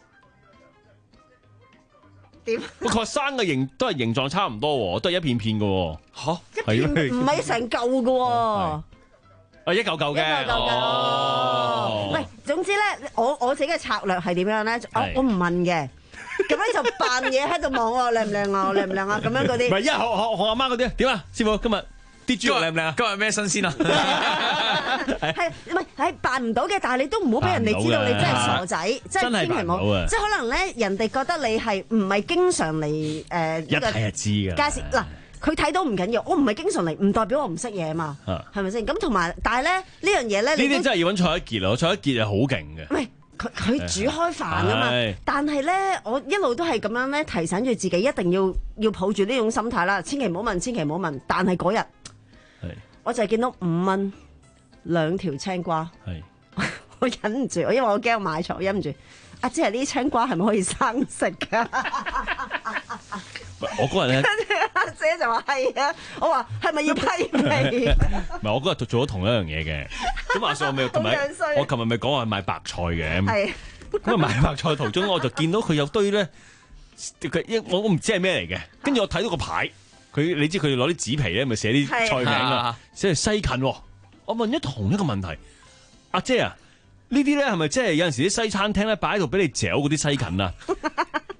[SPEAKER 17] 點？
[SPEAKER 16] 不過生嘅形都係形狀差唔多喎，都係一片片嘅喎。嚇，
[SPEAKER 17] 一片唔係成嚿嘅喎。啊，
[SPEAKER 16] 一嚿嚿嘅。
[SPEAKER 17] 一嚿嚿嘅。哦。喂，總之咧，我我自己嘅策略係點樣咧？我我唔問嘅，咁咧就扮嘢喺度望我靚唔靚啊，靚唔靚啊，咁樣嗰啲。
[SPEAKER 16] 唔係，一學學學阿媽嗰啲點啊？師傅今日啲豬肉靚唔靚啊？
[SPEAKER 8] 今日咩新鮮啊？
[SPEAKER 17] 係唔係係扮唔到嘅？但係你都唔好俾人哋知道你真係傻仔，即係千祈唔好。即係可能咧，人哋覺得你係唔係經常嚟誒？
[SPEAKER 16] 一睇就知㗎。
[SPEAKER 17] 介紹嗱，佢睇到唔緊要，我唔係經常嚟，唔代表我唔識嘢嘛，係咪先？咁同埋，但係咧呢樣嘢咧，
[SPEAKER 16] 呢啲真係要揾蔡一傑咯，蔡一傑係好勁嘅。
[SPEAKER 17] 喂，佢佢煮開飯啊嘛，但係咧，我一路都係咁樣咧提醒住自己，一定要要抱住呢種心態啦，千祈唔好問，千祈唔好問。但係嗰日，我就係見到五蚊兩條青瓜，我忍唔住，因為我驚我買錯，忍唔住。阿姐，呢啲青瓜係咪可以生食㗎？
[SPEAKER 16] 我嗰日咧，
[SPEAKER 17] 阿姐就話係啊，我話係咪要批味？
[SPEAKER 16] 唔係，我嗰日做咗同一樣嘢嘅。咁話說我咪琴日，我琴日咪講話買白菜嘅。係。咁啊買白菜途中，我就見到佢有堆咧，佢我我唔知係咩嚟嘅。跟住我睇到個牌，佢你知佢哋攞啲紙皮咧，咪寫啲菜名啊，寫係西芹。我問咗同一個問題，阿姐啊，呢啲咧係咪即係有陣時啲西餐廳咧擺喺度俾你嚼嗰啲西芹啊？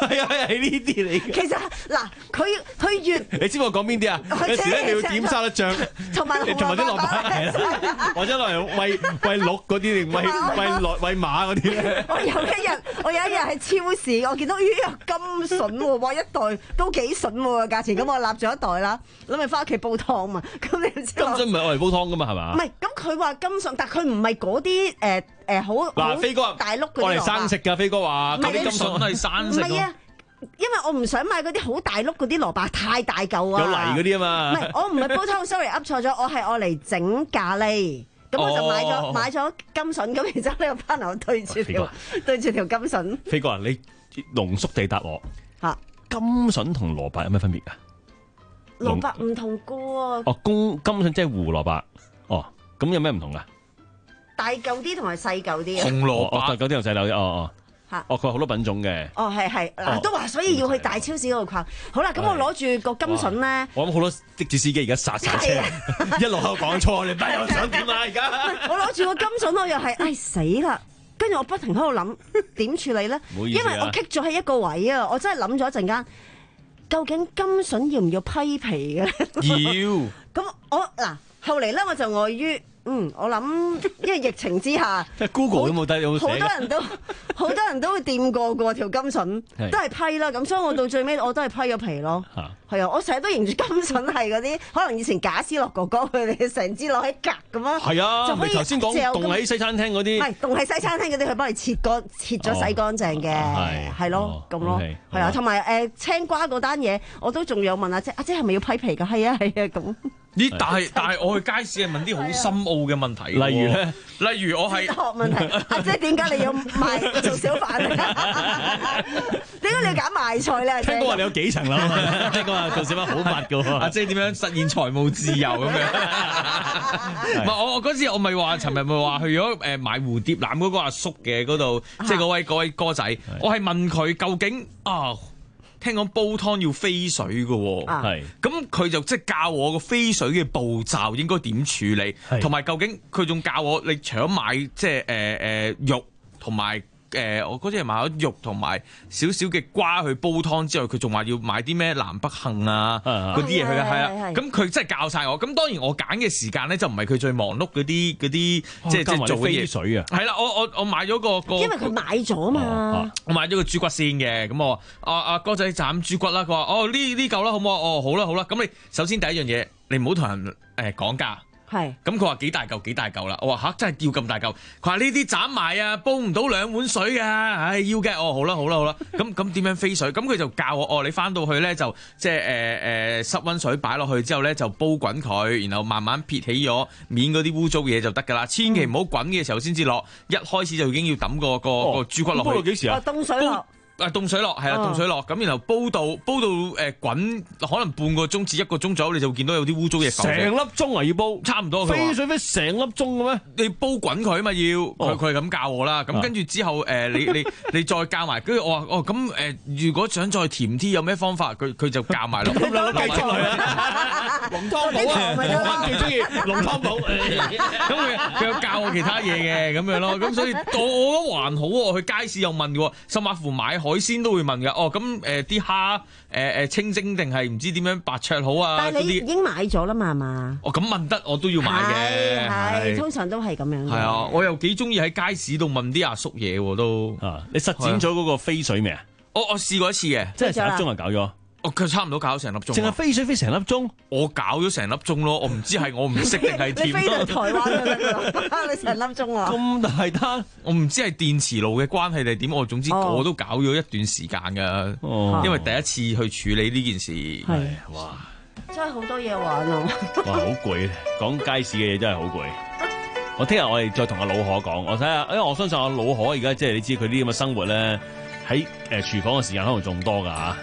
[SPEAKER 16] 係啊係呢啲嚟嘅。
[SPEAKER 17] 其實嗱，佢佢越
[SPEAKER 16] 你知我講邊啲啊？有時咧你要點沙律醬，
[SPEAKER 17] 同埋
[SPEAKER 16] 同埋啲蘿蔔係啦，或者攞嚟餵餵鹿嗰啲定餵餵落餵馬嗰啲咧。
[SPEAKER 17] 我有一日，我有一日喺超市，我見到咦有金筍喎，哇一袋都幾筍喎價錢，咁我立咗一袋啦，諗住翻屋企煲湯嘛。咁你知
[SPEAKER 16] 金筍唔係愛嚟煲湯噶嘛係嘛？
[SPEAKER 17] 唔係，咁佢話金筍，但佢唔係嗰啲誒誒好
[SPEAKER 16] 嗱，飛哥
[SPEAKER 17] 大碌嗰啲
[SPEAKER 16] 我嚟生食㗎，飛哥話嗰啲金筍係生食
[SPEAKER 17] 唔係啊，因為我唔想買嗰啲好大碌嗰啲蘿蔔，太大嚿啊。
[SPEAKER 16] 有泥嗰啲啊嘛。
[SPEAKER 17] 唔係，我唔係煲湯，sorry，噏錯咗，我係愛嚟整咖喱。咁我就買咗、哦、買咗金筍，咁然之後呢個 partner 對住條對住條金筍。
[SPEAKER 16] 飛哥啊，你濃縮地答我嚇，金筍同蘿蔔有咩分別啊？
[SPEAKER 17] 蘿蔔唔同個喎。
[SPEAKER 16] 哦，公金筍即係胡蘿蔔。哦，咁有咩唔同啊？
[SPEAKER 17] 大嚿啲同埋細嚿啲啊。
[SPEAKER 16] 紅蘿蔔，大嚿啲同細嚿啲。哦哦。
[SPEAKER 17] 嚇！
[SPEAKER 16] 哦，佢有好多品種嘅。
[SPEAKER 17] 哦，係係嗱，都話所以要去大超市嗰度逛。好啦，咁我攞住個金筍咧。我諗
[SPEAKER 16] 好多的士司機而家剎剎車，一路口講錯，你班友想點啊？而家
[SPEAKER 17] 我攞住個金筍，我又係唉死啦！跟住我不停喺度諗點處理咧，因為我棘咗喺一個位啊！我真係諗咗一陣間，究竟金筍要唔要批皮嘅？
[SPEAKER 16] 要。
[SPEAKER 17] 咁我嗱後嚟咧，我就礙於。嗯，我諗，因為疫情之下
[SPEAKER 16] ，Google 都冇得有寫。
[SPEAKER 17] 好多人都好多人都會掂過過條金筍，都係批啦。咁所以我到最尾我都係批咗皮咯。係啊，我成日都認住金筍係嗰啲，可能以前賈思樂哥哥佢哋成支攞喺格咁樣。
[SPEAKER 16] 係啊，你頭先講凍喺西餐廳嗰啲，
[SPEAKER 17] 係凍喺西餐廳嗰啲，佢幫你切乾切咗洗乾淨嘅，係咯咁咯，係啊。同埋誒青瓜嗰單嘢，我都仲有問阿姐，阿姐係咪要批皮㗎？係啊係啊咁。
[SPEAKER 8] 咦？但係但係我去街市係問啲好深奧嘅問題，
[SPEAKER 16] 例如咧，
[SPEAKER 8] 例如我係
[SPEAKER 17] 學問題，阿姐點解你要賣做小販咧？點解你要揀賣菜咧？
[SPEAKER 16] 聽講話你有幾層樓，聽講話做小販好密㗎喎。
[SPEAKER 8] 阿姐點樣實現財務自由咁樣？唔係我我嗰次我咪話，尋日咪話去咗誒買蝴蝶蘭嗰個阿叔嘅嗰度，即係嗰位嗰位哥仔，我係問佢究竟啊。聽講煲湯要飛水嘅喎，係咁佢就即係教我個飛水嘅步驟應該點處理，同埋究竟佢仲教我你除咗買即係誒誒肉同埋誒我嗰次係買咗肉同埋少少嘅瓜去煲湯之外，佢仲話要買啲咩南北杏啊嗰啲嘢去嘅，係啊，咁佢真係教晒我。咁當然我揀嘅時間咧就唔係佢最忙碌嗰啲嗰啲即係即係做飛水啊。係啦，我我我買咗個個，
[SPEAKER 17] 因為佢買咗嘛，
[SPEAKER 8] 我買咗個豬骨先嘅。咁我阿阿哥仔斬豬骨啦，佢話哦呢呢嚿啦好唔好？哦好啦好啦，咁你首先第一樣嘢你唔好同人誒講價。係，咁佢話幾大嚿幾大嚿啦，我話吓真係要咁大嚿，佢話呢啲斬埋啊，煲唔到兩碗水㗎，唉要嘅，哦好啦好啦好啦，咁咁點樣飛水？咁佢就教我，哦你翻到去咧就即係誒誒濕溫水擺落去之後咧就煲滾佢，然後慢慢撇起咗面嗰啲污糟嘢就得㗎啦，千祈唔好滾嘅時候先至落，一開始就已經要抌個個個豬骨落去。煲到幾時啊？
[SPEAKER 17] 凍水落。
[SPEAKER 8] 啊凍水落係啦，凍水落咁，然後煲到煲到誒滾，可能半個鐘至一個鐘左右，你就會見到有啲污糟嘢。
[SPEAKER 16] 成粒鐘啊要煲，
[SPEAKER 8] 差唔多。
[SPEAKER 16] 飛水飛成粒鐘嘅咩？
[SPEAKER 8] 你煲滾佢啊嘛要，佢佢係咁教我啦。咁跟住之後誒，你你你再教埋，跟住我話哦咁誒，如果想再甜啲，有咩方法？佢佢就教埋落。
[SPEAKER 16] 咁兩個繼續去啊！龍湯寶啊，我最中意龍湯寶。
[SPEAKER 8] 咁佢佢有教我其他嘢嘅咁樣咯。咁所以我我覺得還好喎。去街市又問嘅，甚至乎買海鮮都會問㗎。哦，咁誒啲蝦誒誒清蒸定係唔知點樣白灼好啊？
[SPEAKER 17] 但係你已經買咗啦嘛，係嘛？
[SPEAKER 8] 哦，咁問得我都要買嘅。
[SPEAKER 17] 係，通常都係咁樣嘅。
[SPEAKER 8] 係啊，我又幾中意喺街市度問啲阿叔嘢喎都。
[SPEAKER 16] 啊，你實踐咗嗰個飛水未啊？
[SPEAKER 8] 我我試過一次嘅，
[SPEAKER 16] 即係成粒鐘就搞咗。
[SPEAKER 8] 哦，佢差唔多搞咗成粒鐘。
[SPEAKER 16] 淨係飛水飛成粒鐘？
[SPEAKER 8] 我搞咗成粒鐘咯，我唔知係我唔識定係點。
[SPEAKER 17] 你飛到台灣就得㗎，你成粒鐘啊！
[SPEAKER 8] 咁大單，我唔知係電磁爐嘅關係定係點，我總之我都搞咗一段時間㗎。哦，因為第一次去處理呢件事。係
[SPEAKER 16] 哇，
[SPEAKER 17] 真係好多嘢玩啊！
[SPEAKER 16] 哇，好攰，講街市嘅嘢真係好攰。我聽日我哋再同阿老可講，我睇下，因為我相信阿老可而家即係你知佢啲咁嘅生活咧，喺誒廚房嘅時間可能仲多㗎嚇。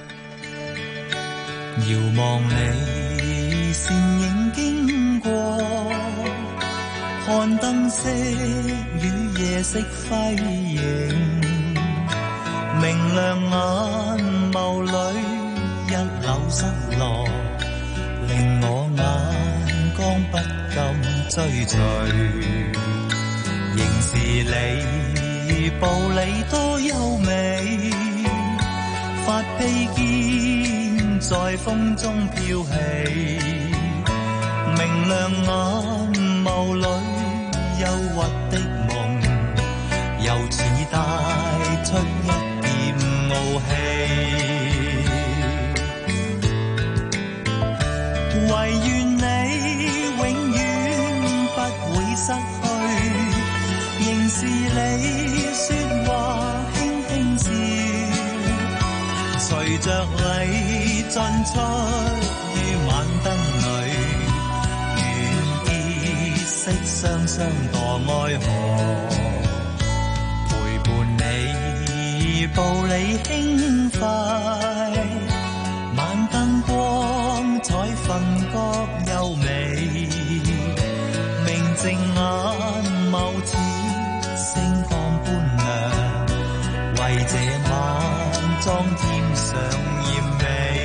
[SPEAKER 19] 遙望你倩影經過，看燈飾與夜色輝映，明亮眼眸裏一縷失落，令我眼光不禁追隨，仍是你步履多優美，
[SPEAKER 9] 發披肩在風中飄起，明亮眼眸裏憂鬱的夢，又似帶出一點傲氣。唯願你永遠不會失去，仍是你說話輕輕笑，隨着你進出於晚燈裏，願結識雙雙墮愛河，陪伴你步履輕快，晚燈光彩分覺優美，明淨眼眸似星光般亮，為這晚裝添上豔美。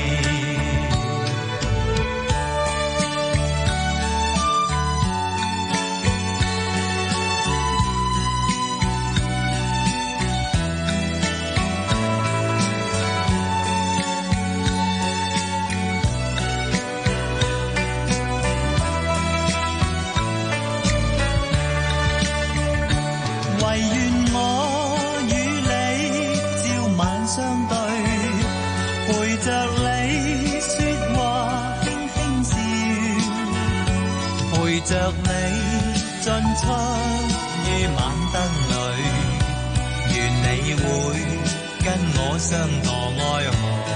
[SPEAKER 9] 唯願我與你朝晚相對，陪着你說話輕輕笑，陪着你進出於晚燈裏，願你會跟我相墮愛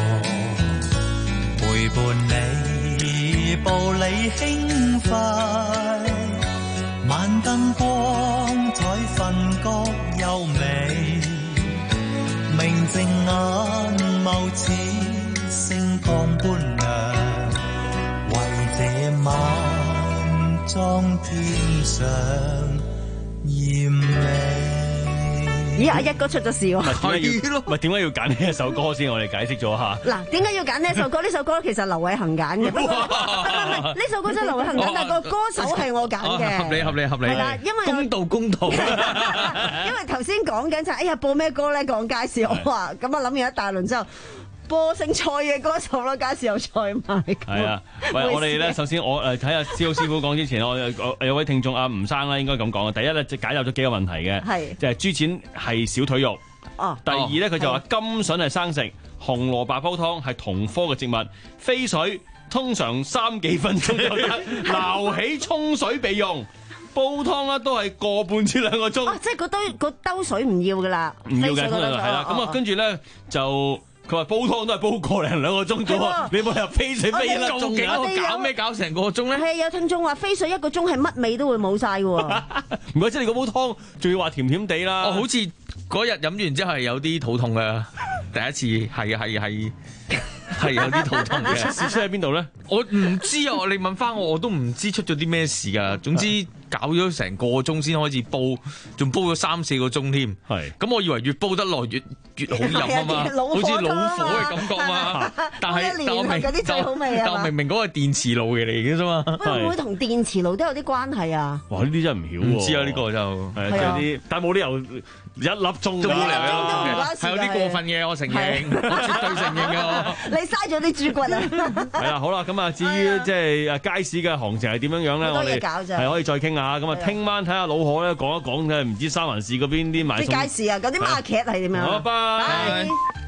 [SPEAKER 9] 河，陪伴你步履輕快，晚燈光彩分覺優美，明淨眼眸似星光般亮，為這晚裝添上豔美。
[SPEAKER 17] 咦，阿一哥出咗事喎！
[SPEAKER 16] 係咯，唔係點解要揀呢一首歌先？我哋解釋咗下。
[SPEAKER 17] 嗱，點解要揀呢一首歌？呢首歌其實劉偉恒揀嘅，不過唔係唔係呢首歌真係劉偉恒揀，但係個歌手係我揀嘅。
[SPEAKER 8] 合理合理合理。
[SPEAKER 17] 係啦，因為
[SPEAKER 8] 公道公道。
[SPEAKER 17] 因為頭先講緊就係，哎呀播咩歌咧？講介紹我話，咁啊諗完一大輪之後。播姓蔡嘅歌手啦，介紹有蔡埋。
[SPEAKER 16] 係啊，喂，我哋咧首先我誒睇下司徒師傅講之前，我有有位聽眾阿吳生啦，應該咁講啊。第一咧就解答咗幾個問題嘅，係就係豬錢係小腿肉。
[SPEAKER 17] 哦。
[SPEAKER 16] 第二咧佢就話甘筍係生食，紅蘿蔔煲湯係同科嘅植物，飛水通常三幾分鐘就得，撈起沖水備用。煲湯咧都係個半至兩個鐘。
[SPEAKER 17] 哦，即係嗰兜嗰兜水唔要噶啦，
[SPEAKER 16] 唔要嘅，係啦。咁啊，跟住咧就。佢話煲湯都係煲個零兩個鐘啫喎，你冇理由飛水飛一粒鐘㗎，
[SPEAKER 8] 搞咩搞成個鐘咧？
[SPEAKER 17] 係有聽眾話飛水一個鐘係乜味都會冇晒㗎喎。
[SPEAKER 16] 唔怪之你嗰煲湯仲要話甜甜地啦。
[SPEAKER 8] 哦，好似嗰日飲完之後係有啲肚痛嘅，第一次係係係係有啲肚痛嘅。
[SPEAKER 16] 出事出喺邊度咧？
[SPEAKER 8] 我唔知啊！你問翻我，我都唔知出咗啲咩事㗎。總之搞咗成個鐘先開始煲，仲煲咗三四個鐘添。係咁，我以為越煲得耐越越好飲啊嘛，好似老火嘅感覺嘛。但係但我明但明明嗰個電磁爐嘅嚟嘅啫嘛。
[SPEAKER 17] 會唔會同電磁爐都有啲關係啊？
[SPEAKER 16] 哇！呢啲真係唔曉喎。
[SPEAKER 8] 唔知啊，呢個就
[SPEAKER 16] 係有啲，但係冇理由一粒鐘㗎。
[SPEAKER 8] 都冇理由一粒鐘嘅，係有啲過分嘅，我承認，我絕對承認嘅。
[SPEAKER 17] 你嘥咗啲豬骨啊！
[SPEAKER 16] 係啦，好啦，咁啊，至於即係街市嘅行情係點樣樣咧？我哋係可以再傾下。咁啊，聽晚睇下老何咧講一講嘅，唔知三藩市嗰邊啲買餸
[SPEAKER 17] 啲街市啊，嗰啲 market 係點樣？
[SPEAKER 16] 好，拜拜。